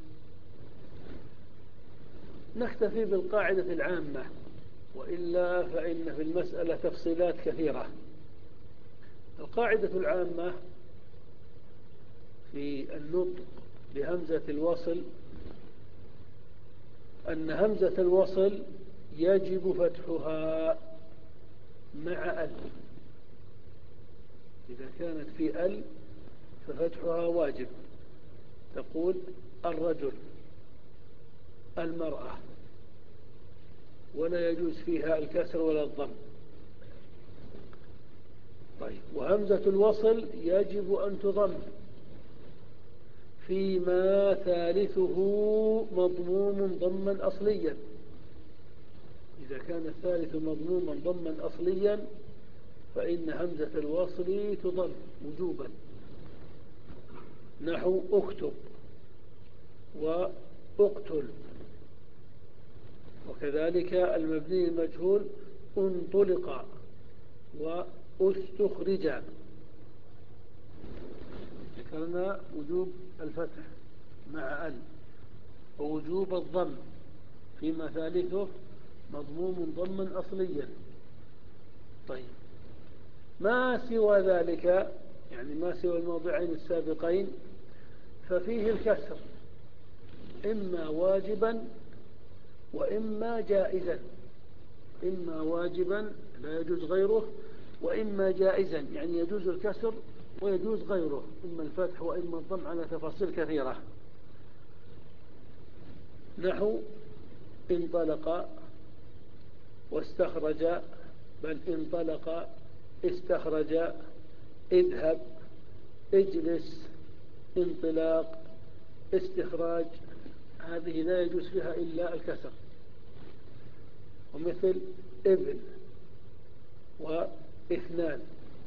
نكتفي بالقاعدة العامة، وإلا فإن في المسألة تفصيلات كثيرة. القاعدة العامة في النطق بهمزة الوصل أن همزة الوصل يجب فتحها مع ال. إذا كانت في ال ففتحها واجب، تقول الرجل، المرأة. ولا يجوز فيها الكسر ولا الضم. طيب، وهمزة الوصل يجب أن تضم فيما ثالثه مضموم ضما أصليا. إذا كان الثالث مضموما ضما أصليا فإن همزة الوصل تضم وجوبا، نحو اكتب واقتل. وكذلك المبني المجهول انطلق واستخرج. ذكرنا وجوب الفتح مع ال، ووجوب الضم فيما ثالثه مضموم ضما أصليا. طيب، ما سوى ذلك، يعني ما سوى الموضعين السابقين، ففيه الكسر إما واجبا وإما جائزا. إما واجبا لا يجوز غيره، وإما جائزا يعني يجوز الكسر ويجوز غيره، إما الفتح وإما الضم على تفاصيل كثيرة. نحو انطلق واستخرج، بل انطلق استخرج، اذهب اجلس، انطلاق استخراج، هذه لا يجوز فيها إلا الكسر. ومثل ابن واثنان،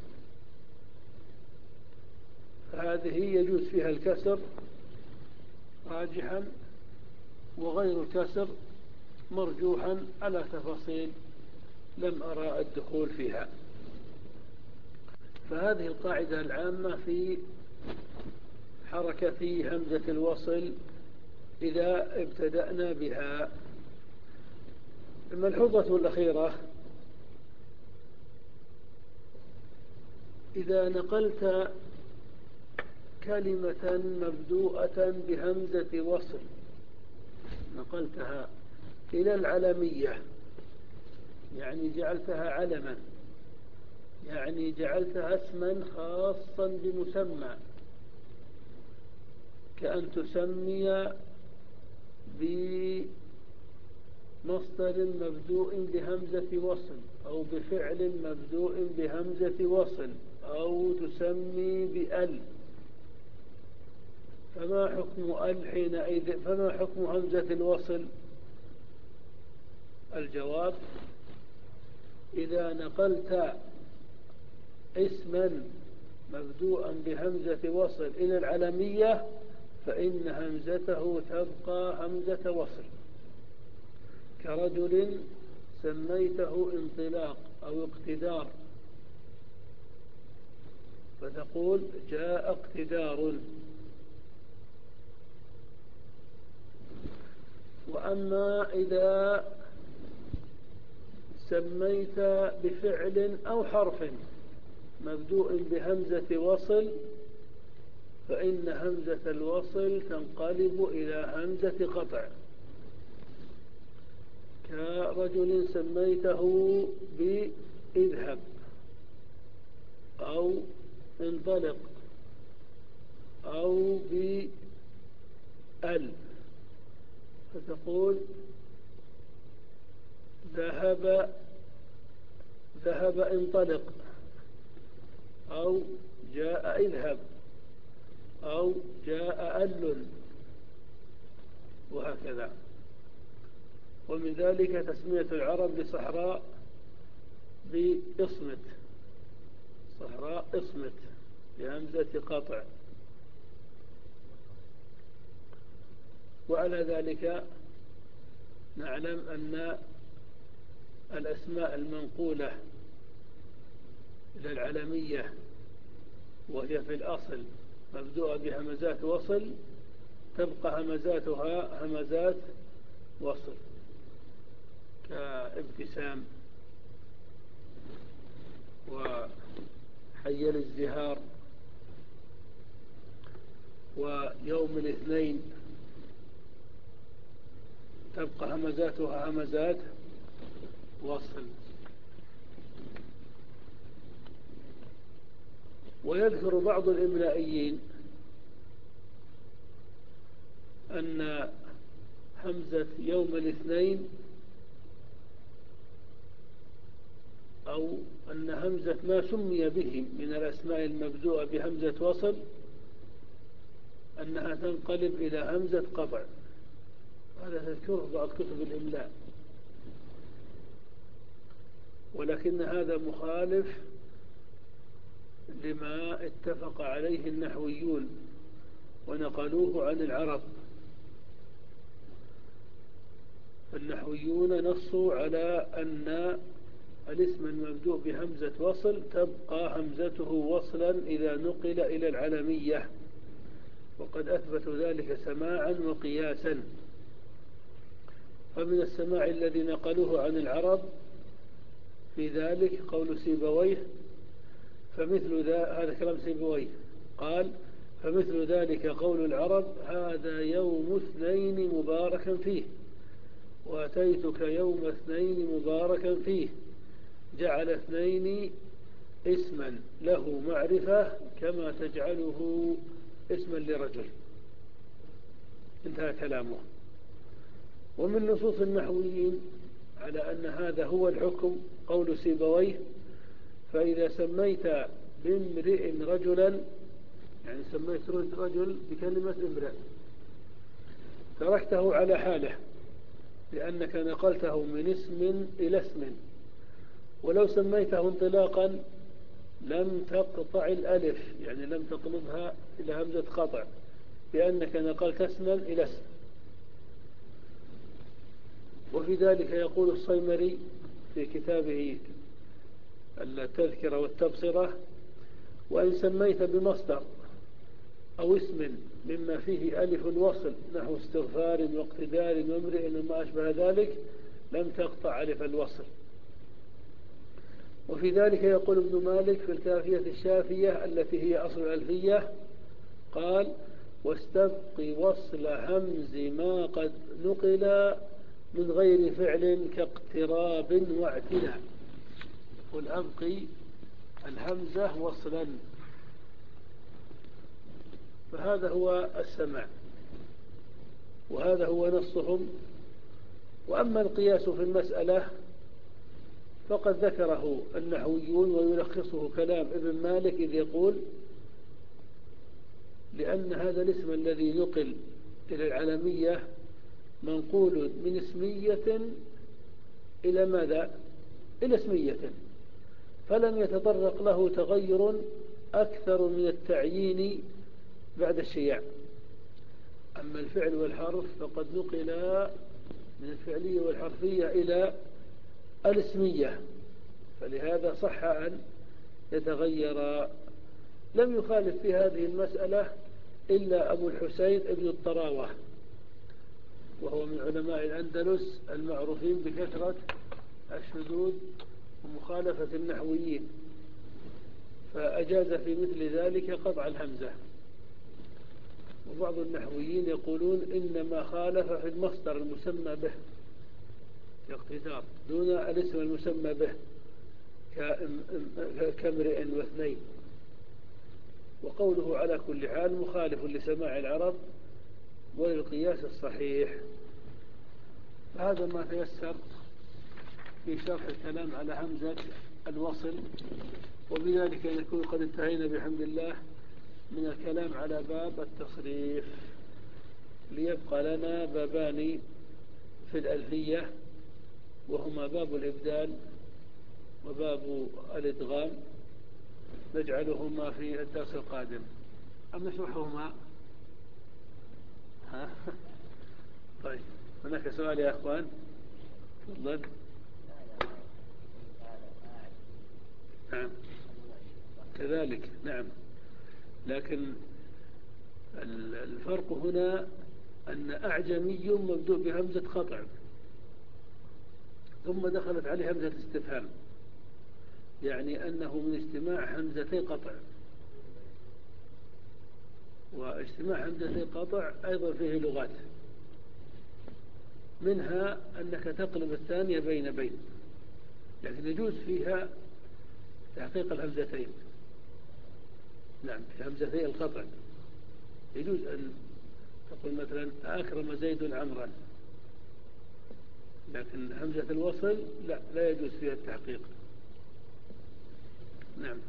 هذه يجوز فيها الكسر راجحا، وغير الكسر مرجوحا على تفاصيل لم أرى الدخول فيها. فهذه القاعدة العامة في حركة همزة الوصل إذا ابتدأنا بها. الملحوظة الأخيرة: إذا نقلت كلمة مبدوءة بهمزة وصل، نقلتها إلى العلمية، يعني جعلتها علما، يعني جعلتها اسما خاصا بمسمى، كأن تسمي بمصدر مبدوء بهمزة وصل، أو بفعل مبدوء بهمزة وصل، أو تسمي بأل، فما حكم أل حينئذ؟ فما حكم همزة الوصل؟ الجواب: إذا نقلت اسما مبدوءا بهمزة وصل إلى العلمية فإن همزته تبقى همزة وصل، كرجل سميته انطلاق أو اقتدار، فتقول جاء اقتدار. وأما إذا سميت بفعل أو حرف مبدوء بهمزة وصل فإن همزة الوصل تنقلب إلى همزة قطع، كرجل سميته بإذهب أو انطلق أو بأل، فتقول ذهب ذهب انطلق، أو جاء اذهب، أو جاء أل، وهكذا. ومن ذلك تسمية العرب لصحراء بإصمت، صحراء إصمت بهمزة قطع. وعلى ذلك نعلم أن الأسماء المنقولة إلى العلمية وهي في الأصل مبدوءة بهمزات وصل تبقى همزاتها همزات وصل، كابتسام وحي الازدهار ويوم الاثنين، تبقى همزاتها همزات وصل. ويذكر بعض الإملائيين أن همزة يوم الاثنين أو أن همزة ما سمي به من الأسماء المبدوءة بهمزة وصل أنها تنقلب إلى همزة قطع. هذا تذكره بعض كتب الإملاء، ولكن هذا مخالف لما اتفق عليه النحويون ونقلوه عن العرب. النحويون نصوا على أن الاسم المبدوء بهمزة وصل تبقى همزته وصلا إذا نقل إلى العلمية، وقد أثبتوا ذلك سماعا وقياسا. فمن السماع الذي نقلوه عن العرب في ذلك قول سيبويه، فمثل ذا هذا كلام سيبويه قال: فمثل ذلك قول العرب: هذا يوم اثنين مباركا فيه، وأتيتك يوم اثنين مباركا فيه، جعل اثنين اسما له معرفة كما تجعله اسما لرجل. انتهى كلامه. ومن نصوص النحويين على أن هذا هو الحكم قول سيبويه: فإذا سميت بامرئ رجلا، يعني سميت رجل بكلمة امرئ، تركته على حاله لأنك نقلته من اسم إلى اسم. ولو سميته انطلاقا لم تقطع الألف، يعني لم تقلبها إلى همزة قطع، لأنك نقلت اسما إلى اسم. وفي ذلك يقول الصيمري في كتابه التذكرة والتبصرة: وإن سميت بمصدر أو اسم مما فيه ألف وصل نحو استغفار واقتدار وامرئ وما أشبه ذلك لم تقطع ألف الوصل. وفي ذلك يقول ابن مالك في الكافية الشافية التي هي أصل الألفية، قال: واستبق وصل همز ما قد نقل من غير فعل كاقتراب واعتلاء. قل أبقي الهمزة وصلا. فهذا هو السماع، وهذا هو نصهم. وأما القياس في المسألة فقد ذكره النحويون، ويلخصه كلام ابن مالك إذ يقول: لأن هذا الاسم الذي يقل إلى العلمية منقول من اسمية إلى ماذا؟ إلى اسمية، فلم يتطرق له تغير أكثر من التعيين بعد الشياع. أما الفعل والحرف فقد نقل من الفعلية والحرفية إلى الاسمية، فلهذا صح أن يتغير. لم يخالف في هذه المسألة إلا أبو الحسين ابن الطراوة، وهو من علماء الأندلس المعروفين بكثرة الشذوذ ومخالفة النحويين، فأجاز في مثل ذلك قطع الهمزة. وبعض النحويين يقولون إنما خالف في المصدر المسمى به كاقتدار دون الاسم المسمى به كامرئ واثنين. وقوله على كل حال مخالف لسماع العرب وللقياس الصحيح. فهذا ما تيسر في شرح الكلام على همزة الوصل، وبذلك نكون قد انتهينا بحمد الله من الكلام على باب التصريف. ليبقى لنا بابان في الألفية، وهما باب الإبدال وباب الإدغام، نجعلهما في الدرس القادم. أم نشرحهما؟ ها؟ طيب، هناك سؤال يا أخوان؟ تفضل. نعم كذلك، نعم. لكن الفرق هنا أن أعجمي مبدوء بهمزة قطع ثم دخلت عليه همزة استفهام، يعني أنه من اجتماع همزتي قطع. واجتماع همزتي قطع أيضا فيه لغات، منها أنك تقلب الثانية بين بين، لكن يجوز فيها تحقيق الهمزتين. نعم، في همزتي القطع يجوز أن تقول مثلا أكرم زيد عمرا، لكن همزة الوصل لا لا يجوز فيها التحقيق. نعم.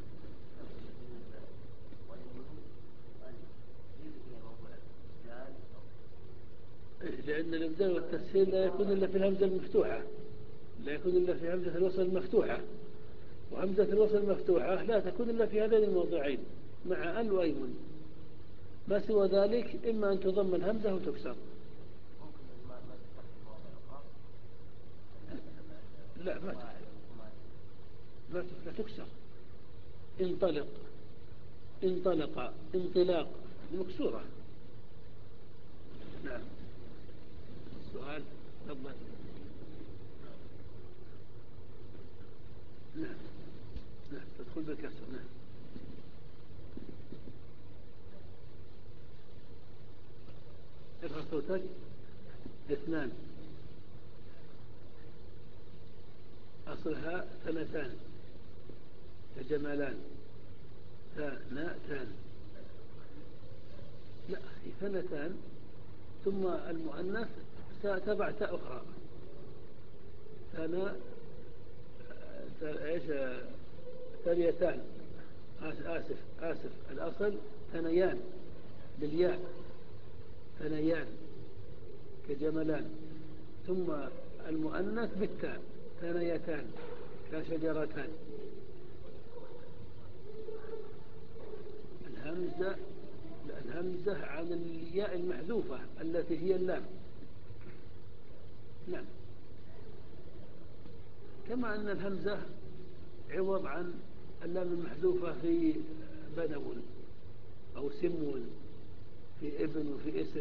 لأن الإبدال والتسهيل لا يكون إلا في الهمزة المفتوحة، لا يكون إلا في همزة الوصل المفتوحة، وهمزة الوصل المفتوحة لا تكون إلا في هذين الموضعين مع ال وأيمن. ما سوى ذلك إما أن تضم الهمزة أو تكسر. لا ما لا تكسر. انطلق، انطلق، انطلاق، مكسورة. نعم. السؤال تفضل. نعم نعم تدخل بالكسر. نعم. ارفع صوتك. اثنان أصلها ثنتان كجمالان. ثنتان. لا هي ثنتان ثم المؤنث تبع تاء أخرى. ثنا ايش ثنيتان. آسف آسف الأصل ثنيان بالياء. ثنيان كجملان. ثم المؤنث بالتاء ثنيتان كشجرتان. الهمزة الهمزة عن الياء المحذوفة التي هي اللام. نعم. كما أن الهمزة عوض عن اللام المحذوفة في بنو أو سمو في ابن وفي اسم.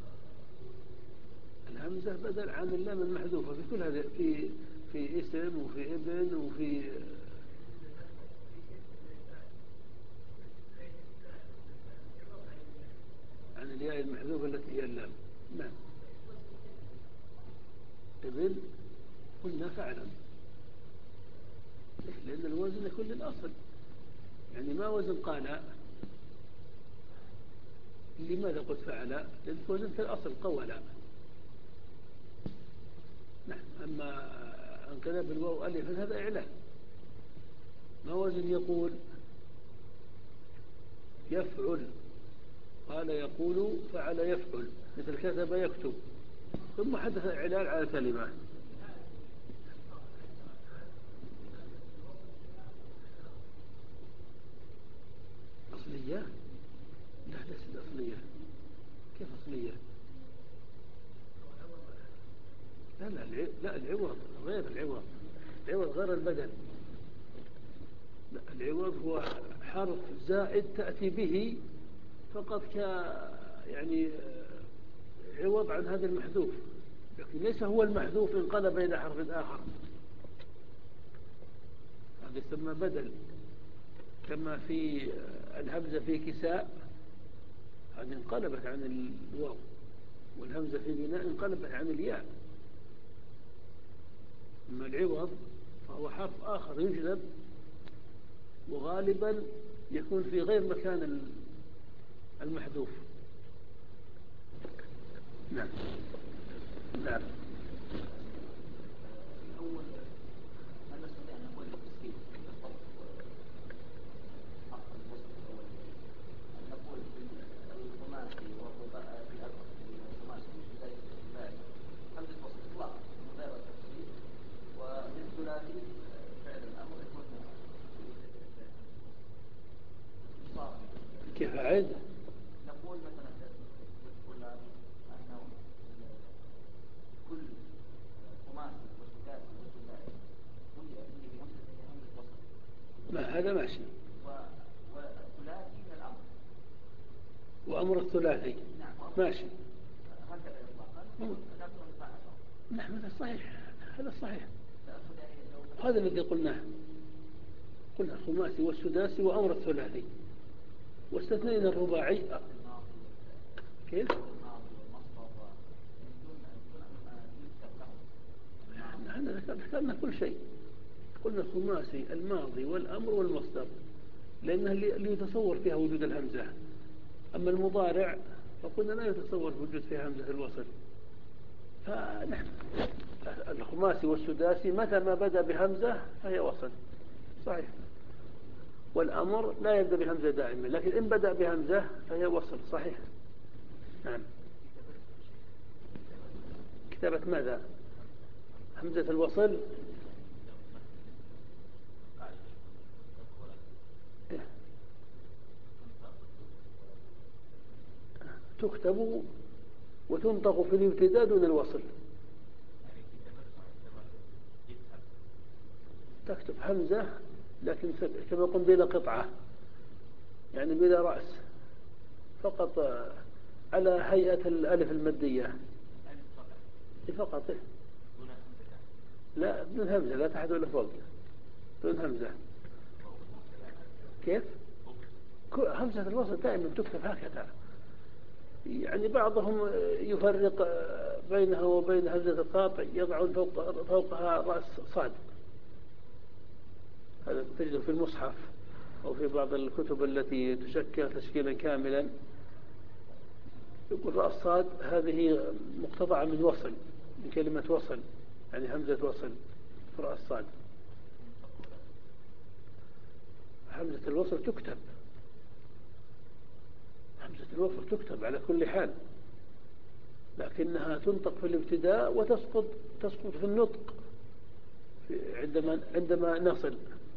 الهمزة بدل عن اللام المحذوفة في كل هذا، في في اسم وفي ابن وفي عن الياء المحذوفة التي هي اللام. نعم. ابن قلنا فعلا لأن الوزن يكون للأصل، يعني ما وزن قال. لماذا قلت فعل؟ لأن وزن في الأصل قولا. نعم. أما انقلاب الواو ألف هذا إعلان. ما وزن يقول؟ يفعل. قال يقول فعل يفعل، مثل كتب يكتب. ثم حدث إعلان على الكلمة. أصلية؟ لا ليست أصلية. كيف أصلية؟ لا لا لا العوض غير العوض. العوض غير البدل. لا العوض هو حرف زائد تأتي به فقط ك يعني عوض عن هذا المحذوف، لكن ليس هو المحذوف انقلب إلى حرف آخر. هذا يسمى بدل. كما في الهمزة في كساء هذه انقلبت عن الواو، والهمزة في بناء انقلبت عن الياء. أما العوض فهو حرف آخر يجلب، وغالبا يكون في غير مكان المحذوف. نعم. نعم. الأول هل نستطيع أن نقول بالتسهيل بالضبط حق الوصف الأول؟ أن نقول بالخماسي والرباعي بالخماسي والثلاثي والرباعي همزة وصف إطلاقا من غير التفصيل، وبالثلاثي فعل الأمر يكون صار. كيف أعيد؟ نقول مثلا نقول أنه كل خماسي وثلاثي وثلاثي واللي بهمزة هي همزة وصل. ما هذا ماشي. والثلاثي من الأمر. وأمر الثلاثي. نعم. ماشي. هكذا إطلاقا. نعم هذا صحيح. هذا صحيح. هذا الذي قلناه. قلنا الخماسي والسداسي وأمر الثلاثي، واستثنينا الرباعي. كيف؟ نحن ذكرنا كل شيء. قلنا الخماسي الماضي والأمر والمصدر، لأنها اللي يتصور فيها وجود الهمزة. أما المضارع فقلنا لا يتصور وجود فيها همزة الوصل. فنحن الخماسي والسداسي متى ما بدأ بهمزة فهي وصل. صحيح. والأمر لا يبدأ بهمزة دائما، لكن إن بدأ بهمزة فهي وصل صحيح. نعم. كتابة ماذا؟ همزة الوصل. إيه؟ تكتب وتنطق في الابتداء دون الوصل. تكتب همزة لكن كما يقول بلا قطعة، يعني بلا رأس، فقط على هيئة الألف المادية فقط. لا بدون همزة، لا تحت ولا فوق، بدون همزة. كيف؟ همزة الوصل دائما تكتب هكذا، يعني بعضهم يفرق بينها وبين همزة القاطع، يضعون فوق فوقها رأس صاد، هذا تجده في المصحف أو في بعض الكتب التي تشكل تشكيلا كاملا، يقول رأس صاد هذه مقتطعة من وصل، من كلمة وصل، يعني همزة وصل في رأس صاد. همزة الوصل تكتب، همزة الوصل تكتب على كل حال، لكنها تنطق في الابتداء وتسقط تسقط في النطق عندما عندما نصل.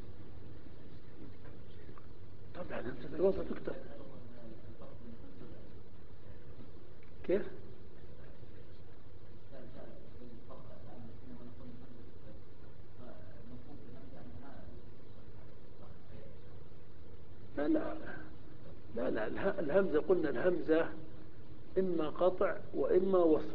طبعا همزة الوصل تكتب. كيف؟ لا لا لا لا الهمزة قلنا الهمزة إما قطع وإما وصل،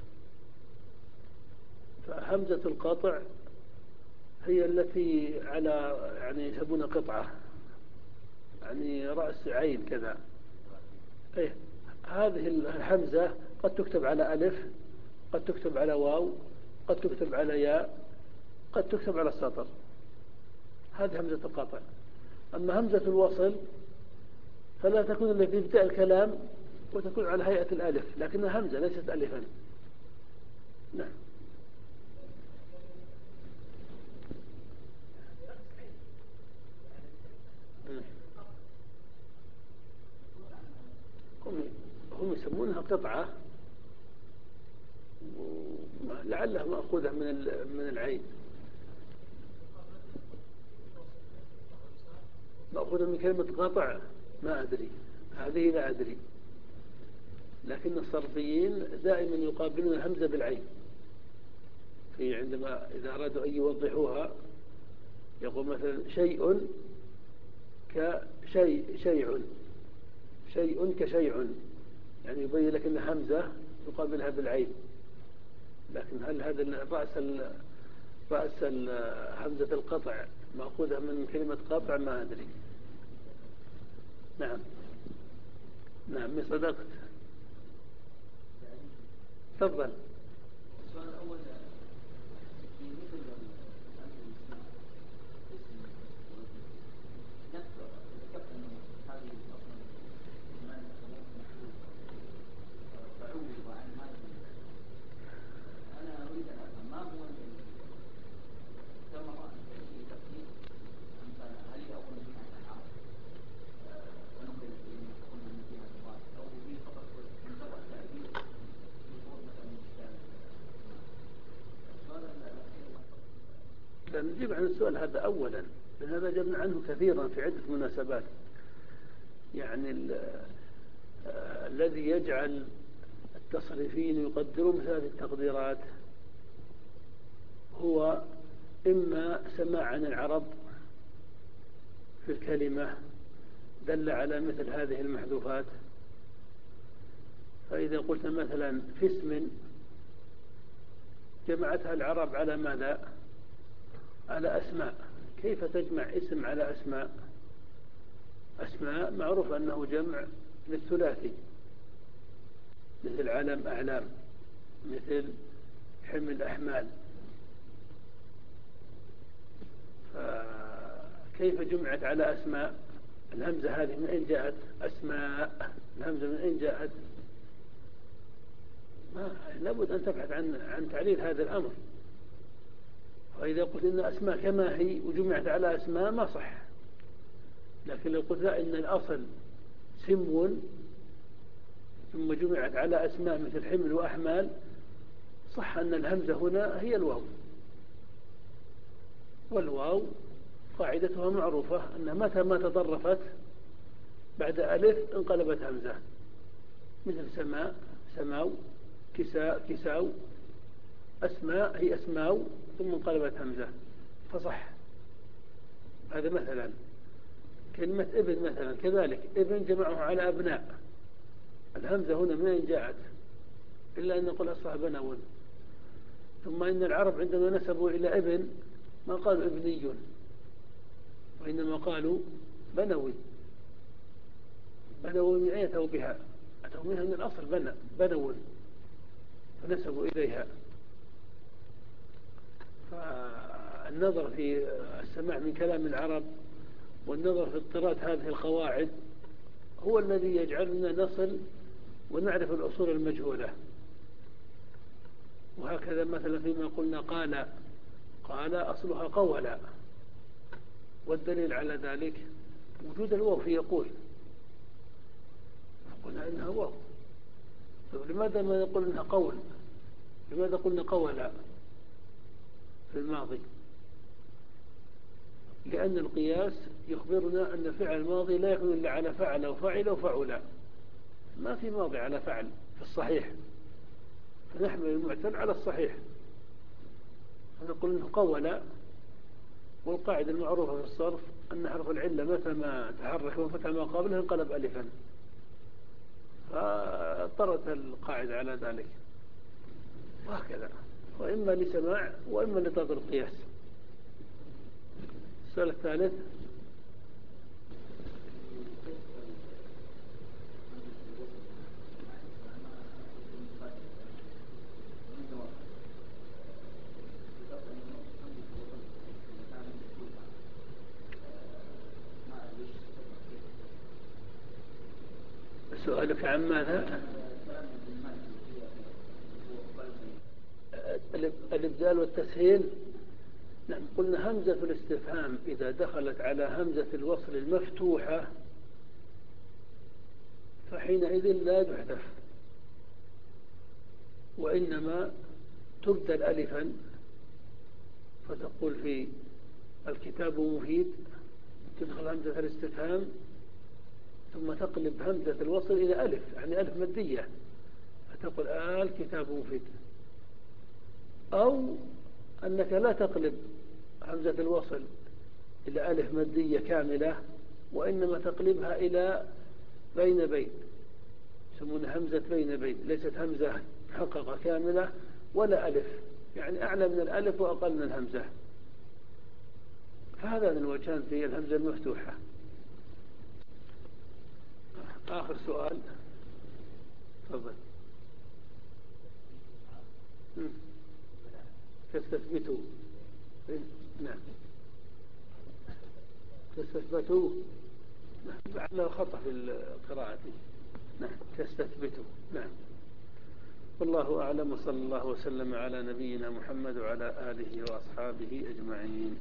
فهمزة القطع هي التي على يعني يسمونها قطعة، يعني رأس عين كذا. إيه هذه الهمزة قد تكتب على ألف، قد تكتب على واو، قد تكتب على ياء، قد تكتب على السطر، هذه همزة القطع. أما همزة الوصل فلا تكون إلا في ابتداء الكلام وتكون على هيئة الألف، لكنها همزة ليست ألفا. نعم. هم هم يسمونها قطعة، لعلها مأخوذة من من العين، مأخوذة من كلمة قطع، ما أدري، هذه لا أدري، لكن الصرفيين دائما يقابلون الهمزة بالعين، في عندما إذا أرادوا أن يوضحوها يقول مثلا شيء كشيء شيء شيء كشيء، يعني يبين لك أن همزة يقابلها بالعين، لكن هل هذا رأس رأس همزة القطع مأخوذة من كلمة قطع ما أدري. نعم نعم صدقت. تفضل. السؤال الأول في مثل الأمر الإسلام اسم ذكرت أنه هذه أصلا ما يسمونه محلول فعوض عن هذه. أنا أريد أن أفهم ما هو كما رأى في تقديم أمثال هل هي أول جمعة العرب ونقلت إلينا فقلنا أن فيها تضاد أو هي فقط مجرد تعبير يقول مثلا الإشكال. نجيب عن السؤال هذا أولا، لأن هذا جبنا عنه كثيرا في عدة مناسبات، يعني آه الذي يجعل التصريفين يقدرون مثل هذه التقديرات هو إما سماع عن العرب في الكلمة دل على مثل هذه المحذوفات، فإذا قلت مثلا في اسم جمعتها العرب على ماذا؟ على أسماء. كيف تجمع اسم على أسماء؟ أسماء معروف أنه جمع للثلاثي، مثل علم أعلام، مثل حمل أحمال، فكيف جمعت على أسماء؟ الهمزة هذه من أين جاءت؟ أسماء، الهمزة من أين جاءت؟ ما لابد أن تبحث عن عن تعليل هذا الأمر. وإذا قلت إن أسماء كما هي وجمعت على أسماء ما صح، لكن لو قلت لا إن الأصل سم ثم جمعت على أسماء مثل حمل وأحمال، صح أن الهمزة هنا هي الواو، والواو قاعدتها معروفة أنها متى ما تضرفت بعد ألف انقلبت همزة، مثل سماء سماو، كساء كساو، أسماء هي أسماو ثم انقلبت همزة، فصح. هذا مثلا. كلمة ابن مثلا كذلك، ابن جمعه على أبناء، الهمزة هنا منين جاءت؟ إلا أن نقول أصلها بنون. ثم إن العرب عندما نسبوا إلى ابن ما قالوا ابني، وإنما قالوا بنوي. بنوي من أين أتوا بها؟ أتوا منها من الأصل بنى بنون، فنسبوا إليها. فالنظر في السماع من كلام العرب والنظر في اضطراد هذه القواعد هو الذي يجعلنا نصل ونعرف الأصول المجهولة. وهكذا مثلا فيما قلنا قال، قال أصلها قولا، والدليل على ذلك وجود الواو في يقول، قلنا إنها واو. لماذا ما نقول إنها قول؟ لماذا قلنا قولا في الماضي؟ لأن القياس يخبرنا أن فعل الماضي لا يكون إلا على فعل وفعل وفعل، ما في ماضي على فعل في الصحيح، فنحمل المعتل على الصحيح، فنقول إنه قولا. والقاعدة المعروفة في الصرف أن حرف العلة متى ما تحرك وفتح ما قبله انقلب ألفا، فاضطرت القاعدة على ذلك، وهكذا. وإما لسماع وإما لطرد القياس. السؤال الثالث: سؤالك عن ماذا؟ الإبدال والتسهيل. نعم، قلنا همزة الاستفهام إذا دخلت على همزة الوصل المفتوحة فحينئذ لا تحذف، وإنما تبدل ألفا، فتقول في الكتاب مفيد، تدخل همزة الاستفهام ثم تقلب همزة الوصل إلى ألف، يعني ألف مادية، فتقول آه الكتاب مفيد. أو أنك لا تقلب همزة الوصل إلى ألف مادية كاملة، وإنما تقلبها إلى بين بين، يسمونها همزة بين بين، ليست همزة محققة كاملة ولا ألف، يعني أعلى من الألف وأقل من الهمزة. فهذا من الوجهان في الهمزة المفتوحة. آخر سؤال، تفضل. تستثبتوا. نعم، تستثبتوا. لعله خطأ في القراءة. نعم، تستثبتوا. نعم. والله أعلم، وصلى الله وسلم على نبينا محمد وعلى آله وأصحابه أجمعين.